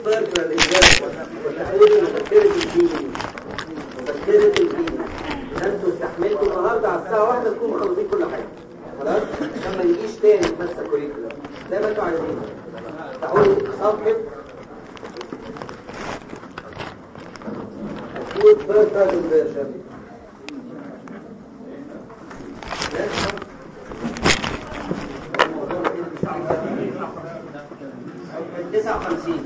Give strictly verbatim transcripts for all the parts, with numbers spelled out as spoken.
مذكرة الدين مذكرة الدين انتوا استحملتوا النهارده على الساعة واحدة تكونوا مخلصين كل حاجة خلاص عشان ما يجيش تاني في نفس الكوريكولا زي ما انتوا عايزين. تعالوا صفحة acute peripheral inversion تسعة وخمسين.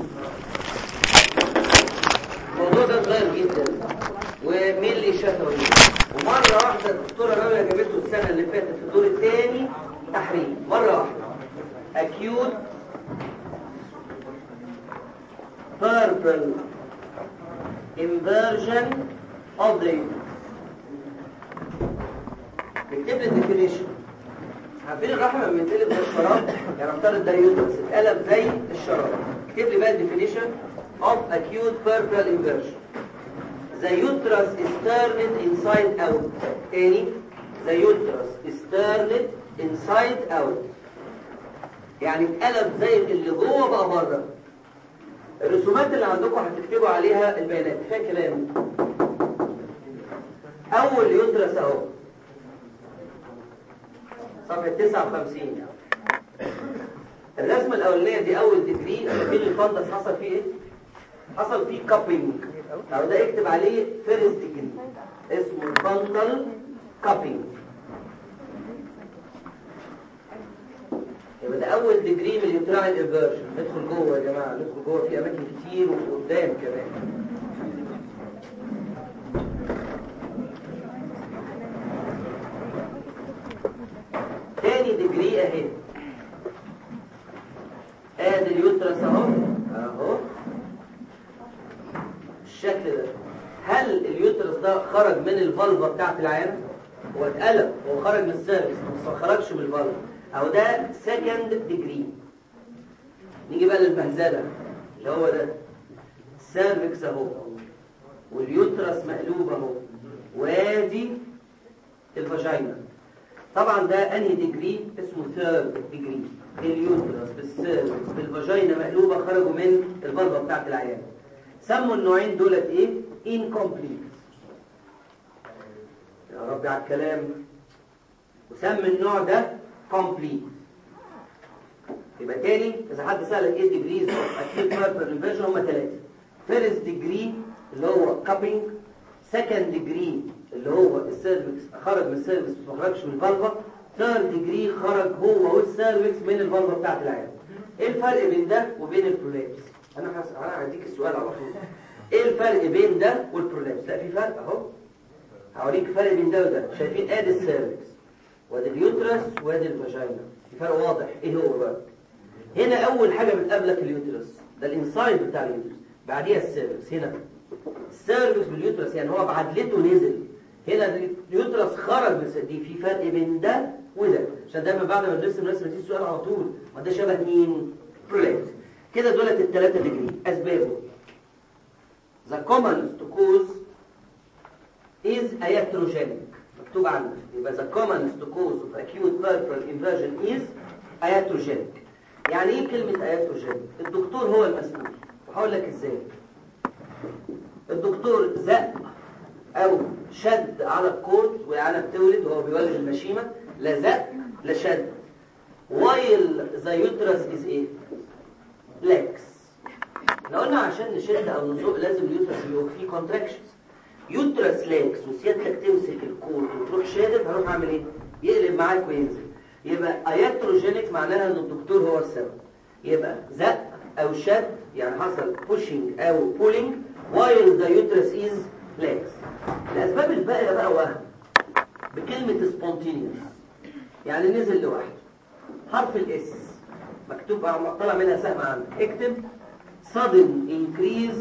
الموضوع ده صغير جدا ومين اللي شافه ومرة واحدة الدكتورة راوية جابته السنة اللي فاتت في الدور الثاني تحريم مرة واحدة acute peripheral inversion of the نكتب لي الديفينيشن. عارفين الرحم لما يتقلب زي الشراب يعني افترض ده يوترس اتقلب زي الشراب. اكتب لي بقى الديفينيشن of acute peripheral inversion. The uterus is turned inside out. تاني the uterus is turned inside out يعني اتقلب زي اللي جوه بقى بره. الرسومات اللي عندكم هتكتبوا عليها البيانات فيها كلام. اول يوترس اهو صفحة تسعة وخمسين. الرسمة الأولانية دي أول ديجري. شايفين الفندس حصل فيه إيه؟ حصل فيه كابينج أو ده اكتب عليه فيرست ديجري اسمه فندل كابينج. يبقى ده أول ديجري من اليوتراين انفيرجن. ندخل جوه يا جماعة ندخل جوه في أماكن كتير وقدام كمان. تاني ديجري اهي. ادي اليوترس اهو اهو الشكل ده. هل اليوترس ده خرج من الفالفا بتاعت العيان؟ هو اتقلب هو خرج من السيرفكس بس ما خرجش من الفالفا او ده سكند ديجري. نيجي بقى للمهزله اللي هو ده السيرفكس اهو واليوترس مقلوب اهو وادي الفاجينا. طبعا ده انهي ديجري؟ اسمه ثيرد ديجري. اليوترس بالسيرفكس بالفاجينا مقلوبه خرجوا من الفالفا بتاعت العيان. سموا النوعين دولت ايه؟ incomplete. يا رب على الكلام. وسمي النوع ده complete. يبقى تاني اذا حد سالك ايه ديجريز acute peripheral inversion هم ثلاثه. فيرست ديجري اللي هو كابينج، سكند ديجري اللي هو السيرفكس خرج من السيرفكس ما خرجش من الفالفا، ثيرد ديجري خرج هو والسيرفكس من الفالفا بتاعت العيان. ايه الفرق بين ده وبين البرولابس؟ انا حس... انا هديك السؤال على طول. ايه الفرق بين ده والبرولابس؟ لا في فرق اهو. هوريك الفرق بين ده وده. شايفين ادي السيرفكس وادي اليوترس وادي الفاجينا. في فرق واضح. ايه هو بقى؟ هنا اول حاجه بتقابلك اليوترس ده الانسايد بتاع اليوترس، بعديها السيرفكس. هنا السيرفكس باليوترس يعني هو بعدلته نزل. هنا اليوترس خرج من دي. في فرق بين ده وده عشان دايما بعد ما نرسم رسمه دي السؤال على طول ما ده شبه مين؟ برولابس. كده دولت الثلاثه ديجري. اسبابه the commonest cause is iatrogenic. مكتوب عندك يبقى the commonest cause of acute peripheral inversion is iatrogenic. يعني ايه كلمه iatrogenic؟ الدكتور هو المسؤول. وهقول لك ازاي. الدكتور زق او شد على الكورد والعيانه بتولد وهو بيولد المشيمه، لا زق لا شد. while the uterus is ايه؟ lax. لو قلنا عشان نشد او نزق لازم اليوترس يبقى فيه contractions. يوترس لاكس وسيادتك تمسك الكورد وتروح شادد هروح اعمل ايه؟ يقلب معاك وينزل. يبقى iatrogenic معناها ان الدكتور هو السبب. يبقى زق او شد يعني حصل pushing او pulling while the uterus is lax. الاسباب الباقيه بقى وهم بكلمه spontaneous يعني نزل لوحده. حرف الاس مكتوب طلع منها سهم عندك. اكتب sudden increase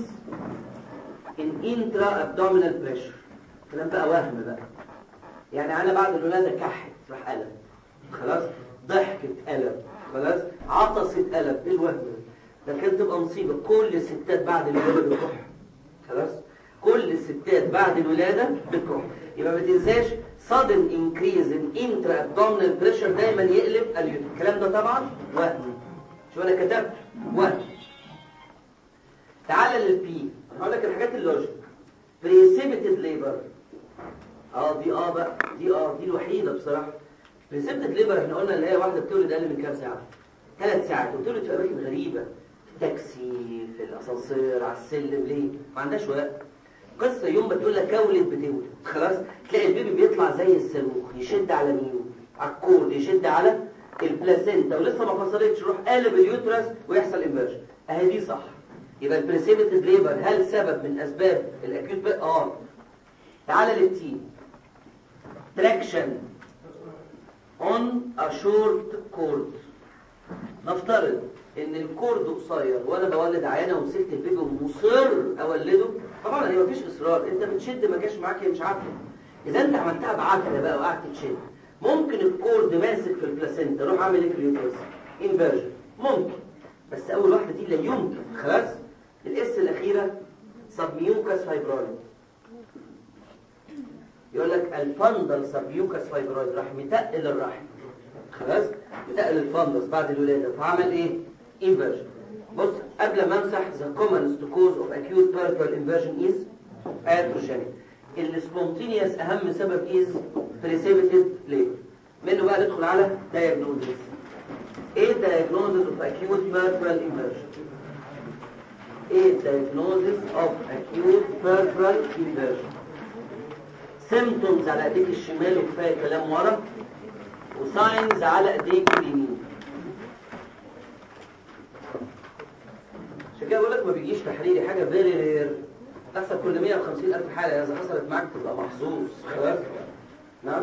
in intra-abdominal pressure. كلام بقى وهم بقى يعني انا بعد الولاده كحت راح قلب خلاص، ضحكت قلب خلاص، عطست قلب. ايه الوهم ده؟ ده كانت تبقى مصيبه. كل الستات بعد الولاده بتكح خلاص، كل الستات بعد الولاده بتكح. يبقى ما تنساش sudden increase in intra-abdominal pressure دايما يقلب اليوترس. الكلام ده طبعا وهم. شو انا كتبت وهم. تعالى للبي. هقول لك الحاجات اللوجيك. بريسيبيتد ليبر. اه دي اه بقى دي اه دي الوحيده بصراحه. بريسيبيتد ليبر احنا قلنا اللي هي واحده بتولد اقل من كام ساعه؟ ثلاث ساعات، وبتولد في اماكن غريبه، في التاكسي، في الاسانسير، على السلم. ليه؟ ما عندهاش وقت. قصه يوم ما تقول لك اولد بتولد خلاص، تلاقي البيبي بيطلع زي الصاروخ، يشد على مين؟ على الكورد، يشد على البلاسينتا، ولسه ما فصلتش، يروح قالب اليوترس ويحصل انفيرجن. اهي دي صح. يبقى البريسيبيتد ليبر هل سبب من اسباب الاكيوت بقى؟ اه. تعالى للتي. traction on a short cord. نفترض ان الكورد قصير وانا بولد عيانه ومسكت البيبي ومصر اولده، طبعا هي مفيش اصرار، انت بتشد ما جاش معاك، هي مش عارفه. اذا انت عملتها بعافيه بقى وقعدت تشد، ممكن الكورد ماسك في البلاسينتا، روح اعمل ايه في اليوترس؟ انفيرجن. ممكن، بس اول واحده دي لا يمكن. خلاص. الاس الاخيره سبميوكاس فايبرويد. يقول لك الفندل سبميوكاس فايبرويد راح متقل الرحم، خلاص، متقل الفندس بعد الولاده، فعمل ايه؟ انفيرجن. بص قبل ما امسح the commonest cause of acute puerperal inversion is iatrogenic. السبونتينيوس اهم سبب is precipitated labor. منه بقى ندخل على diagnosis. ايه diagnosis of acute puerperal inversion؟ ايه diagnosis of acute puerperal inversion؟ symptoms على ايديك الشمال وكفايه كلام ورا، وساينز على ايديك اليمين. عشان كده بقول لك ما بيجيش تحريري، حاجه فيري رير، تحصل كل مية وخمسين ألف حاله. اذا حصلت معاك تبقى محظوظ. خلاص. نعم.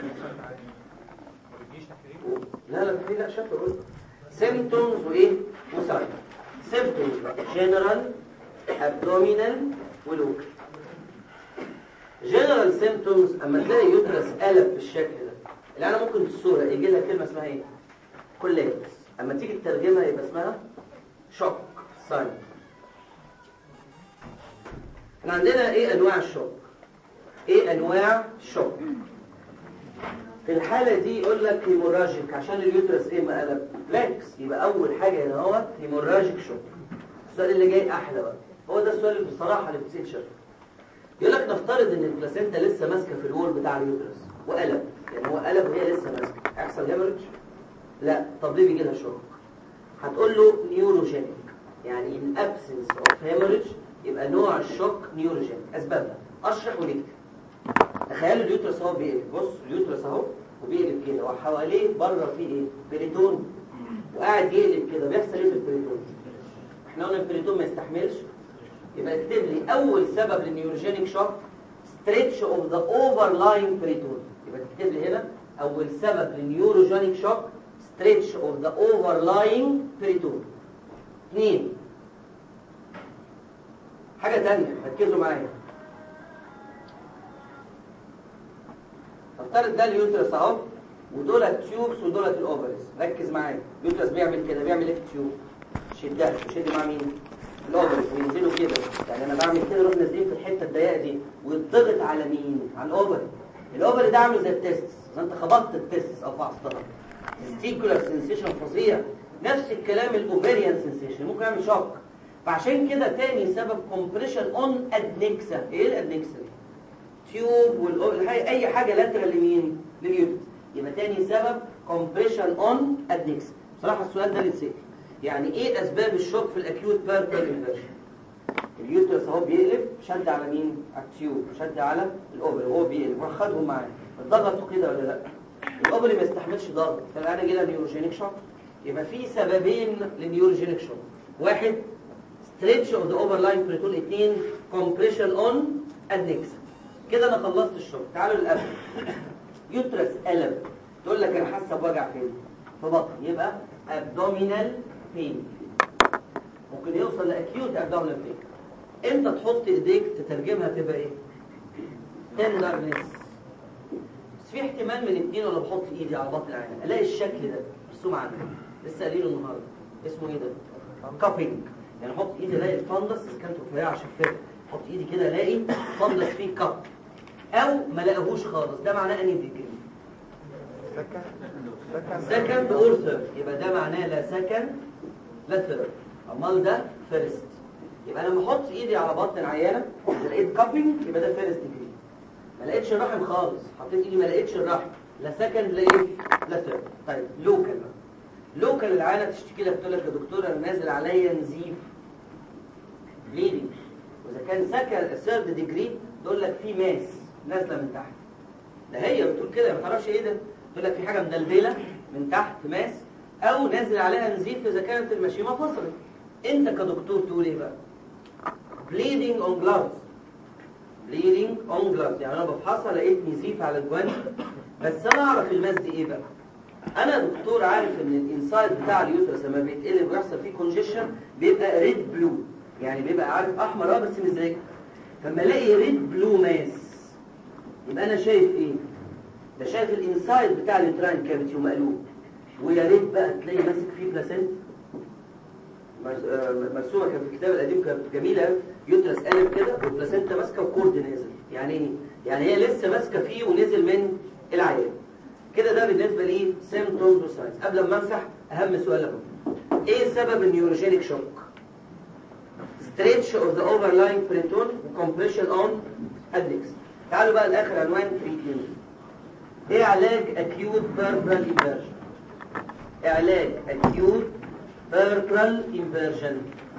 ما بيجيش تحريري؟ لا لا تحريري لا، شاف قلت سيمبتومز وايه وساينز. سيمبتومز بقى جنرال، ابدومينال، ولوكال. جنرال سيمبتومز اما تلاقي يوترس قلب بالشكل ده، اللي انا ممكن في الصوره يجي لها كلمه اسمها ايه؟ كولابس. اما تيجي تترجمها يبقى اسمها شوك ساين. احنا عندنا ايه انواع الشوك؟ ايه انواع الشوك؟ في الحاله دي يقول لك هيموراجيك عشان اليوترس ايه ما قلب؟ لاكس. يبقى اول حاجه هنا هو هيموراجيك شوك. السؤال اللي جاي احلى بقى، هو ده السؤال اللي بصراحه اللي بتسال شرف. يقول لك نفترض ان البلاسينتا لسه ماسكه في الوول بتاع اليوترس وقلب، يعني هو قلب وهي لسه ماسكه، هيحصل هيموريدج؟ لا. طب ليه بيجي لها شوك؟ هتقول له نيوروجينيك، يعني ان ابسنس اوف هيموريدج يبقى نوع الشوك نيوروجينيك. اسبابها اشرح ونكتب. تخيلوا اليوترس اهو بيقلب، بص اليوترس اهو وبيقلب كده، وحواليه بره فيه ايه؟ بريتون، وقاعد يقلب كده. بيحصل ايه في البريتون؟ احنا قلنا البريتون ما يستحملش. يبقى اكتب لي اول سبب للنيوروجينيك شوك stretch of the overlying بريتون. يبقى تكتب لي هنا اول سبب للنيوروجينيك شوك stretch of the overlying بريتون. اثنين، حاجة تانية ركزوا معايا. افترض ده اليوترس اهو، ودول التيوبس ودول الاوفرز. ركز معايا. اليوترس بيعمل كده، بيعمل ايه في التيوب؟ شدها، يشد مع مين؟ الاوفرز، وينزلوا كده. يعني انا بعمل كده، نروح نازلين في الحته الضيقه دي، ويتضغط على مين؟ على الاوفر. الاوفر ده عامل زي التستس، انت خبطت التستس او فحصتها، تستيكولار سنسيشن فظيع. نفس الكلام الاوفريان سنسيشن ممكن يعمل شوك. فعشان كده تاني سبب كومبريشن اون ادنكسا. ايه الادنكسا دي؟ تيوب والأوفر، اي حاجه لاترال لمين؟ لليوترس. يبقى تاني سبب كومبريشن اون ادنكسا. بصراحه السؤال ده بيتسال، يعني ايه اسباب الشوك في الاكيوت بيربيرال انفيرجن؟ اليوترس اهو بيقلب، شد على مين؟ على التيوب، شد على الاوفر وهو بيقلب، واخدهم معاه. اتضغطوا كده ولا لا؟ الاوفر ما يستحملش ضغط، فانا جه لها نيوروجينيك شوك. يبقى في سببين للنيوروجينيك شوك. واحد stretch of the overlying بريتون، اثنين compression on adnexa. كده انا خلصت الشوك. تعالوا للقلب. يوترس قلب، تقول لك انا حاسه بوجع فين؟ في بطن، يبقى abdominal pain. ممكن يوصل لاكيوت abdominal pain. امتى تحط ايديك تترجمها تبقى ايه؟ tenderness. بس في احتمال من الاثنين، ولا بحط ايدي على بطن العين الاقي الشكل ده مرسوم عندي، لسه قايله النهارده، اسمه ايه ده؟ كابينج. يعني احط ايدي الاقي الفندس، اذا كانت رفيعه شفافه، احط ايدي كده الاقي فندس فيه كاب، او ما لاقيهوش خالص. ده معناه انهي ديجري؟ سكند اور ثيرد. يبقى ده معناه لا سكند لا ثيرد، امال ده فيرست. يبقى لما احط ايدي على بطن العيانه اذا لقيت كابينج يبقى ده فيرست ديجري. ما لقيتش الرحم خالص، حطيت ايدي ما لقيتش الرحم، لا سكند لا ايه لا ثيرد. طيب لوكال لوكال العيانه تشتكي لك تقول لك يا دكتور انا نازل عليا نزيف بليدنج، واذا كان سكند ثيرد ديجري تقول لك في ماس نازله من تحت. ده هي بتقول كده ما تعرفش ايه ده، تقول لك في حاجه مدلدله من تحت ماس او نازل عليها نزيف اذا كانت المشيمه فصلت. انت كدكتور تقول ايه بقى؟ bleeding on gloves bleeding on gloves يعني انا بفحصها لقيت نزيف على الجوانب، بس انا اعرف الماس دي ايه بقى؟ انا دكتور عارف ان الانسايد بتاع اليوترس لما بيتقلب ويحصل فيه كونجيشن بيبقى ريد بلو، يعني بيبقى عارف احمر اه بس مزرق. فلما الاقي ريد بلو ماس يبقى انا شايف ايه؟ ده شايف الانسايد بتاع اليوتراين كافيتي ومقلوب، ويا ريت بقى تلاقي ماسك فيه بلاسنت مرسومه كان في الكتاب القديم كانت جميله، يوترس قالب كده والبلاسنتا ماسكه وكورد نازل. يعني ايه؟ يعني هي لسه ماسكه فيه ونزل من العيان. كده ده بالنسبه لي سيمبتومز وساينز. قبل ما امسح اهم سؤال لكم، ايه سبب النيوروجينيك شوك؟ ستريتش اوف ذا اوفرلاين بريتون وكمبريشن اون ادكس. تعالوا بقى لاخر عنوان تريتمنت. ايه علاج اكيوت بيربرال انفيرجن؟ علاج اكيوت بيربرال انفيرجن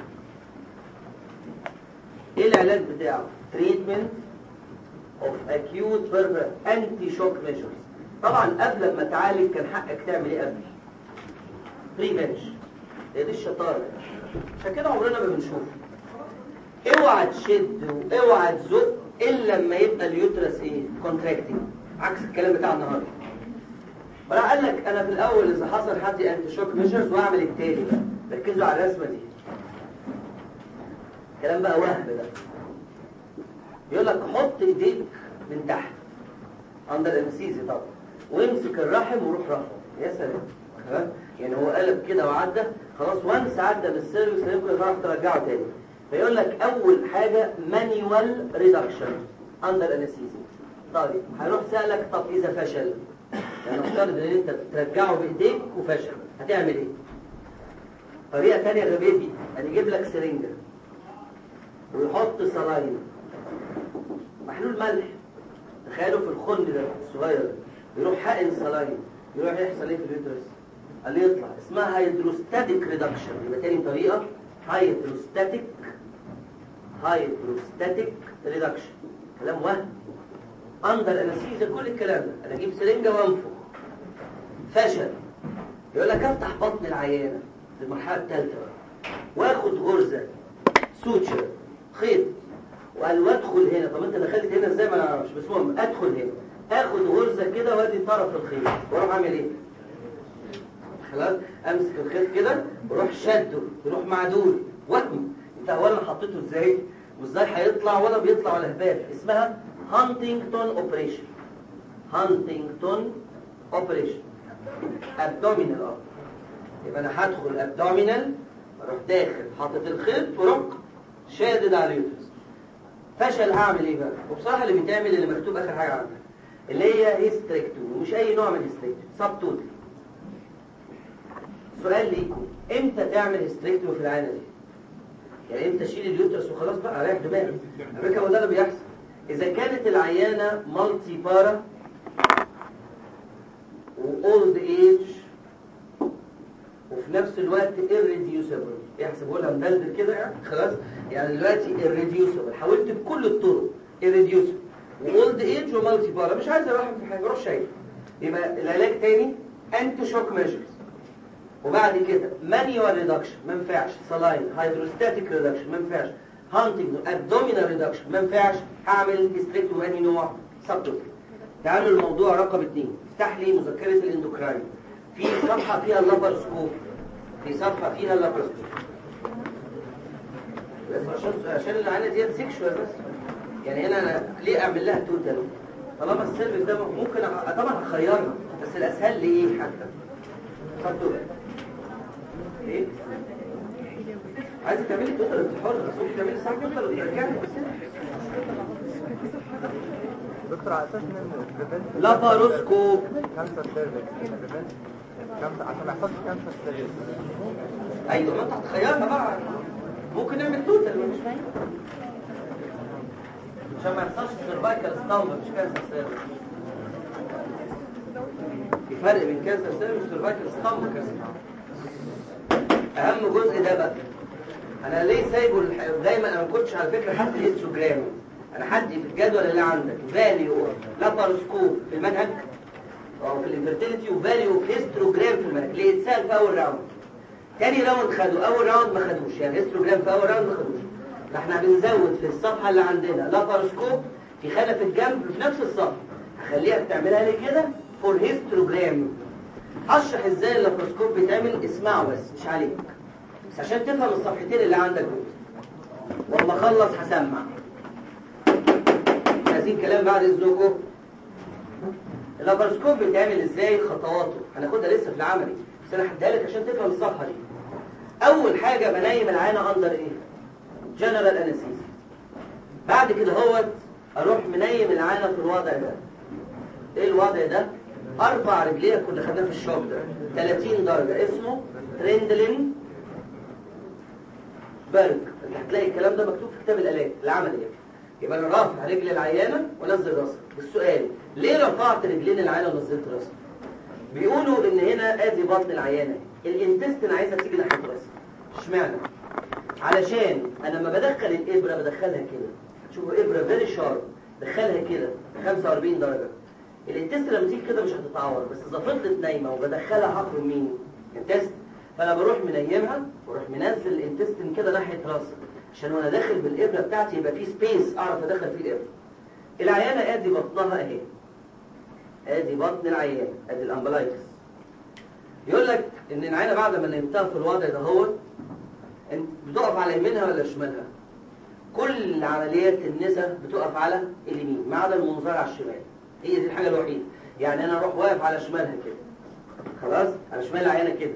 ايه العلاج بتاعه؟ تريتمنت اوف اكيوت بيربرال انتي شوك ميجرز. طبعا قبل ما تعالج كان حقك تعمل ايه قبل؟ بريفنش. هي دي الشطاره، عشان كده عمرنا ما بنشوف. اوعى تشد واوعى تزق الا لما يبقى اليوترس ايه؟ كونتراكتنج، عكس الكلام بتاع النهارده. وراح قال لك انا في الاول اذا حصل حد انتي شوك ميجرز واعمل التاني بقى. ركزوا على الرسمه دي. كلام بقى وهم ده. يقول لك حط ايديك من تحت اندر انستيزيا طبعا، وامسك الرحم وروح رفعه. يا سلام. تمام؟ يعني هو قلب كده وعدى خلاص، وانس عدى بالسيرفيس هيمكن تعرف ترجعه تاني. فيقول لك اول حاجه مانيوال ريدكشن اندر انستيزيا. طيب هيروح سالك طب اذا فشل، يعني نفترض ان انت ترجعه بايديك وفشل، هتعمل ايه؟ طريقه ثانيه غبيه دي، هنجيب لك سرنجه ويحط صلاين محلول ملح، تخيلوا في الخن ده الصغير ده، يروح حقن صلاين، يروح يحصل ايه في اليوترس؟ قال لي يطلع اسمها هيدروستاتيك ريدكشن. يبقى تاني طريقه هيدروستاتيك هيدروستاتيك ريدكشن. كلام وهم اندر انستيزيا كل الكلام ده. انا اجيب سرنجه وانفخ، فشل، يقول لك افتح بطن العيانه في المرحله الثالثه واخد غرزه سوتشر خيط وقال وادخل هنا. طب انت دخلت هنا ازاي؟ ما نعرفش، بس المهم ادخل هنا، اخد غرزه كده وادي طرف الخيط واروح اعمل ايه؟ خلاص امسك الخيط كده واروح شده يروح معدول. وهم انت اولا حطيته ازاي وازاي هيطلع ولا بيطلع ولا هبال. اسمها هانتنجتون اوبريشن. هانتنجتون اوبريشن ابدومينال. اه يبقى انا هدخل ابدومينال، اروح داخل حاطط الخيط واروح شادد على اليوترس. فشل هعمل ايه بقى؟ وبصراحه اللي بيتعمل اللي مكتوب اخر حاجه عندك اللي هي هيستريكتومي، ومش اي نوع من الهيستريكتومي، سب توتال. سؤال ليكم، امتى تعمل هيستريكتومي في العينه دي؟ يعني امتى اشيل اليوترس وخلاص بقى اريح دماغي؟ على فكره هو ده اللي بيحصل. اذا كانت العيانه مالتي بارا واولد ايج وفي نفس الوقت irreducible، يحسبوا لها مدلدل كده يعني خلاص، يعني دلوقتي irreducible، حاولت بكل الطرق irreducible واولد ايج ومالتي بارا، مش عايز اروح في حاجه روح شايف. يبقى العلاج تاني انتي شوك ميجرز، وبعد كده مانيوال ريدكشن ما ينفعش، صلاين، هيدروستاتيك ريدكشن ما ينفعش، هانتنج ابدومينال ريدكشن ما ينفعش، هعمل هيستريكتومي انهي نوع؟ سبتوتال. تعالوا الموضوع رقم اثنين. افتح لي مذكره الاندوكراين، في صفحه فيها اللابرسكوب، في صفحه فيها اللابرسكوب بس عشان عشان العينه ديت سيكشوال بس. يعني هنا انا ليه اعمل لها توتال؟ طالما السيرفيس ده ممكن أ... طبعا هخيرها، بس الاسهل لي ايه حتى؟ سبتوتال. ايه؟ عايزه تعملي توتال انت حر، بس ممكن تعملي ساعه توتال وترجعي دكتور على اساس ان لاباروسكوب كانسر سيرفيس كانسر عشان ما يحصلش كانسر سيرفيس. ايوه ما انت هتخيرها بقى. ممكن نعمل توتال عشان ما يحصلش سيرفايكال ستامب مش كانسر سيرفيس. في فرق بين كانسر سيرفيس وسيرفايكال ستامب وكانسر. اهم جزء ده بقى انا ليه سايبه الح... دايما انا ما كنتش على فكره حد هيستوجرام. انا حدي في الجدول اللي عندك فاليو لاباروسكوب في المنهج او في الانفيرتيليتي وفاليو هيستوجرام في المنهج اللي اتسال في اول راوند. تاني راوند خدوا، اول راوند ما خدوش، يعني هيستوجرام في اول راوند ما خدوش. فاحنا بنزود في الصفحه اللي عندنا لاباروسكوب في خانه في الجنب في نفس الصفحه. هخليها بتعملها لي كده فور هيستوجرام. اشرح ازاي اللاباروسكوب بيتعمل، اسمعوا بس مش عليك بس عشان تفهم الصفحتين اللي عندك دول. ولما اخلص هسمع. عايزين كلام بعد اذنكم. اللاباروسكوب بيتعمل ازاي، خطواته هناخدها لسه في العملي بس انا هديها لك عشان تفهم الصفحه دي. اول حاجه بنيم العينه اندر ايه؟ جنرال انستيزيا. بعد كده هوت اروح منيم العينه في الوضع ده. ايه الوضع ده؟ ارفع رجليها كنا خدناه في الشوك ده ثلاثين درجه، اسمه تريندلين برج. انت هتلاقي الكلام ده مكتوب في كتاب الالات العملي. يبقى انا رافع رجل العيانه ونزل راسها. السؤال ليه رفعت رجلين العيانه ونزلت راسها؟ بيقولوا ان هنا ادي بطن العيانه، الانتستين عايزه تيجي ناحيه راسها. اشمعنى؟ علشان انا لما بدخل الابره بدخلها كده، شوفوا ابره فيري شارب، دخلها كده خمسة وأربعين درجه. الانتستين لما تيجي كده مش هتتعور، بس اذا فضلت نايمه وبدخلها هخرم مين؟ انتستين. فانا بروح منيمها واروح منزل الانتستين كده ناحيه راسها عشان وانا داخل بالابره بتاعتي يبقى في سبيس اعرف ادخل فيه الابره. العيانه ادي بطنها اهي، ادي بطن العيانه، ادي الامبلايكس. يقول لك ان العيانه بعد ما نيمتها في الوضع ده هو بتقف على يمينها ولا شمالها؟ كل عمليات النساء بتقف على اليمين ما عدا المنظار على الشمال. هي دي الحاجه الوحيده. يعني انا اروح واقف على شمالها كده، خلاص على شمال العيانه كده،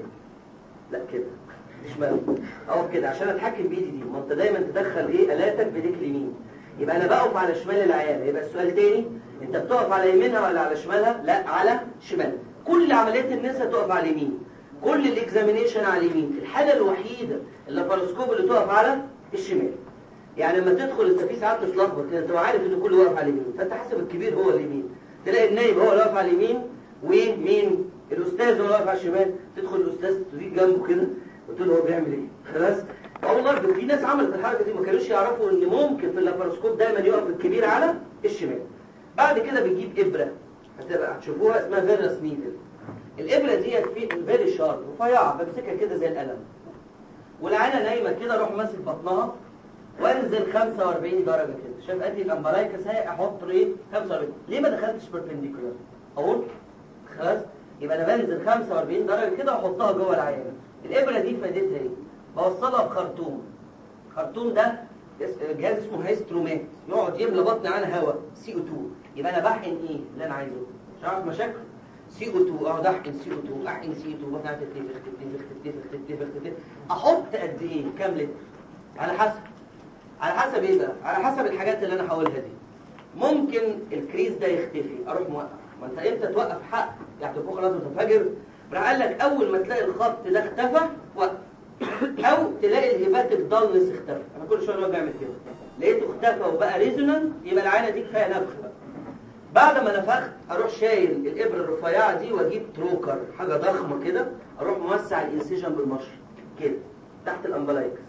لا كده شمال اقف كده عشان اتحكم بايدي دي. ما انت دايما تدخل ايه الاتك بايديك اليمين. يبقى انا بقف على شمال العيانه. يبقى السؤال تاني، انت بتقف على يمينها ولا على شمالها؟ لا على شمالها. كل عمليات النساء تقف على اليمين، كل الاكزامينيشن على اليمين. الحاله الوحيده اللاباروسكوب اللي تقف على الشمال. يعني لما تدخل انت في ساعات تتلخبط كده، انت عارف ان كله واقف على اليمين، فانت حسب الكبير هو اليمين، تلاقي النايب هو اللي واقف على اليمين ومين الاستاذ هو اللي واقف على الشمال. تدخل الاستاذ تيجي جنبه كده وتقول له هو بيعمل ايه. خلاص والله في ناس عملت الحركه دي ما كانوش يعرفوا ان ممكن في اللاباروسكوب دايما يقف الكبير على الشمال. بعد كده بتجيب ابره هتبقى هتشوفوها اسمها فيرس نيدل. الابره ديت في فيري شارب رفيعه، بمسكها كده زي القلم والعينه نايمه كده، اروح ماسك بطنها وانزل خمسة وأربعين درجه كده. شايف ادي الامبلايكس اهي، احط ايه خمسة وأربعين. ليه ما دخلتش بيربنديكولار؟ اقول خلاص يبقى انا بنزل خمسة وأربعين درجه كده واحطها جوه العينه. الابره دي فائدتها ايه؟ بوصلها بخرطوم. الخرطوم ده جهاز اسمه هيسترومات، يقعد يملى بطن عنها هواء سي او اتنين. يبقى انا بحقن ايه اللي انا عايزه؟ مش عارف مشاكل سي او اتنين، اقعد احقن سي او اتنين، احقن سي او اتنين، بطنها تتنفخ تتنفخ تتنفخ تتنفخ تتنفخ. احط قد ايه؟ كام لتر؟ على حسب على حسب ايه بقى؟ على حسب الحاجات اللي انا هقولها دي. ممكن الكريز ده يختفي، اروح موقف. ما انت امتى توقف حق؟ يعني تبقى خلاص متفجر. راح قال لك اول ما تلاقي الخط ده اختفى وقف، او تلاقي الهيباتيك دالنس اختفى. انا كل شويه بقى بعمل كده، لقيته اختفى وبقى ريزونانت، يبقى العينه دي كفايه نفخ بقى. بعد ما نفخت اروح شايل الابره الرفيعه دي واجيب تروكر حاجه ضخمه كده، اروح موسع الانسيجن بالمشرط كده تحت الامبلايكس،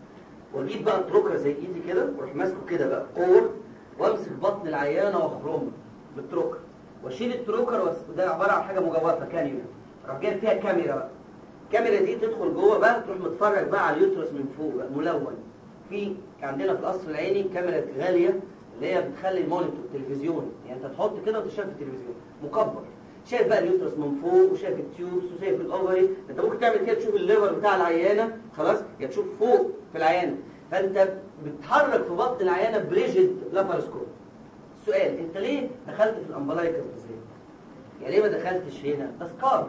واجيب بقى تروكر زي ايدي كده واروح ماسكه كده بقى قور، وامسك بطن العيانه واخرمها بالتروكر واشيل التروكر. وده عباره عن حاجه مجوفه كانيولا، اروح جايب فيها كاميرا بقى. الكاميرا دي تدخل جوه بقى، تروح متفرج بقى على اليوترس من فوق بقى ملون. في عندنا في القصر العيني كاميرا غاليه اللي هي بتخلي المونيتور تلفزيون، يعني انت تحط كده وتشوف التلفزيون مكبر، شايف بقى اليوترس من فوق وشايف التيوبس وشايف الاوفري. انت ممكن تعمل كده تشوف الليفر بتاع العيانه، خلاص يا تشوف فوق في العيانه. فانت بتتحرك في بطن العيانه بريجيد لاباروسكوب. السؤال انت ليه دخلت في الامبلايكس بالذات؟ يعني ليه ما دخلتش هنا؟ ده سكار.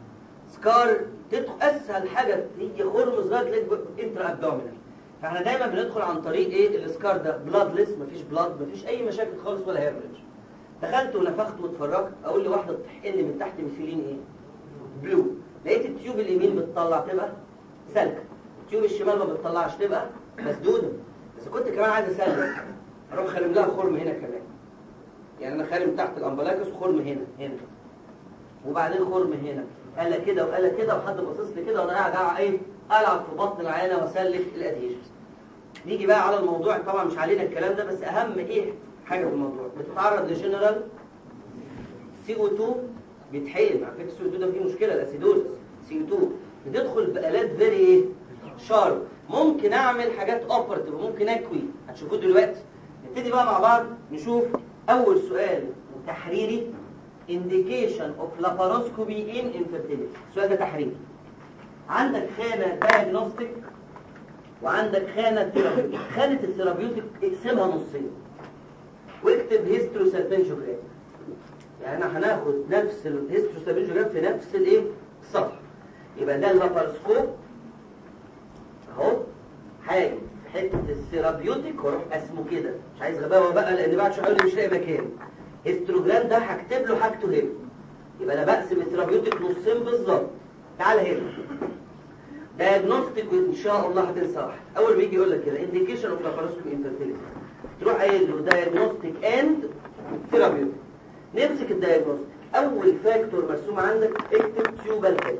سكار تدخل اسهل حاجه هي خرم صغير تلاقيك انترا ابدومينال. فاحنا دايما بندخل عن طريق ايه؟ السكار ده بلادلس، مفيش بلاد، مفيش اي مشاكل خالص ولا هيرمج. دخلت ونفخت واتفرجت، اقول لي واحده بتحقن من تحت مثيلين ايه؟ بلو. لقيت التيوب اليمين بتطلع تبقى سلكه، التيوب الشمال ما بتطلعش تبقى مسدوده، بس كنت كمان عايز اسلك اروح خارم لها خرم هنا كمان. يعني انا خارم تحت الامبلاكس وخرم هنا هنا وبعدين خرم هنا، قال كده وقال كده وحد باصص لي كده وانا قاعد ايه العب في بطن العينه واسلك الادهيجنز. نيجي بقى على الموضوع، طبعا مش علينا الكلام ده، بس اهم ايه حاجه في الموضوع، بتتعرض لجنرال سي او اتنين بيتحقن. على فكره السي او اتنين ده فيه مشكله، الاسيدوزس سي او اتنين بتدخل بآلات فيري ايه شارب. ممكن اعمل حاجات اوبرتيف وممكن اكوي، هتشوفوه دلوقتي. نبتدي بقى مع بعض نشوف اول سؤال تحريري، indication of laparoscopy in infertility. السؤال ده تحريري. عندك خانه diagnostic وعندك خانه ثيرابيوتيك. خانه الثيرابيوتيك اقسمها نصين واكتب هيستروسالفنجوجرام. يعني احنا هناخد نفس الهيستروسالفنجوجرام في نفس الايه الصفحه. يبقى ده اللابارسكوب اهو، حاجه في حته الثيرابيوتيك واروح اسمه كده، مش عايز غباوه بقى لان بعد شويه مش لاقي مكان. هيستروجرام ده هكتب له حاجته هنا. يبقى انا بقسم الثيرابيوتيك نصين بالظبط. تعال هنا دايجنوستيك، وان شاء الله هتنسى واحد. اول ما يجي يقول لك كده انديكيشن اوف لابارسكوبي انفيرتيليتي، تروح قايل له دايجنوستيك اند ثيرابيوتيك. نمسك الدايجنوستيك، اول فاكتور مرسوم عندك اكتب تيوبال فاكتور.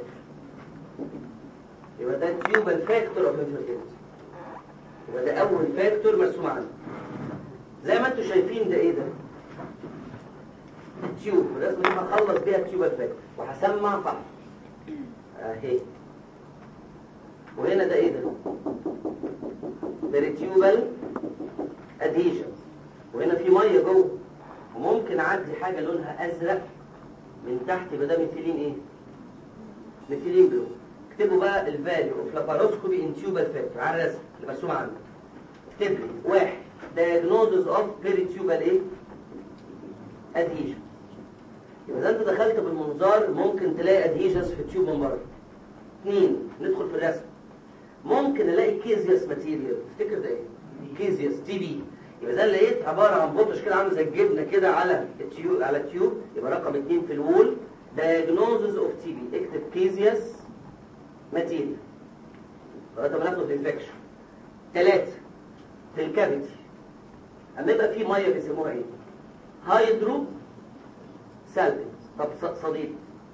يبقى ده تيوبال فاكتور اوف انفيرتيليتي، يبقى ده اول فاكتور مرسوم عندك. زي ما انتم شايفين ده ايه ده؟ التيوب، الرسمه دي هخلص بيها التيوبال فاكتور وهسمع فحص اهي. وهنا ده ايه ده؟ بريتيوبال ادهيجن، وهنا في ميه جوه وممكن اعدي حاجه لونها ازرق من تحت، يبقى ده ميثيلين ايه؟ ميثيلين جلو. اكتبوا بقى الفاليو اوف لاباروسكوبي ان تيوبال فاكتور على الرسم اللي مرسوم عندك. اكتب لي واحد diagnosis of perituبال ايه؟ ادهيجن. يبقى اذا انت دخلت بالمنظار ممكن تلاقي ادهيجنز في التيوب من بره. اثنين، ندخل في الرسم، ممكن الاقي كيزياس ماتيريال. تفتكر ده ايه؟ كيزياس تي بي. يبقى ده لقيت عباره عن بطش كده عامل زي الجبنه كده على التيوب، على التيوب. يبقى رقم اثنين في الوول diagnosis of تي بي، اكتب كيزياس ماتيريال لغايه ما ناخد الانفكشن. ثلاثه في الكافيتي، اما يبقى في ميه بيسموها ايه؟ هايدرو سالفنج. طب صديق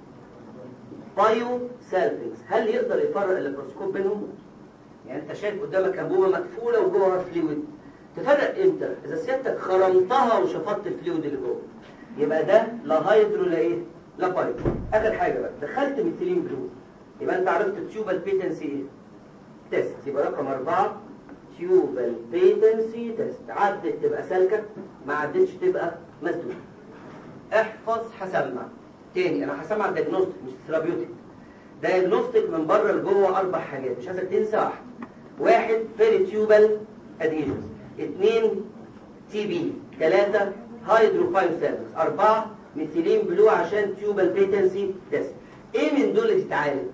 بايو سالفنجز، هل يقدر يفرق اللابروسكوب بينهم؟ يعني انت شايف قدامك انبوبه مقفوله وجواها فلويد، تفرق امتى؟ اذا سيادتك خرمتها وشفطت الفلويد اللي جوه، يبقى ده لا هايدرو لا ايه؟ لا بايو. اخر حاجه بقى، دخلت ميثيلين جلو، يبقى انت عرفت التيوبال بيتنسي ايه؟ تيست. يبقى رقم أربعة تيوبال بيتنسي تيست. عدت تبقى سالكه، ما عدتش تبقى مسدوده. احفظ هسمع تاني، انا هسمع الدياجنوستيك مش ثيرابيوتيك. دايجنوستيك من بره لجوه اربع حاجات، مش عايزك تنسى واحد. واحد بيريتيوبال ادهيجنز، اثنين تي بي، ثلاثة هايدروفايوسالفنجز، أربعة ميثيلين بلو عشان تيوبال بيتنسي تيست. ايه من دول اللي تتعالج؟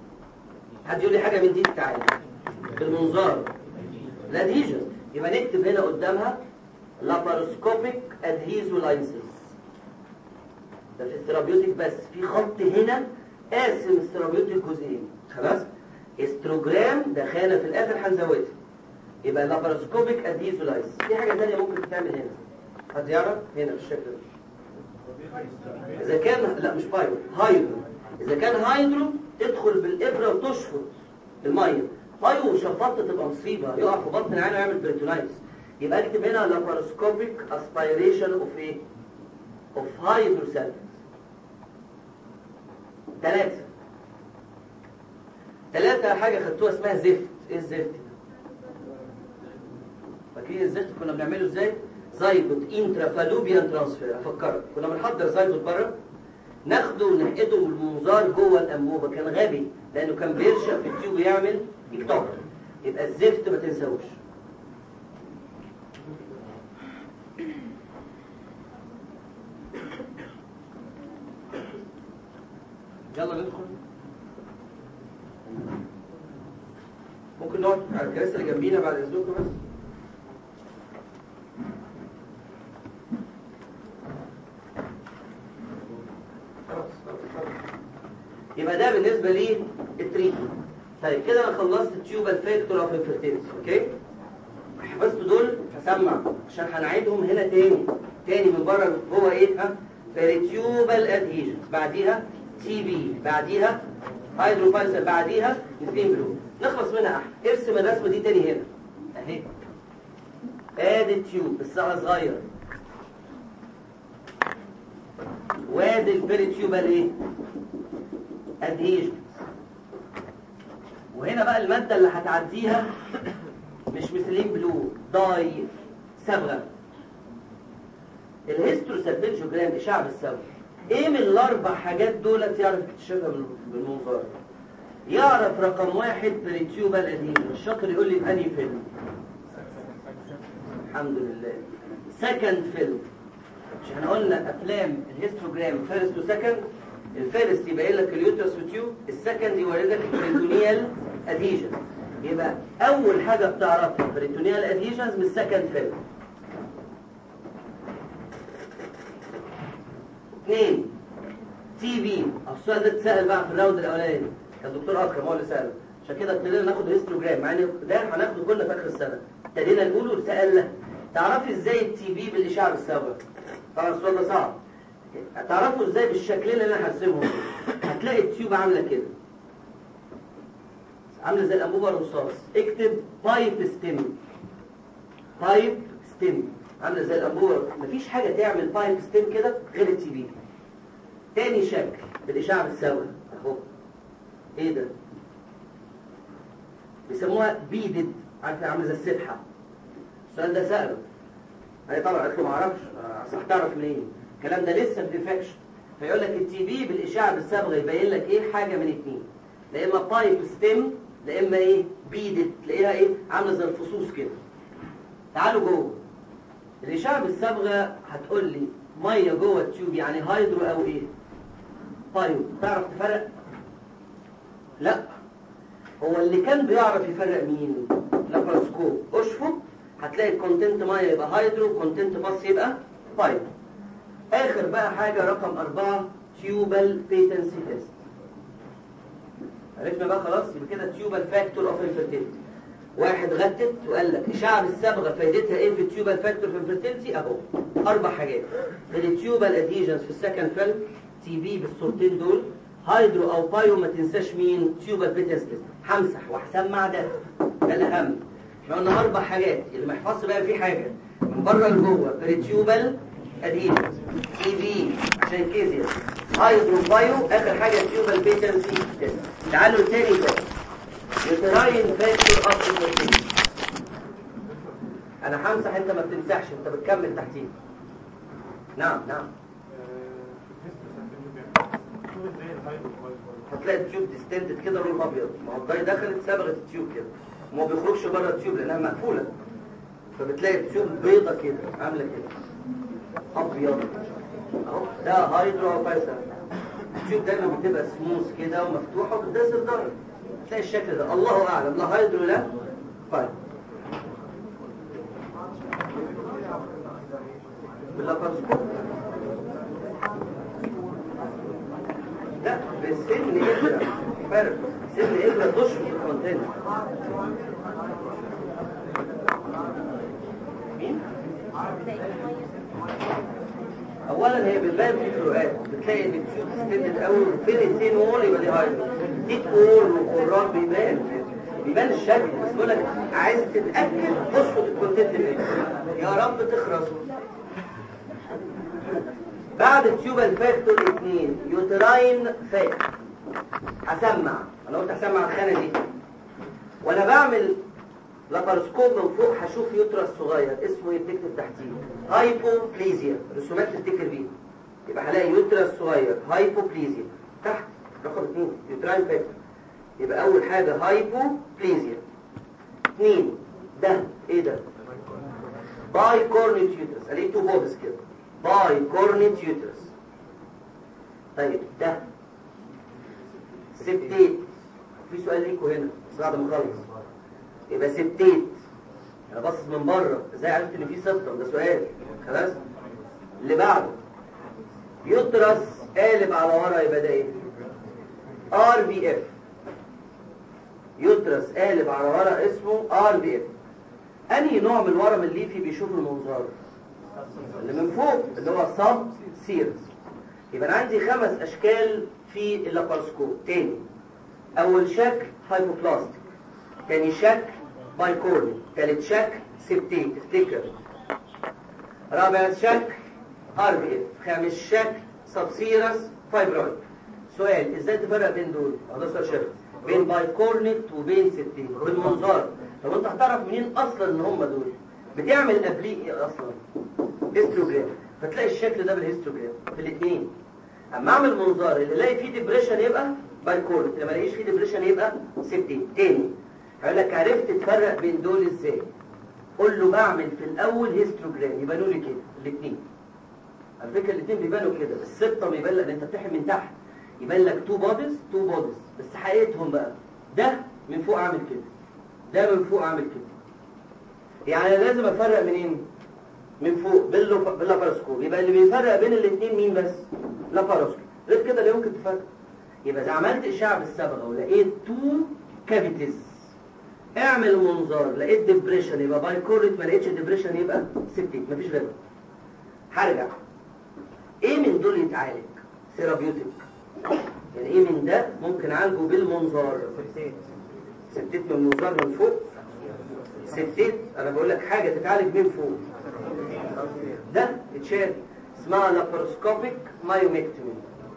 حد يقول لي حاجة من دي تتعالج بالمنظار؟ الادهيجنز. يبقى نكتب هنا قدامها لاباروسكوبيك ادهيزولايسيس. ده في الثيرابيوتيك بس، في خط هنا قاسم الثيرابيوتيك جزئين. خلاص؟ استروجرام ده خانه في الاخر هنزودها، يبقى لاباروسكوبيك ادهيزولايسيس. في حاجه ثانيه ممكن تتعمل هنا، حد يعرف؟ هنا في الشكل ده. اذا كان لا مش بايو، هايدرو. اذا كان هايدرو تدخل بالابره وتشفط الميه، بايو وشفطت تبقى مصيبه، يقع في بطن العين ويعمل بريتونايتس. يبقى اكتب هنا لاباروسكوبيك اسبيريشن اوف ايه؟ اوف هايدروسالفنجز. ثلاثة ثلاثة حاجة خدتوها اسمها زفت. ايه الزفت؟ فاكرين الزفت كنا بنعمله ازاي؟ زايجوت انترافالوبيان ترانسفير. افكرك كنا بنحضر زايجوت بره، ناخده ونحقده بالمنظار جوه الانبوبه. كان غبي لانه كان بيرشق في التيوب ويعمل اكتوبر. يبقى الزفت ما تنساوش. يلا ندخل. ممكن نقعد على الكراسي اللي جنبينا بعد اذنكم بس. يبقى ده بالنسبه لي التريتمنت. طيب كده انا خلصت التيوبال فاكتور اوف انفيرتيليتي. اوكي، سمع عشان هنعيدهم هنا تاني تاني من بره جوه ايه؟ ها بريتيوبال ادهيجن، بعديها تي بي، بعديها هيدروفايسل، بعديها ميثين بلو. نخلص منها احنا. ارسم الرسمه دي تاني هنا اهي. ادي التيوب بس على صغير، وادي البريتيوبال ايه؟ ادهيجن. وهنا بقى الماده اللي هتعديها مش ميثيلين بلو، داي صبغه. الهيستروسالفنجوجرام اشعه بالصبغه. ايه من الاربع حاجات دولت يعرف يكتشفها بالمنظار؟ يعرف رقم واحد بريتيوبال ادهيجن. الشاطر يقول لي بأنهي فيلم؟ الحمد لله سكند فيلم. مش احنا قلنا افلام الهيستوجرام فيرست وسكند؟ الفيرست يبين لك اليوترس والتيوب، السكند يوريلك البريتونيال ادهيجن. يبقى اول حاجه بتعرفها بريتونيال ادهيجنز من السكند فيلم. اثنين تي بي. السؤال ده اتسال بقى في الراوند الاولاني، كان الدكتور اكرم هو اللي ساله، عشان كده ابتدينا ناخد هيستوجرام، مع ان ده هناخده كله في اخر السنه. ابتدينا نقوله وسالنا تعرفي ازاي التي بي بالاشعه بالصبغه؟ طبعا السؤال ده صعب. هتعرفوا ازاي بالشكلين اللي انا هرسمهم؟ هتلاقي التيوب عامله كده، عامله زي الانبوبه الرصاص. اكتب بايب ستيم. بايب ستيم عامله زي الانبوبه. مفيش حاجه تعمل بايب ستيم كده غير التي بي. تاني شكل بالاشعه بالصبغه اهو. ايه ده؟ بيسموها بيدد، عارفه عامله زي السبحه. السؤال ده ساله، هي طبعا قالت له ما اعرفش. اصل هتعرف منين؟ الكلام ده لسه في ديفكشن. فيقول لك التي بي بالاشعه بالصبغه يبين لك ايه؟ حاجه من اتنين، لا اما بايب ستيم، لا اما ايه؟ بيدد، تلاقيها ايه؟ عامله زي الفصوص كده. تعالوا جوه. الاشعه بالصبغه هتقول لي ميه جوه التيوب يعني هيدرو او ايه؟ بايو. تعرف تفرق؟ لا. هو اللي كان بيعرف يفرق مين؟ لابراسكوب. اشفط هتلاقي الكونتنت ميه يبقى هيدرو، كونتنت باص يبقى بايو. اخر بقى حاجه رقم أربعة تيوبال بيتنسي تيست. عرفنا بقى خلاص. يبقى كده تيوبال فاكتور اوف انفيرتيلتي. واحد غتت وقال لك اشعه بالصبغه فايدتها ايه في التيوبال فاكتور في انفيرتيلتي؟ اهو اربع حاجات. التيوبال ادهيجنز في السكند فيلم، تي بي بالصورتين دول، هيدرو او بايو. ما تنساش مين؟ تيوبال بيتنسي تيست. همسح وهسمع ده، ده الاهم. احنا قلنا اربع حاجات، اللي ما يحفظش بقى في حاجه من بره لجوه. بريتيوبال ادهيجنز، تي بي عشان كيزيا، هيدرو بايو، اخر حاجه تيوبال بيتنسي تيست. تعالوا تاني بقى. يوتراين فاكتور اوف انفيرتيلتي. انا همسح انت ما بتمسحش، انت بتكمل تحتيه. نعم نعم. هتلاقي التيوب ديستندد كده لون ابيض، ما هو الضي دخلت صبغه التيوب كده وما بيخرجش بره التيوب لانها مقفوله، فبتلاقي التيوب بيضه كده عامله كده ابيض اهو. ده هيدرو فايسر. التيوب دايما بتبقى سموث كده ومفتوحه وبتنزل ضرر، تلاقي الشكل ده. الله اعلم، لا هيدرو لا فايسر. باللابراسكوب لا، بالسن إبرة فرق. سن إبرة تشفط الكونتينر. مين؟ أولا هي بتبان في فروقات، بتلاقي إن التيوب ستندد قوي فين التين وول يبقى دي هايدرو. تيت وول وقرار بيبان بيبان الشكل، بس بقول لك عايز تتأكد تشفط الكونتينر يا رب تخرسه. بعد التيوبال فاكتور اثنين يوتراين فاكتور. هسمع، انا قلت هسمع الخانه دي وانا بعمل لابراسكوب من فوق. هشوف يوترس صغير اسمه ايه؟ بتكتب تحتيه هايبوبليزيا. رسومات تفتكر بيها. يبقى هلاقي يوترس صغير هايبوبليزيا تحت رقم اثنين يوتراين فاكتور. يبقى اول حاجه هايبوبليزيا. اثنين ده ايه ده؟ باي كورنيت يوترس. الاقي تو بوبس كده باي كورنيت يوترس. طيب ده سبتيت. في سؤال ليكوا هنا بس بعد ما اخلص. يبقى سبتيت انا باصص من بره، ازاي عرفت ان في سبتم؟ ده سؤال. خلاص اللي بعده يوترس قالب على ورا، يبقى ده ايه؟ ار بي اف. يوترس قالب على ورا اسمه ار بي اف. انهي نوع من الورم الليفي بيشوف المنظار؟ اللي من فوق اللي هو سب سيرس. يبقى انا عندي خمس اشكال في اللابارسكوب. تاني، اول شكل هايبوبلاستيك، تاني شكل بايكورني، تالت شكل سبتيت تفتكر، رابع شكل ار بي اف، خامس شكل سبسيرس فايبرويد. سؤال، ازاي تفرق بين دول؟ هذا سؤال شكل بين بايكورنت وبين سبتيت بالمنظار. طب انت هتعرف منين اصلا ان هم دول؟ بتعمل قبليه ايه اصلا؟ هيستوجرام، فتلاقي الشكل ده بالهيستوجرام في الاثنين. اما اعمل منظار اللي الاقي فيه ديبريشن يبقى بايكورنت، اللي ما الاقيش فيه ديبريشن يبقى سبتيت. تاني هقول لك عرفت تفرق بين دول ازاي؟ قول له بعمل في الاول هيستوجرام يبانوا لي كده الاثنين. على فكره الاثنين بيبانوا كده، السبتم يبان لك انت بتحم من تحت يبان لك تو بوديز تو بوديز، بس حقيقتهم بقى ده من فوق اعمل كده، ده من فوق اعمل كده. يعني لازم افرق منين؟ من فوق باللابارسكوب. يبقى اللي بيفرق بين الاثنين مين بس؟ لابارسكوب. غير كده لا يمكن تفرق. يبقى اذا عملت اشعه بالصبغه ولقيت تو كافيتيز اعمل منظار، لقيت ديبريشن يبقى بايكورنت، ما لقيتش ديبريشن يبقى سبتيت، مفيش غيره. هرجع، ايه من دول يتعالج ثيرابيوتيك؟ يعني ايه من ده ممكن اعالجه بالمنظار؟ سبتيت من المنظار من فوق. سبتيت انا بقول لك حاجه تتعالج من فوق، ده اتشال، اسمها لاباروسكوبيك مايوميكتومي.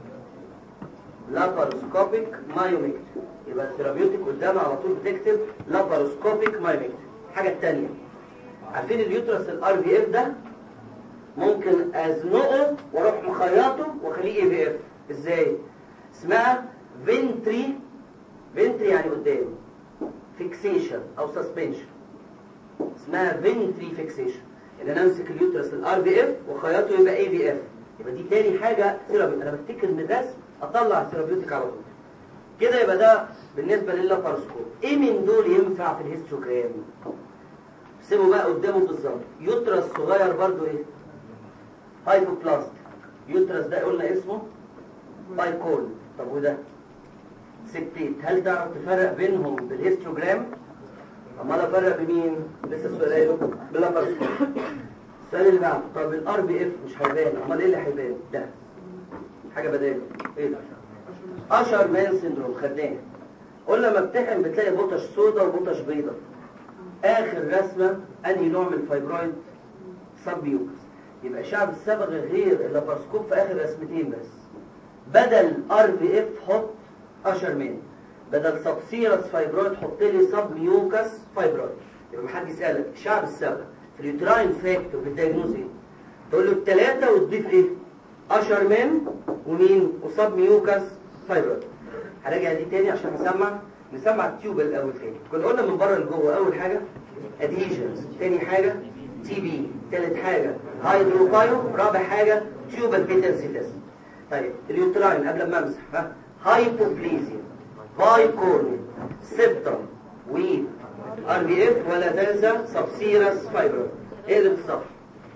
لاباروسكوبيك مايوميكتومي. يبقى الثيرابيوتيك قدامها على طول بتكتب لاباروسكوبيك مايوميكتومي. الحاجه الثانيه، عارفين اليوترس الار بي اف ده ممكن ازنقه واروح مخيطه واخليه اي في اف. ازاي؟ اسمها فينتري، فينتري يعني قدام، فيكسيشن او سسبنشن، اسمها فينتري فيكسيشن. ان انا امسك اليوترس الار بي اف وخيطه يبقى اي في اف. يبقى دي تاني حاجه ثيرابي. انا بفتكر من الرسم اطلع ثيرابيوتيك على طول كده. يبقى ده بالنسبه لللابارسكوب. ايه من دول ينفع في الهيستوجرام؟ سيبه بقى قدامه بالظبط. يوترس صغير برضو ايه؟ هايبوبلاستيك. يوترس ده قلنا اسمه بايكورن. طب وده سبتيت. هل تعرف تفرق بينهم بالهيستوجرام؟ امال افرق بمين؟ لسه السؤال قايله باللابارسكوب. السؤال اللي بعده، طب الار بي اف مش هيبان، امال ايه اللي هيبان؟ ده حاجه بداله. ايه ده؟ اشهر مان سيندروم خدناه. قلنا لما بتحقن بتلاقي بطش سودا وبطش بيضاء. اخر رسمه انهي نوع من الفايبرويد؟ سبميوكس. يبقى شعب الصبغه غير اللابارسكوب في اخر رسمتين بس. بدل ار بي اف حط اشهر مان، بدل سبسيرس فايبرويد حط لي سب ميوكس فايبرويد. يبقى حد يسالك شعب الصبغه في اليوتراين فاكتور بالدايجنوز ايه؟ تقول له الثلاثه وتضيف ايه؟ اشهر مان ومين؟ وسب ميوكس فايبرويد. هراجع دي تاني عشان نسمع نسمع التيوب الاول تاني. كنا قلنا من بره لجوه اول حاجه ادهيجنز، تاني حاجه تي بي، تالت حاجه هايدروبايو، رابع حاجه تيوبال بيتنسيتس. طيب اليوتراين قبل ما امسح ها، هايبوبليزيا، بايكورني، سبتم، و ار بي اف، ولا تنسى سبسيرس فايبرويد. ايه اللي في الصف؟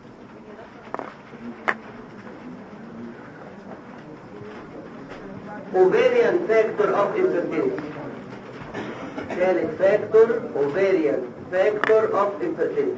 ovarian factor of infertility. ثالث factor ovarian factor of infertility.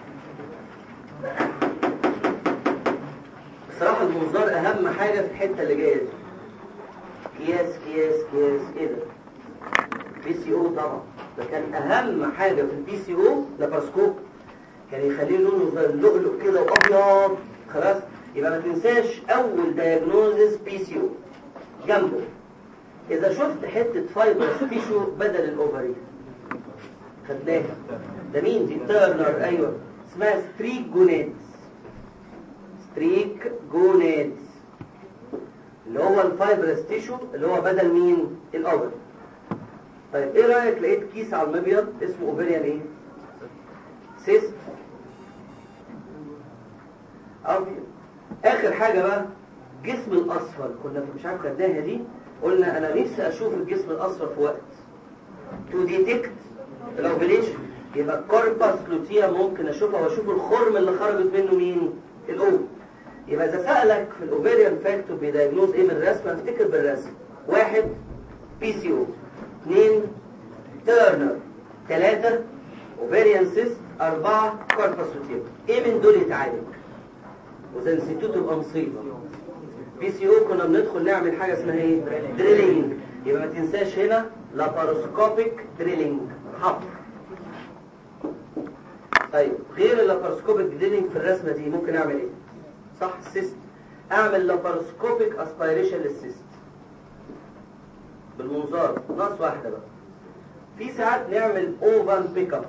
بصراحة المنظار أهم حاجة في الحتة اللي جاية دي. كياس كياس كياس إيه ده؟ بي سي أو طبعا. ده كان أهم حاجة في البي سي أو لابارسكوب. كان يخليه لونه زي اللؤلؤ كده وأبيض. خلاص؟ يبقى ما تنساش أول دايجنوزس بي سي أو. جنبه إذا شفت حتة فايبرس تيشو بدل الأوفري خدناها. ده مين دي؟ تيرنر. أيوة اسمها ستريك جونادز. ستريك جونادز اللي هو الفايبرس تيشو اللي هو بدل مين؟ الأوفري. طيب إيه رأيك لقيت كيس على المبيض اسمه أوفريان إيه؟ سيست أبيض. آخر حاجة بقى الجسم الأصفر. كنا مش عارف خدناها دي. قلنا أنا نفسي أشوف الجسم الأصفر في وقت تو ديتكت الأوفيليشن. يبقى الكوربس لوتيا ممكن أشوفها وأشوف الخرم اللي خرجت منه مين؟ الأوف. يبقى إذا سألك في الأوفيريان فاكتور بيدايجنوز إيه من الرسم؟ هتفتكر بالرسم. واحد بي سي أو، اثنين تيرنر، ثلاثة أوفيريان سيست، أربعة كوربس لوتيوم. إيه من دول يتعالج؟ وإذا نسيتوه تبقى مصيبة. بي سي او كنا بندخل نعمل حاجة اسمها إيه؟ دريلينج. يبقى ما تنساش هنا لاباروسكوبيك دريلينج، حفر. طيب غير اللاباروسكوبيك دريلينج في الرسمة دي ممكن أعمل إيه؟ صح؟ السيست. أعمل لاباروسكوبيك أسبيريشن للسيست بالمنظار. ناقص واحدة بقى. في ساعات نعمل اوفن بيك اب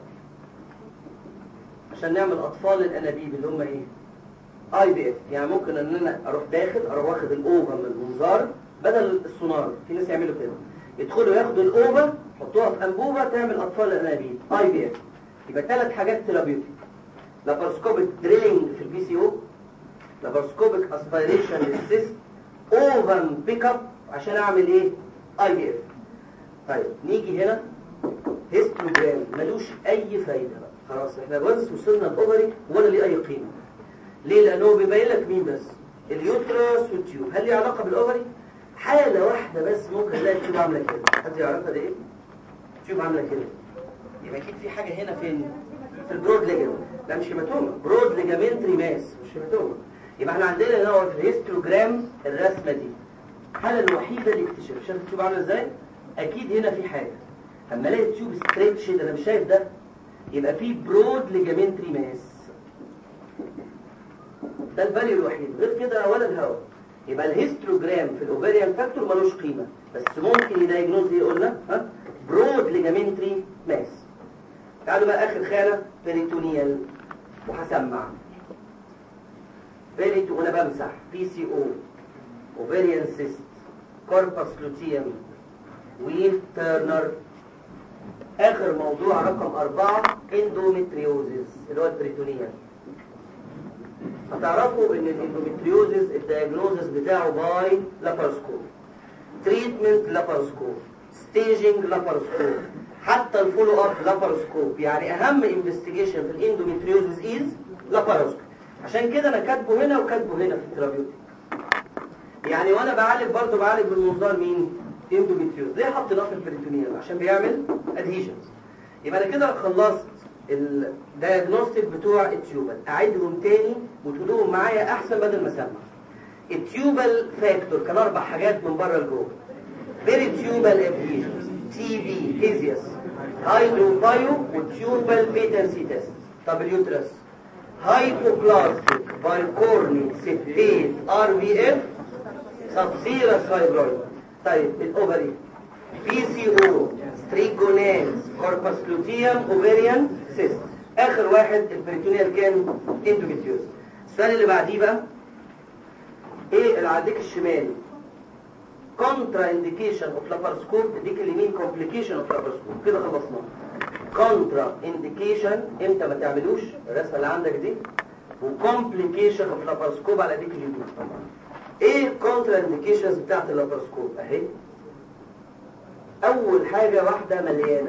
عشان نعمل اطفال الانابيب اللي هم ايه؟ اي بي اف. يعني ممكن ان انا اروح داخل اروح واخد الاوفن من المنظار بدل السونار. في ناس يعملوا كده، يدخلوا ياخدوا الاوفن يحطوها في انبوبه تعمل اطفال الانابيب اي بي اف. يبقى ثلاث حاجات ثيرابيوتيك: لاباروسكوبيك دريلينج في البي سي او، لاباروسكوبيك اسبيريشن للسيست، اوفن بيك اب عشان اعمل ايه؟ اي بي اف. طيب نيجي هنا هيستوجرام ملوش اي فايده بقى. خلاص احنا بس وصلنا الاوفري ولا ليه اي قيمه. ليه؟ لانه بيبين لك مين بس؟ اليوترس والتيوب. هل ليه علاقه بالاوفري؟ حاله واحده بس ممكن نلاقي التيوب عامله كده. حد يعرفها ده ايه؟ التيوب عامله كده. يبقى اكيد في حاجه هنا فين؟ في البرود ليجامنت. لا مش هيماتوما، برود ليجامنتري ماس، مش هيماتوما. يبقى احنا عندنا هنا هو في الهيستوجرام الرسمه دي الحاله الوحيده اللي اكتشف. شايف التيوب عامله ازاي؟ اكيد هنا في حاجه. اما الاقي التيوب ستريتش ده انا مش شايف ده، يبقى في برود ليجامنتري ماس. ده الفاليو الوحيد، غير كده ولا الهواء. يبقى الهيستوجرام في الاوفريان فاكتور ملوش قيمه، بس ممكن يدايجنوز ايه قلنا؟ ها؟ برود ليجامنتري ماس. تعالوا بقى اخر خانه بيريتونيال، وهسمع بيريتو وانا بمسح بي سي او، اوفريان سيست، كوربس لوتيوم، وترنر. اخر موضوع رقم اربعة اندومتريوزيس اللي هو البريتونيال. هتعرفوا ان الاندومتريوزيس الدياجنوزيس بتاعه باي لاباروسكوب، تريتمنت لاباروسكوب، ستيجنج لاباروسكوب، حتى الفولو اب لاباروسكوب. يعني اهم انفستيجيشن في الاندومتريوزيس از لاباروسكوب. عشان كده انا كاتبه هنا وكاتبه هنا في الثيرابيوتيك. يعني وانا بعالج برضه بعالج بالمنظار مين؟ اندومتريوز. ليه حطيناه في البريتونيال؟ عشان بيعمل ادهيشنز. يبقى انا كده خلصت الدايجنوستيك بتوع التيوبال. اعيدهم تاني وتقولوهم معايا احسن بدل ما اسمع. التيوبال فاكتور كان اربع حاجات من بره لجوه: بيريتيوبال ادهيشنز، تي بي، هيزياس، هايدروبايو، وتيوبال بيتنسي تيست. طب اليوترس هايبوبلاستيك بايكورني سيبتيت ار بي اف سبسيرس فايبرويد. طيب الاوفري بي سي او، ستريجونيز، كوربس لوتيوم، اوفريان سيست. اخر واحد البريتونيال كان اندوميتريوز. السؤال اللي بعديه بقى ايه اللي على الديك الشمال؟ كونترا انديكيشن اوف لاباروسكوب، الديك اليمين كومبليكيشن اوف لاباروسكوب. كده خلصنا. كونترا انديكيشن امتى ما تعملوش الرسمه اللي عندك دي، وكومبليكيشن اوف لاباروسكوب على ديك اليمين. ايه الكونترا انديكيشنز بتاعت اللاباروسكوب؟ اهي اول حاجه واحده مليانه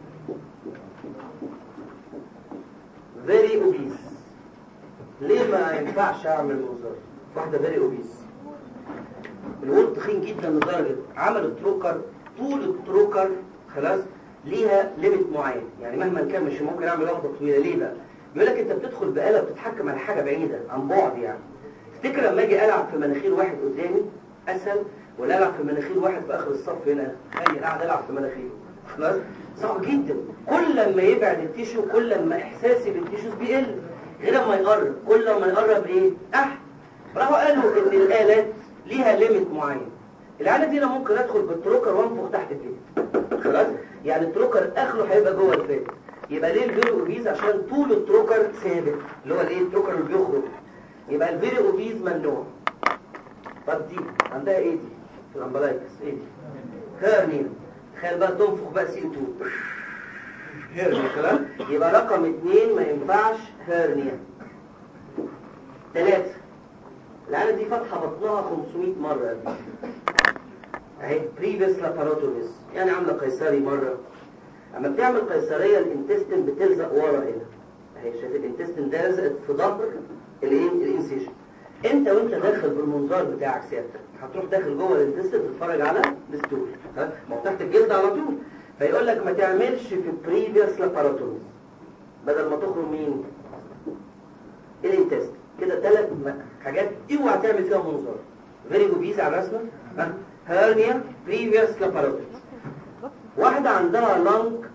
فيري اوبيس. ليه ما ينفعش اعمل منظار؟ واحده فيري اوبيس، الولد تخين جدا لدرجه عمل التروكر، طول التروكر خلاص ليها ليميت معين. يعني مهما كان مش ممكن اعمل واحده طويله. ليه بقى؟ بيقول لك انت بتدخل بآلة بتتحكم على حاجه بعيده عن بعد. يعني تفتكر لما اجي العب في مناخير واحد قدامي اسهل ولا العب في مناخير واحد في اخر الصف هنا؟ خلي قاعد العب في مناخيره خلاص، صعب جدا. كل ما يبعد التيشو كل ما احساسي بالتيشوز بيقل، غير ما يقرب كل ما يقرب ايه؟ احد. راحوا قالوا ان الالات ليها ليميت معين. الآلة دي انا ممكن ادخل بالتروكر وانفخ تحت الفيت خلاص، يعني التروكر اخره هيبقى جوه الفيت. يبقى ليه الفيري اوبيز؟ عشان طول التروكر ثابت، اللي هو الايه؟ التروكر اللي بيخرج. يبقى الفيري اوبيز ممنوع. طب دي عندها ايه دي في الامبلايكس؟ ايه دي؟ هيرنيا. تخيل بقى تنفخ بقى سي تو هيرنيا خلاص. يبقى رقم اتنين ما ينفعش هيرنيا. ثلاثة العينة دي فاتحة بطنها خمسمية مرة قبل اهي بريفيس لاباروتوميس، يعني عاملة قيصري مرة. اما بتعمل قيصرية الانتستين بتلزق ورا هنا اهي، شايف الانتستين ده لزقت في ظهر الايه؟ الانسيشن. انت وانت داخل بالمنظار بتاعك سيادتك هتروح داخل جوه الانتستين تتفرج على الستول، ها ما هو تحت الجلد على طول. فيقول لك ما تعملش في بريفيس لاباروتوميس. بدل ما تخرج مين؟ الانتست. كده ثلاث حاجات اوعى تعمل فيها منظار. فيري اوبيز على الرسمه، هيرنيا بريفيوس لاباروتومي. واحده عندها لانج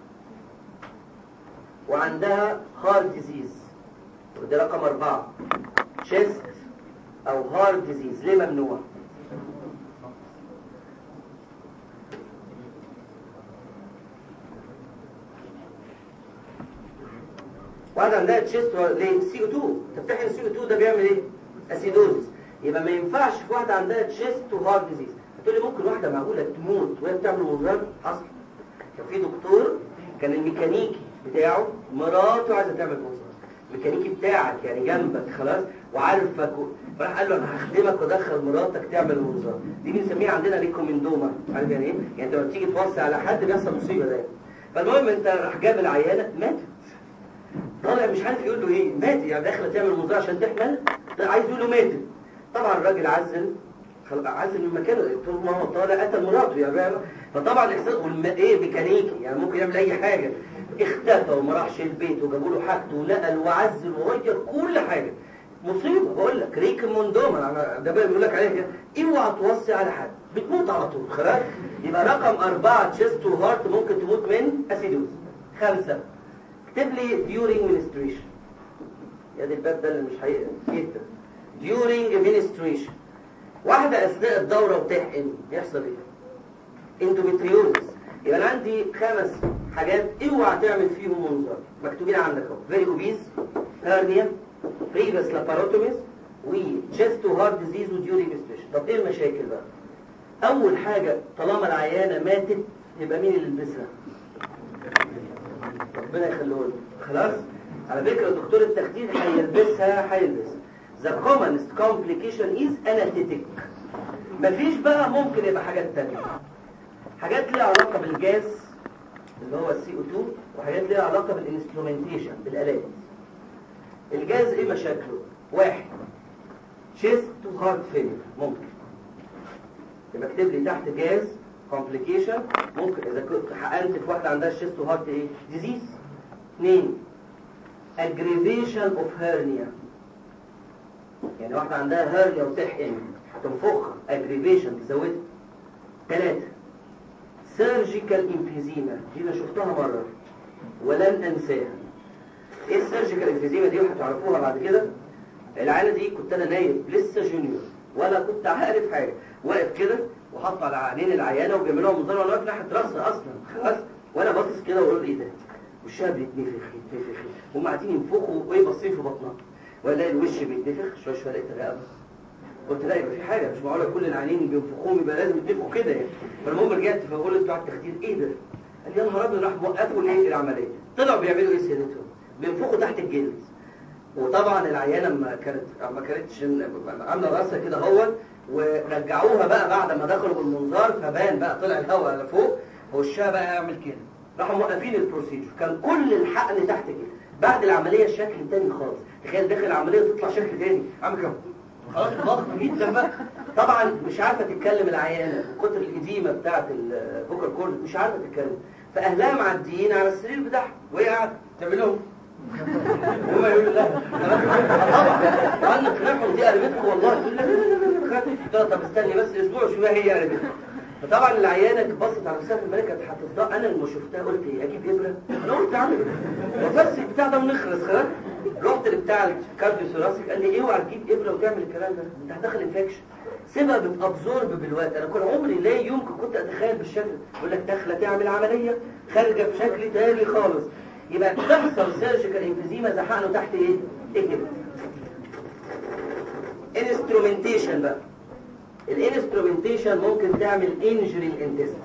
وعندها هارت ديزيز، وده رقم أربعة. تشيست أو هارت ديزيز ليه ممنوع؟ واحدة عندها تشيست ليه؟ سي او اتنين. تفتح السي او اتنين ده بيعمل ايه؟ اسيدوزس. يبقى ما ينفعش في واحدة عندها تشيست وهارت ديزيز. هتقول لي ممكن واحدة معقولة تموت وهي بتعمل منظار؟ حصل. كان في دكتور كان الميكانيكي بتاعه مراته عايزه تعمل منظار. الميكانيكي بتاعك يعني جنبك خلاص وعارفك و... فراح قال له انا هخدمك وادخل مراتك تعمل منظار. دي بنسميها عندنا ريكومندوما. عارف يعني ايه؟ يعني انت لما تيجي توصي على حد بيحصل مصيبه دايما. فالمهم انت راح جاب العيانه ماتت. طالع مش عارف يقول له ايه، ماتت يعني داخله تعمل منظار عشان تحمل، عايز يقول له ماتت. طبعا الراجل عزل عزل من مكانه طول ما هو طالع قتل مراته يعني. فطبعا الاحساس والم... ايه ميكانيكي يعني ممكن يعمل اي حاجه. اختفى وما راحش البيت وجابوا له حاجته ونقل وعزل وغير كل حاجه. مصيبه بقول لك ريكومندوما. انا ده بيقول لك عليها كده اوعى توصي على حد بتموت على طول خلاص. يبقى رقم أربعة تشيست وهارت ممكن تموت من اسيدوز. خمسة اكتب لي during menstruation. يا دي الباب ده اللي مش هيكتب. during menstruation واحدة أثناء الدورة وتحقن يحصل إيه؟ اندوميتريوزس. يبقى أنا عندي خمس حاجات اوعى تعمل فيهم منظار مكتوبين عندك اهو. فيري اوبيز، هيرنيا، بريفيوس لاباروتوميز، وتشيست وهارت ديزيز وديوري منستريشن. طب إيه المشاكل بقى؟ أول حاجة طالما العيانة ماتت يبقى مين اللي يلبسها؟ ربنا يخليه لنا خلاص. على فكرة دكتور التخدير هيلبسها هيلبسها. The commonest complication is anesthetic. مفيش بقى ممكن يبقى حاجات تانية. حاجات ليها علاقة بالجاز اللي هو السي او اتنين وحاجات ليها علاقة بالانسترومنتيشن بالآلات. الجاز ايه مشاكله؟ واحد chest to heart failure ممكن. يبقى اكتب لي تحت جاز complication ممكن إذا كنت حقنت في واحدة عندها chest to heart ايه؟ disease. اثنين aggravation of hernia. يعني واحدة عندها هيرنيا وتحقن تنفخها اجريفيشن تزودها. ثلاثة سيرجيكال امفيزيما. دي انا شفتها مرة ولن انساها. ايه السيرجيكال امفيزيما دي وهتعرفوها بعد كده. العينة دي كنت انا نايم لسه جونيور ولا كنت عارف حاجة، واقف كده وحط على عينين العيانة وبيعملوها منظار وانا واقف ناحية راسها اصلا خلاص، وانا باصص كده واقول ايه ده؟ وشها بيتنفخ يتنفخ هم قاعدين ينفخوا وايه باصين في بطنها ولا الوش بيتنفخ. شويه شويه لقيت الرقبه. قلت لا يبقى في حاجه مش معقوله كل العينين بينفخوهم يبقى لازم يتنفخوا كده يعني. فالمهم رجعت فبقول له بتوع التخدير ايه ده؟ قال لي يا نهار ابيض. راح موقفوا ليه العمليه. طلعوا بيعملوا ايه سيادتهم؟ بينفخوا تحت الجلد. وطبعا العيانه اما كانت ما كانتش عامله راسها كده اهوت ورجعوها بقى بعد ما دخلوا بالمنظار فبان بقى طلع الهواء لفوق وشها بقى يعمل كده. راحوا موقفين البروسيجر. كان كل الحقن تحت كده. بعد العمليه شكل تاني خالص. تخيل داخل العمليه تطلع شكل تاني عامل كده خلاص ضغط جدا بقى. طبعا مش عارفه تتكلم العيانه من كتر الاديمه بتاعه الفوكال كورد مش عارفه تتكلم. فاهلها معديين على السرير بتاعها وهي قاعده تعمل لهم وهم يقولوا لا طبعا وانا اقنعهم دي قريبتكم والله. تقول لا لا لا لا طب استني بس اسبوع شويه هي قريبتكم. فطبعا العيانه بصت على نفسها في الملكه كانت هتفضل. انا لما شفتها قلت ايه اجيب ابره. انا قلت اعمل وفرس البتاع ده ونخلص خلاص. رحت لبتاع الكارديو ثوراسيك قال لي ايه اوعى تجيب ابره وتعمل الكلام ده انت هتدخل انفكشن. سيبها بتابزورب بالوقت. انا كل عمري لا يمكن كنت اتخيل بالشكل. يقول لك داخله تعمل عمليه خارجه بشكل تاني خالص. يبقى تحصل سيرجيكال انفيزيما زحقنه تحت ايه؟ ايه كده؟ انسترومنتيشن بقى. الانسترومنتيشن ممكن تعمل انجري الانتستين.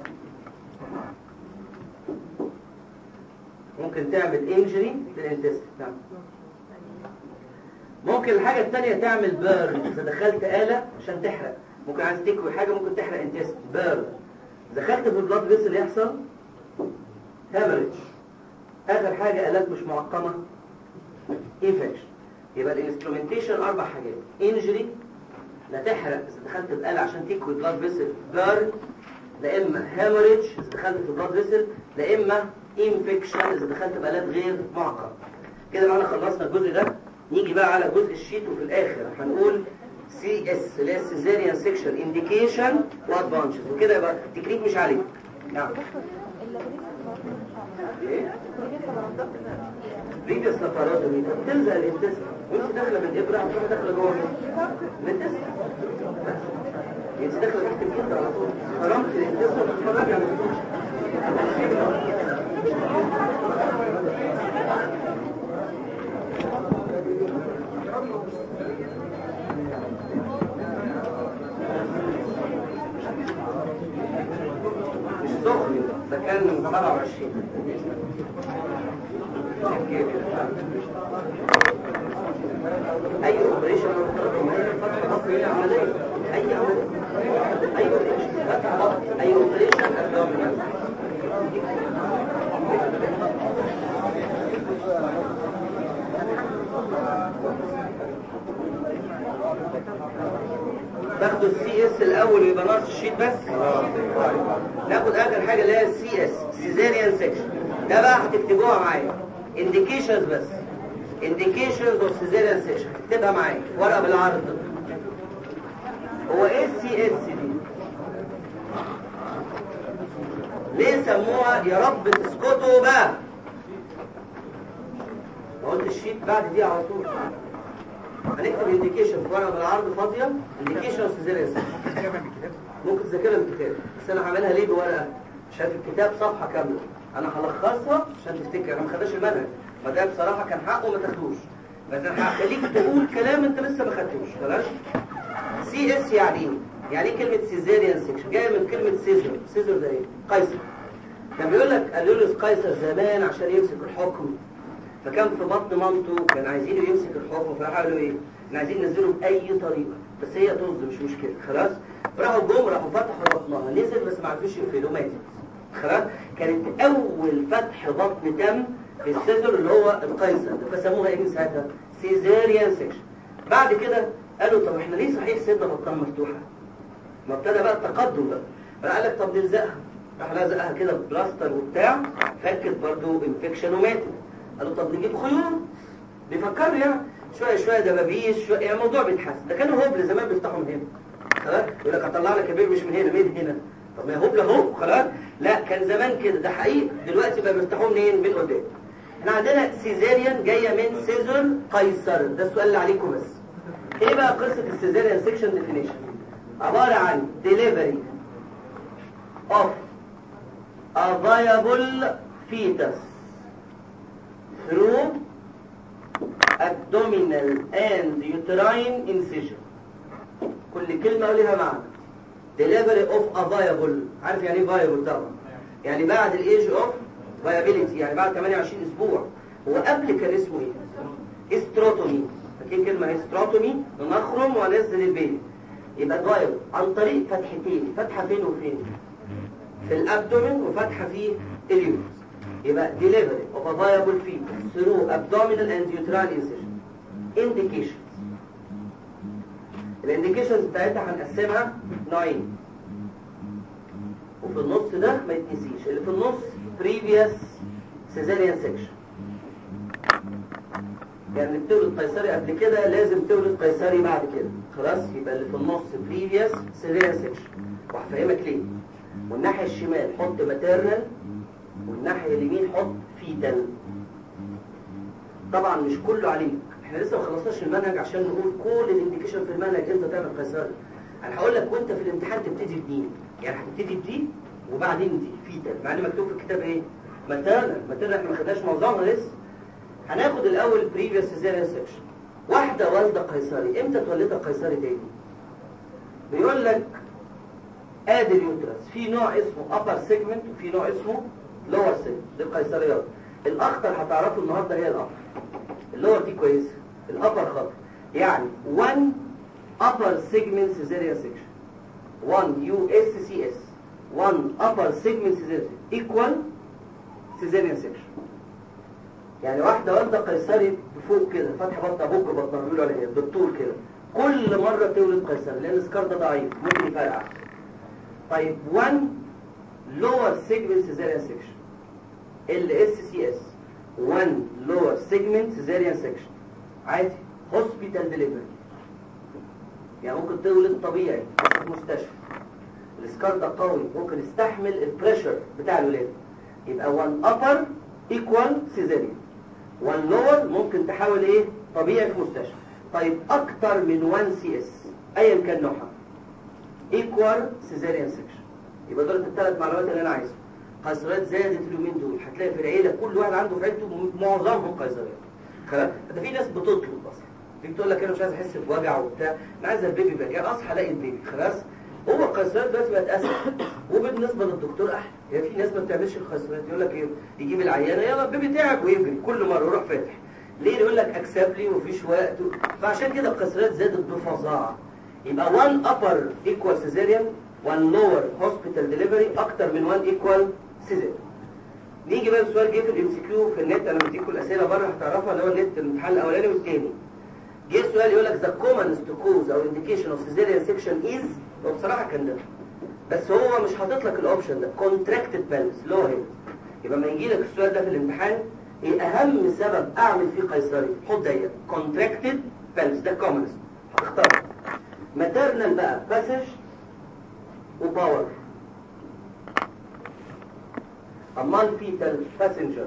ممكن تعمل انجري للانتستين. نعم. ممكن الحاجة الثانية تعمل بيرن. إذا دخلت آلة عشان تحرق ممكن عايز تكوي حاجة ممكن تحرق انتستين. بيرن. دخلت في البلاد فيسل يحصل هامرج. آخر حاجة آلات مش معقمة انفكشن. يبقى الانسترومنتيشن أربع حاجات. انجري لا تحرق إذا دخلت بآلة عشان تكوي بلاد فيسل. بيرن. لا إما هامرج إذا دخلت في بلاد فيسل. لا إما انفكشن إذا دخلت بآلات غير معقمة. كده معانا خلصنا الجزء ده. نيجي بقى على جزء الشيت وفي الاخر هنقول سي اس اللي هي سيزاريان سيكشن انديكيشن وادفانتجز وكده، يبقى التكنيك مش عليك. نعم. ايه؟ بريفيس لاباروتومي بتلزق الانتست وانت داخله بالابره هتروح داخله جوه الانتست. انت داخله تحت الجلد على طول، خرمت الانتست وتتفرج على مش سخن، ده كان من سبعة وعشرين. اي اوبريشن فتح بطن اي عمليه اي عمليه اي اوبريشن فتح بطن اي اوبريشن ابدومينال. تاخدوا السي اس الاول ويبقى ناقص الشيت بس. ناخد اخر حاجه اللي هي السي اس سيزاريان سيكشن. ده بقى هتكتبوها معايا indications بس indications of cesarean section اكتبها معايا ورقه بالعرض. هو ايه السي اس دي؟ ليه سموها يا رب تسكتوا بقى؟ ما قلت الشيت بعد دي على طول. هنكتب indications ورقه بالعرض فاضيه indications of cesarean section. ممكن تذاكرها بالكتاب بس انا هعملها ليه بورقه؟ عشان في الكتاب صفحه كامله انا هلخصها عشان تفتكر. انا ما خدتش المنهج، ما ده بصراحه كان حقه ما تاخدوش، بس انا هخليك تقول كلام انت لسه ما خدتوش. خلاص. سي اس يعني ايه؟ يعني ايه كلمه سيزاريان سيكشن؟ جايه من كلمه سيزر. سيزر ده ايه؟ قيصر. كان بيقول لك قالوا له قيصر زمان عشان يمسك الحكم، فكان في بطن مامته كان عايزينه يمسك الحكم، فراحوا قالوا ايه؟ احنا عايزين ننزله باي طريقه بس هي طز مش مشكله. خلاص. راحوا جم راحوا فتحوا بطنها، نزل بس ما عرفوش يقفلوا، ماتت. خلاص. كانت اول فتح بطن تم في السيزر اللي هو القيصر، فسموها ايه ساعتها؟ سيزاريان سيكشن. بعد كده قالوا طب احنا ليه صحيح سيبنا بطنها مفتوحه؟ ما ابتدى بقى التقدم بقى، فقال لك طب نلزقها. راح لزقها كده بلاستر وبتاع، فكت برضه انفكشن وماتت. قالوا طب نجيب خيوط. بيفكروا يعني شويه شويه دبابيس شويه، يعني الموضوع بيتحسن. ده كانوا هبل زمان بيفتحوا من هنا. خلاص. يقول لك هطلع لك البيبي مش من هنا، من هنا. طب ما هبل اهو. خلاص. لا كان زمان كده، ده حقيقي. دلوقتي بقى بيفتحوه منين؟ من قدام. احنا عندنا سيزاريان جايه من سيزر قيصر، ده السؤال اللي عليكم بس. ايه بقى قصه السيزاريان سيكشن ديفينيشن؟ عباره عن delivery of a viable fetus through abdominal and uterine incision. كل كلمه لها معنى. delivery of a viable، عارف يعني ايه viable طبعا؟ يعني بعد الايج اوف viability، يعني بعد ثمانية وعشرين اسبوع. هو قبل كان اسمه ايه؟ استروتومي. فاكرين كلمه استروتومي؟ نخرم وننزل البيبي. يبقى فايبل عن طريق فتحتين، فتحه فين وفين؟ في الابدومين وفتحه في اليوترس. يبقى delivery of a viable fetus through abdominal and uterine incision. indications. الانديكيشنز بتاعتها هنقسمها نوعين، وفي النص ده ما يتنسيش اللي في النص previous cesarean section. يعني اللي بتولد قيصري قبل كده لازم تولد قيصري بعد كده. خلاص. يبقى اللي في النص previous cesarean section. وهفهمك ليه. والناحيه الشمال حط maternal، والناحيه اليمين حط fetal. طبعا مش كله عليك، احنا لسه ما خلصناش المنهج عشان نقول كل الانديكيشن في المنهج امتى تعمل قيصري. انا هقول لك وانت في الامتحان تبتدي بدي، يعني هتبتدي بدي وبعدين دي فيتال، مع ان مكتوب في الكتاب ايه؟ ماتيرنال. ماتيرنال احنا ما خدناش معظمها لسه. هناخد الاول بريفيوس سيزاريان سيكشن. واحده والده قيصري، امتى اتولدت قيصري تاني؟ بيقول لك ادي اليوترس، في نوع اسمه ابر سيجمنت وفي نوع اسمه لور سيجمنت للقيصريات. الاخطر هتعرفوا النهارده هي الابر. اللور دي كويسه، الابر خطر. يعني واحد upper segment cesarean section، واحد يو اس سي اس، واحد upper segment cesarean equal cesarean section. يعني واحدة والدة قيصري فوق كده، فتح بطنها بوك بطنها بيقولوا عليها بالطول كده، كل مرة تولد قيصري لأن السكار ده ضعيف ممكن يفرقع. طيب واحد lower segment cesarean section ال اس سي اس، one lower segment cesarean section عادي. hospital delivery يعني ممكن تولد طبيعي في المستشفى، السكار ده قوي ممكن يستحمل البريشر بتاع الولاده، يبقى one upper equal cesarean، one lower ممكن تحاول ايه طبيعي في مستشفى. طيب اكتر من one سي اس ايا كان نوعها equal cesarean section. يبقى دول الثلاث معلومات اللي انا عايزها. قيصريات زادت اليومين دول، هتلاقي في العيله كل واحد عنده في عيلته معظمهم قيصريات. خلاص ده في ناس بتطلب اصلا، في بتقول لك انا مش عايز احس بوجع وبتاع، انا عايز البيبي بقى يعني اصحى الاقي البيبي خلاص. هو القيصريات دلوقتي بقت اسهل وبالنسبه للدكتور احلى. يعني في ناس ما بتعملش القيصريات، يقول لك ايه يجيب العيانه يلا البيبي تعب ويجري كل مره يروح فاتح. ليه؟ يقول لك اكسب لي ومفيش وقت و... فعشان كده القيصريات زادت بفظاعه. يبقى one upper equal cesarean one lower hospital delivery اكتر من one equal cesarean. نيجي بقى السؤال جه في الام سي كيو في النت، انا بديكم الاسئله بره هتعرفها اللي هو النت الامتحان الاولاني والثاني. جه السؤال يقول لك the commonest cause او indication of cesarean section is، وبصراحه كان ده بس هو مش حاطط لك الاوبشن ده contracted pelvis اللي هو هنا. يبقى لما يجي لك السؤال ده في الامتحان ايه اهم سبب اعمل فيه قيصري؟ حط دايره contracted pelvis ده commonest هتختار. maternal بقى passage وباور. امال فيتال باسنجر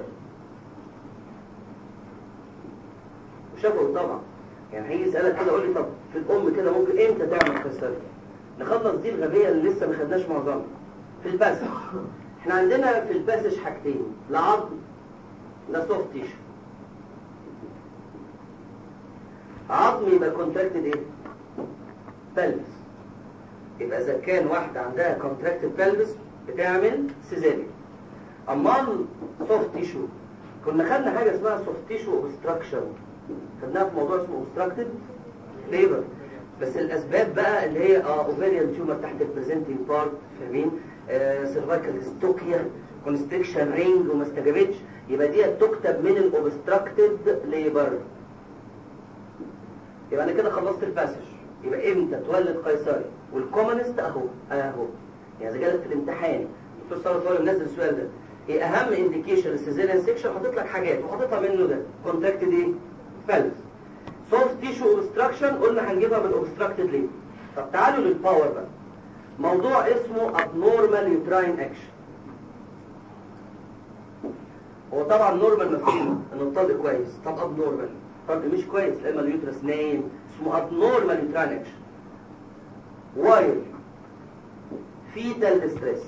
وشافوا طبعا. يعني هيجي يسالك كده قول لي طب في الام كده ممكن امتى تعمل قيصري؟ نخلص دي الغبيه اللي لسه ما خدناش معظمها. في الباسج احنا عندنا في الباسج حاجتين، لا عظم لا سوفت تيشو. عظم يبقى كونتراكتد ايه؟ بلفس. يبقى اذا كان واحده عندها كونتراكتد بلفس بتعمل سيزاريان. امال سوفت تيشو كنا خدنا حاجه اسمها سوفت تيشو اوبستراكشن، خدناها في موضوع اسمه اوبستراكتد ليبر. بس الاسباب بقى اللي هي اه اوفيريان تيومر تحت البريزنتنج بارت فاهمين، سيرفايكال ستوكيا كونستريكشن رينج وما استجابتش، يبقى دي تكتب من الاوبستراكتد ليبر. يبقى انا كده خلصت الباسج. يبقى امتى تولد قيصري؟ والكومنست اهو اهو. يعني اذا جالك في الامتحان الدكتور صالح طالب منزل السؤال ده ايه اهم انديكيشن للسيزيريان سيكشن، حاطط لك حاجات وحاططها منه ده كونتراكتد ايه؟ فالف. سوفت تيشو اوبستراكشن قلنا هنجيبها من اوبستراكتد ليه. طب تعالوا للباور بقى. موضوع اسمه abnormal uterine action. هو طبعا نورمال مفهوم ان الطلق كويس، طب ابنورمال الطلق مش كويس لما اليوترس نايم، اسمه abnormal uterine action. while fetal distress،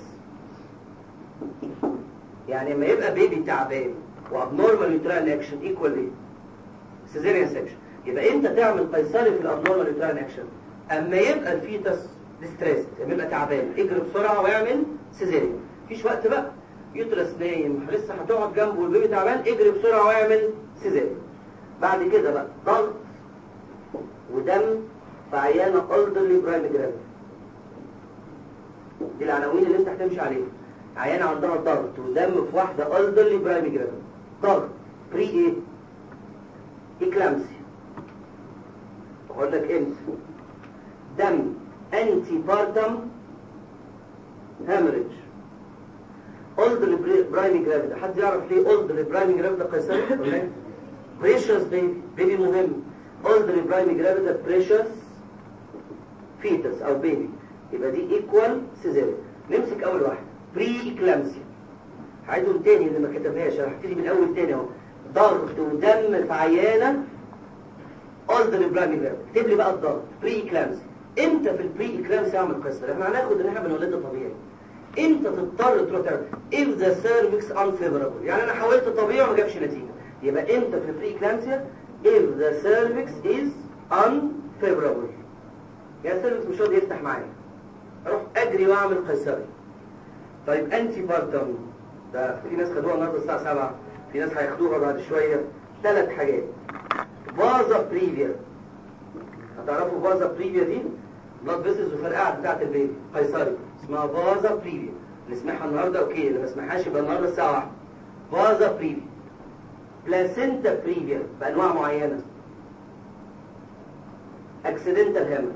يعني لما يبقى بيبي تعبان وابنورمال يوترين اكشن ايكوال ايه؟ سيزيريان سيكشن. يبقى امتى تعمل قيصري في الابنورمال يوترين اكشن؟ اما يبقى الفيتس ديستريس، لما يبقى تعبان اجري بسرعه واعمل سيزيريان. مفيش وقت بقى، يوترس نايم لسه هتقعد جنبه والبيبي تعبان، اجري بسرعه واعمل سيزيريان. بعد كده بقى ضغط ودم في عيانه elderly primary gravity. دي العناوين اللي انت هتمشي عليها. عيانة عندها ضغط ودم في واحدة elderly primary gravity. ضغط بري ايه؟ إكلامسيا. بقول لك امتى؟ دم انتي بارتم هامرج. elderly primary gravity. حد يعرف ليه elderly primary gravity قيصري؟ precious baby بيبي مهم. elderly primary gravity precious fetus او بيبي. يبقى دي equal cesarean. نمسك اول واحدة بري إكلامسيا. هعيدهم تاني اللي ما كتبهاش، انا هبتدي من الاول تاني اهو. ضغط ودم في عيانه elderly primary gravity. اكتب لي بقى الضغط بري إكلامسيا. امتى في البري إكلامسيا اعمل قيصري؟ احنا هناخد ان احنا بنولدها طبيعي. امتى تضطر تروح تعمل؟ if the cervix unfavorable، يعني انا حاولت طبيعي وما جابش نتيجه. يبقى امتى في البري إكلامسيا؟ if the cervix is unfavorable. يا السيرفكس مش راضي يفتح معايا، اروح اجري واعمل قيصري. طيب انتي بارتم ده في ناس خدوها النهارده الساعه سبعة، في ناس هياخدوها بعد شويه. ثلاث حاجات. فازا بريفيا، هتعرفوا فازا بريفيا دي؟ بلاد فيسلز وفرقعه بتاعت البيبي قيصري اسمها فازا بريفيا. نسمعها النهارده اوكي، اللي ما سمعهاش يبقى النهارده الساعه واحدة. فازا بريفيا. بلاسينتا بريفيا بانواع معينه. اكسيدنتال هامرج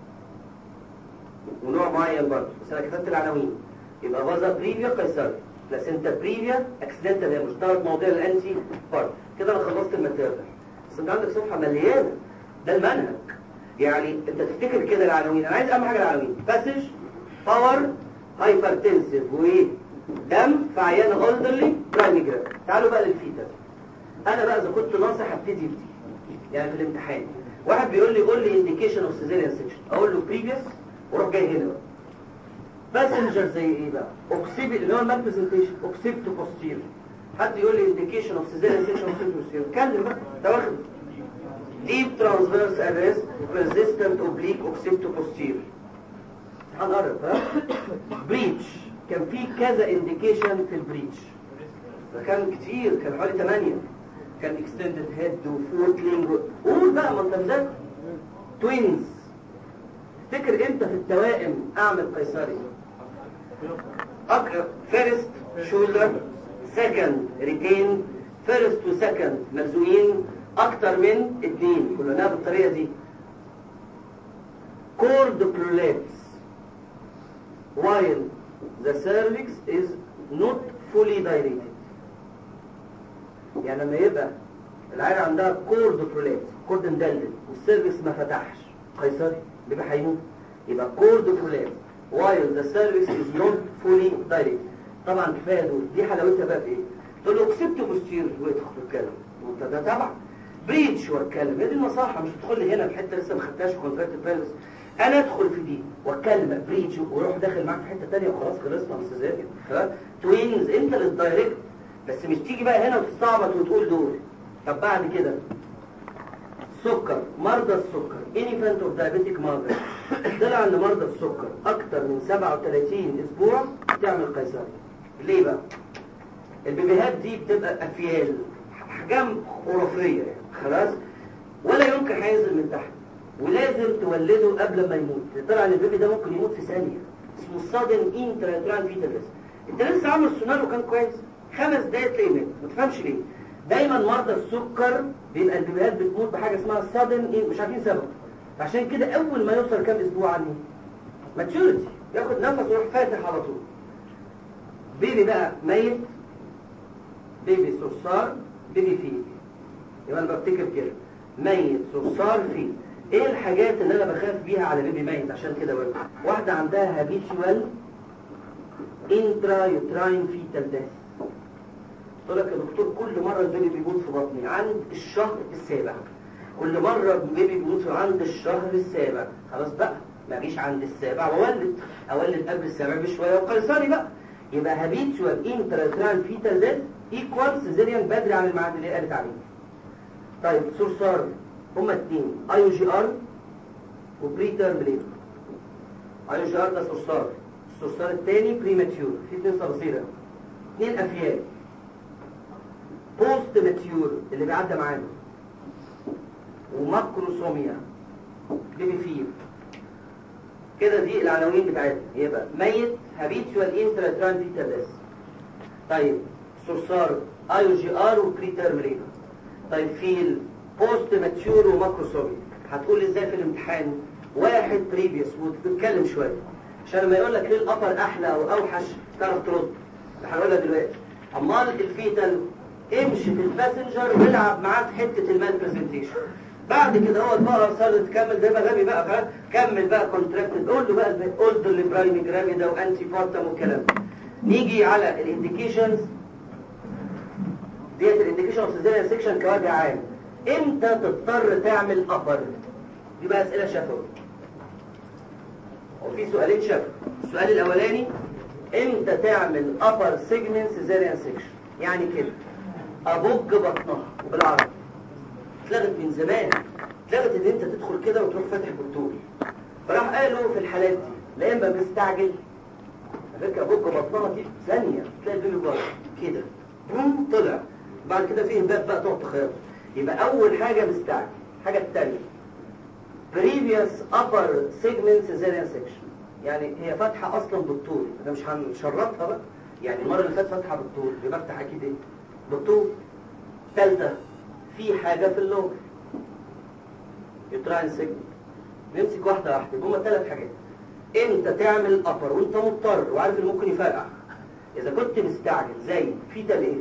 ونوع معين برضه، بس انا كتبت العناوين. يبقى فازا بريفيا قيصري. بلاسنتا بريفيا اكسيدنتال هيموريج، ثلاث مواضيع الانتي بارت. كده انا خلصت الماتيرنال. بس انت عندك صفحه مليانه، ده المنهج. يعني انت تفتكر كده العناوين، انا عايز اهم حاجه العناوين: باسج، باور، هايبرتنسيف، وايه؟ دم في عيان اولدرلي، برايميجرام. تعالوا بقى للفيتال. انا بقى اذا كنت ناصح ابتدي بدي، يعني في الامتحان واحد بيقول لي قول لي انديكيشن اوف سيزيريان سيكشن، اقول له بريفيوس واروح جاي هنا بقى. باسنجر زي ايه بقى؟ اوكسيبي اللي هو المال برزنتيشن، اوكسيبتو بوستير. حد يقول لي انديكيشن اوف سيزيريان سيكشن اوكسيبتو بوستير، اتكلم بقى ده واخد ديب ترانسفيرس اريس ريزيستنت اوبليك اوكسيبتو بوستير. هنقرب ها. بريتش، كان في كذا انديكيشن في البريتش، ده كان كتير، كان حوالي ثمانية. كان اكستندد هيد وفوتلينج، قول بقى ما انت مذاكر. توينز، افتكر امتى في التوائم اعمل قيصري؟ اقرب فيرست شولدر، سكند ريتين، فيرست وسكند ملزوقين اكتر من اتنين، كلنا بالطريقه دي. كورد prolapse while the cervix is not fully dilated. يعني لما يبقى العيال عندها كورد prolapse، كورد مدلل والسيرفكس ما فتحش، قيصري بيبقى هيموت. يبقى كورد prolapse while the cervix is not fully dilated. طبعا كفايه دول، دي حلاوتها بقى في ايه؟ تقول له اكسبت بوستير ويدخل الكلام، وانت ده تبع بريتش واتكلم. هي دي النصاحه، مش تدخل لي هنا في حته لسه ما خدتهاش كونفرت بيلز. انا ادخل في دي واتكلم بريتش واروح داخل معاك في حته ثانيه وخلاص خلصنا من السيزاريان. خلاص توينز انت للدايركت، بس مش تيجي بقى هنا وتستعبط وتقول دول. طب بعد كده سكر، مرضى السكر، انيفانت اوف دايابيتيك ماذر، طلع ان مرضى السكر اكتر من سبعة وثلاثين اسبوع تعمل قيصري. ليه بقى؟ البيبيهات دي بتبقى افيال، احجام خرافيه يعني، خلاص، ولا يمكن هينزل من تحت، ولازم تولده قبل ما يموت. طلع ان البيبي ده ممكن يموت في ثانيه، اسمه الصادن انتراتران فيتالس. انت لسه عامل سونار وكان كويس، خمس دقايق تلاقيه مات، ما تفهمش ليه. دايما مرضى السكر بيبقى البيبيهات بتموت بحاجه اسمها صادن، مش عارفين سبب. عشان كده اول ما يوصل كام اسبوع عنه ماتيوريتي، ياخد نفس ويروح فاتح على طول. بيبي بقى ميت، بيبي صرصار، بيبي فيل. يبقى انا بفتكر كده ميت صرصار فيل. ايه الحاجات اللي انا بخاف بيها على بيبي ميت؟ عشان كده بقول واحده عندها هابيتشوال انترا يوتراين فيتال ديث. قلت لك يا دكتور كل مره البيبي بيموت في بطني عند الشهر السابع، كل مره البيبي بيموت عند الشهر السابع. خلاص بقى ما اجيش عند السابع واولد، اولد قبل السابع بشويه وقيصري بقى. يبقى هابيتشوال انترا يوتراين فيتال ديث ايكوال سيزيريان بدري عن الميعاد اللي قالت عليه. طيب صرصار هما اثنين، اي جي ار وبري تيرم ليبر. اي جي ار ده صرصار، الصرصار الثاني بريماتيور، في اثنين صراصير، اثنين افيال. بوست ماتيور اللي بيعدى معانا، وماكروسوميا بيبي فيل. كده دي العناوين بتاعتنا. يبقى ميت هابيتشوال انتراتران فيتال ديث. طيب صرصار اي جي ار وبري تيرم ليبر. طيب فيل بوست ماتيور وماكروسوميا. هتقول ازاي في الامتحان؟ واحد بريفيوس وتتكلم شويه عشان لما يقول لك ليه الابر احلى او اوحش تعرف ترد. هنقولها دلوقتي. امال الفيتال امشي في الباسنجر والعب معاه في حته المال برزنتيشن. بعد كده هو بقى صار تكمل، ده بقى غبي بقى فاهم، كمل بقى كونتراكتد، قول له بقى قلت اللي برايمي جرافيدا وانتي بارتم والكلام. نيجي على الانديكيشنز ديت، الانديكيشن اوف سيزيريان سيكشن كوجه عام. امتى تضطر تعمل ابر؟ دي بقى اسئله شفوي، وفي سؤالين شفوي. السؤال الاولاني امتى تعمل ابر سيجمنت سيزيريان سيكشن؟ يعني كده ابج بطنها بالعربي. اتلغت من زمان، اتلغت ان انت تدخل كده وتروح فاتح بالطول. فراح قالوا في الحالات دي لا اما مستعجل، على فكره ابج بطنها دي ثانيه تلاقي البيبي بره كده بوم طلع، بعد كده فيه باب بقى تقعد تخيط. يبقى اول حاجه مستعجل. الحاجه الثانيه previous upper segment cesarean section، يعني هي فاتحه اصلا بالطول، احنا مش هنشرطها بقى، يعني المره اللي فاتت فاتحه بالطول يبقى افتح اكيد ايه؟ بالطول. ثالثه في حاجه في اللور يوتراين سيجمنت. نمسك واحده واحده، هما ثلاث حاجات. امتى تعمل ابر وانت مضطر وعارف اللي ممكن يفرقع؟ اذا كنت مستعجل زي في ايه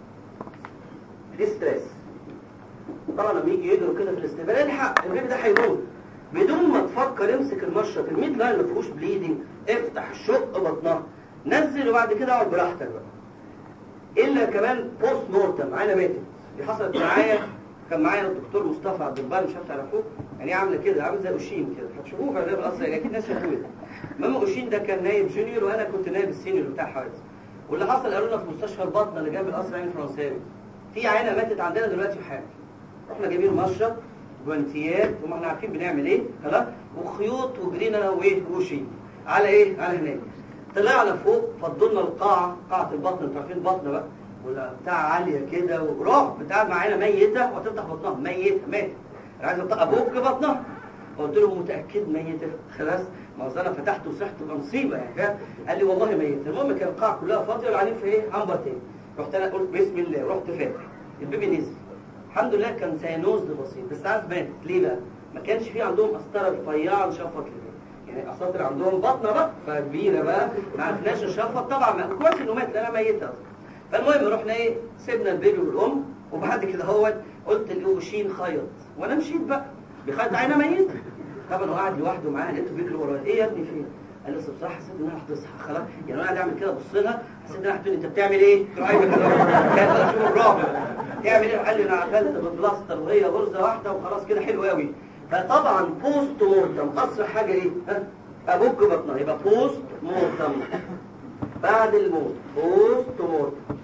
ديستريس، طبعا لما يجي يجروا كده في الاستقبال الحق البيبي ده هيموت، بدون ما تفكر امسك المشرط الميد لاين ما فيهوش بليدنج، افتح شق بطنها نزل وبعد كده اقعد براحتك بقى. الا كمان بوست مورتم عينه ماتت، دي حصلت معايا، كان معايا الدكتور مصطفى عبد البر، مش عارف تعرفوه، يعني عامله كده عامل زي اوشين كده، هتشوفوه في الرياض الاصلي اكيد ناس شافوه. المهم اوشين ده كان نايب جونيور وانا كنت نايب السينيور بتاع حوادث، واللي حصل قالوا لنا في مستشفى البطنه اللي جنب القصر العيني الفرنساوي في عينه ماتت عندنا دلوقتي في حاجه، رحنا جايبين مشرط جوانتيات وما احنا عارفين بنعمل ايه خلاص، وخيوط وجرينا انا وايه وشين على ايه على هناك. طلعنا فوق فضلنا القاعه، قاعه البطن، انتوا عارفين البطن بقى ولا بتاع عاليه كده، وروح بتاع معانا ميته وهتفتح بطنها ميته ماتت، انا عايز ابوك بطنها، قلت له متاكد ميته خلاص، ما اصل انا فتحت وصحت تبقى مصيبه يعني فاهم، قال لي والله ميته. المهم كان القاعه كلها فاضيه وقاعدين في ايه عنبر تاني، رحت انا قلت بسم الله، رحت فاتح البيبي نزل الحمد لله، كان سيانوز بسيط بس عارف ماتت ليه بقى؟ ما كانش في عندهم قسطره رفيعه نشفط كده، يعني اساطر عندهم بطنه بقى فكبيره بقى ما عرفناش نشفط، طبعا كويس انه مات لان ميته اصلا. فالمهم رحنا ايه سيبنا البيبي والام، وبعد كده هو قلت الاوشين خيط وانا مشيت بقى بخيط عينه ميته، طبعا هو قاعد لوحده معاه، لقيته بيجري ورايا، ايه يا ابني فين؟ قال لي بصراحه حسيت ان انا هتصحى خلاص، يعني انا قاعد اعمل كده ابص لها حسيت ان انا هتقول انت بتعمل ايه؟ رايح كده شوف الرعب تعمل ايه؟ قال لي انا عملت بالبلاستر وهي غرزه واحده وخلاص كده حلو قوي. فطبعا بوست مورتم اسرع حاجه ايه؟ ها؟ ابوك بطنها، يبقى بوست مورتم بعد الموت، بوست مورتم.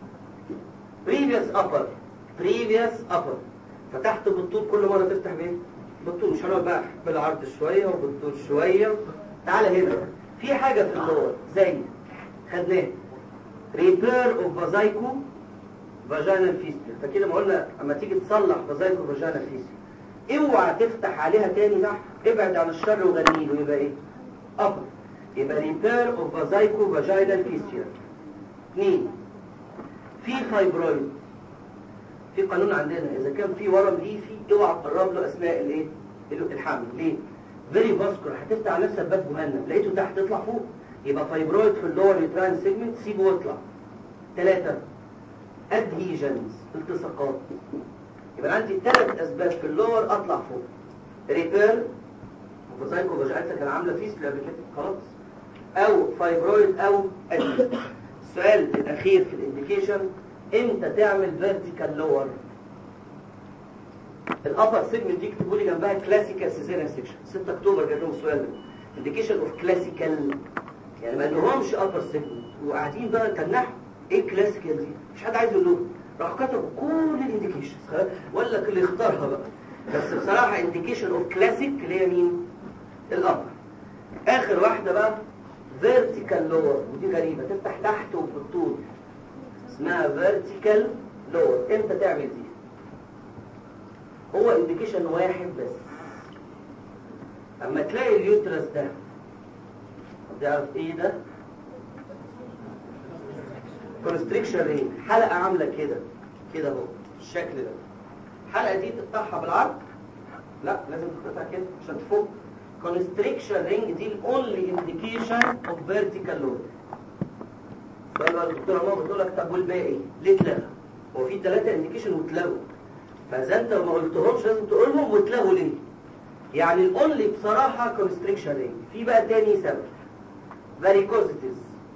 بريفيوس ابر، بريفيوس ابر، فتحت بالطول كل مره تفتح بايه؟ بالطول، مش هنقعد بقى بالعرض شويه وبالطول شويه. تعالى هنا في حاجه في اللور زي خدناه ريبير اوف فازايكو فاجينال فيستول، فكده ما قلنا اما تيجي تصلح فازايكو فاجينال فيستول اوعى تفتح عليها تاني تحت، ابعد عن الشر وغني له، يبقى ايه؟ ابر، يبقى ريبير اوف فازايكو فاجينال فيستول. اثنين في فايبرويد، في قانون عندنا اذا كان في ورم ليفي اوعى تقرب له اثناء الايه؟ الحمل. ليه؟ فيري فاسكولار، هتفتح على نفسك باب جهنم، لقيته تحت تطلع فوق، يبقى فايبرويد في اللور يوتراين سيجمنت، سيبه واطلع. ثلاثة ادهيجنز، التصاقات، يبقى عندي ثلاث اسباب في اللور اطلع فوق، ريبير وفازايكو فاجينال كان عامله فيستول قبل كده خلاص، او فايبرويد او ادهيجن. السؤال الاخير في الانديكيشن، امتى تعمل فيرتيكال لور؟ الابر سيجمنت دي اكتبوا لي جنبها كلاسيكال سيزيريان سيكشن، ستة اكتوبر جاب لهم السؤال ده، انديكيشن اوف كلاسيكال، يعني ما لهمش ابر سيجمنت وقاعدين بقى تنحوا ايه الكلاسيكال دي؟ مش حد عايز يقول لهم، راح كتبوا كل الانديكيشنز ولا اللي اختارها بقى، بس بصراحه انديكيشن اوف كلاسيك اللي هي مين؟ الابر. اخر واحده بقى فيرتيكال لور، ودي غريبه تفتح تحت وبالطول، اسمها فيرتيكال لور. امتى تعمل دي؟ هو انديكيشن واحد بس، اما تلاقي اليوترس ده تعرف ايه ده؟ كونستريكشن رينج، حلقه عامله كده كده اهو الشكل ده، الحلقه دي تقطعها بالعرض؟ لا لازم تقطعها كده عشان تفك. كونستريكشن رينج دي الاونلي انديكيشن اوف فيرتيكال لور. سؤال بقى الدكتوره ماما بتقول لك طب والباقي ليه اتلغى؟ هو في ثلاثه انديكيشن واتلغوا، فاذا انت ما قلتهمش لازم تقولهم واتلغوا ليه؟ يعني الاونلي بصراحه كونستريكشن رينج. في بقى تاني سبب فاريكوزيتيز.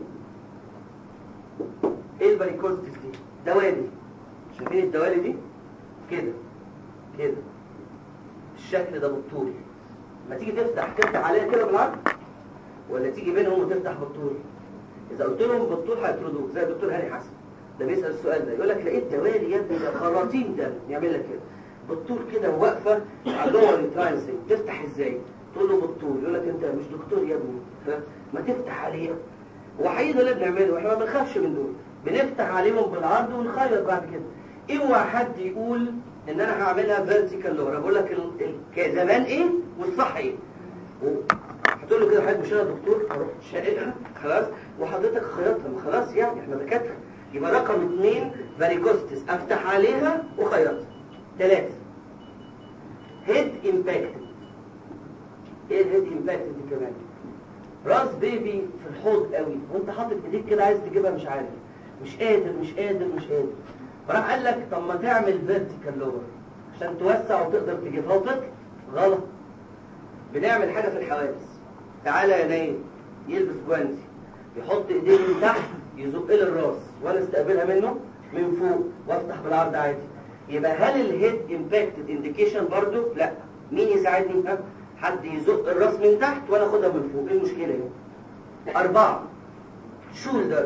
ايه الفاريكوزيتيز دي؟ دوالي، شايفين الدوالي دي؟ كده كده الشكل ده بالطول، ما تيجي تفتح تفتح عليها كده بالعرض ولا تيجي بينهم وتفتح بالطول؟ اذا قلت لهم بالطول هيطردوك زي الدكتور هاني حسن ده بيسال السؤال ده، يقول لك لقيت دوالي يا ابني ده خراطيم، ده يعمل لك كده بالطول كده وواقفه على اللور التراينسي، تفتح ازاي؟ تقول له بالطول، يقول لك انت مش دكتور يا ابني فما تفتح عليها. وحقيقي ده اللي بنعمله، احنا ما بنخافش من دول، بنفتح عليهم بالعرض ونخيط بعد كده. اوعى حد يقول ان انا هعملها فيرتيكال لور، بقول لك زمان ايه والصح ايه، هتقول له كده حضرتك مش انا دكتور، اروح شاققها خلاص وحضرتك خيطها، خلاص يعني احنا دكاتره. يبقى رقم اثنين فاريكوستس، افتح عليها وخيطها. ثلاثة هيد امباكتد. ايه الهيد امباكتد دي كمان؟ راس بيبي في الحوض قوي وانت حاطط ايديك كده عايز تجيبها مش عارف، مش قادر مش قادر مش قادر، فراح قال لك طب ما تعمل فيرتيكال لور عشان توسع وتقدر تجيبها وتطلع. غلط. بنعمل حاجه في الحوادث. تعالى يا نايم يلبس جوانتي يحط ايديه من تحت يزق لي الراس وانا استقبلها منه من فوق وافتح بالعرض عادي. يبقى هل الهيد امباكتد انديكيشن برضه؟ لا. مين يساعدني؟ حد يزق الراس من تحت وانا اخدها من فوق. ايه المشكله هنا؟ أربعة شولدر.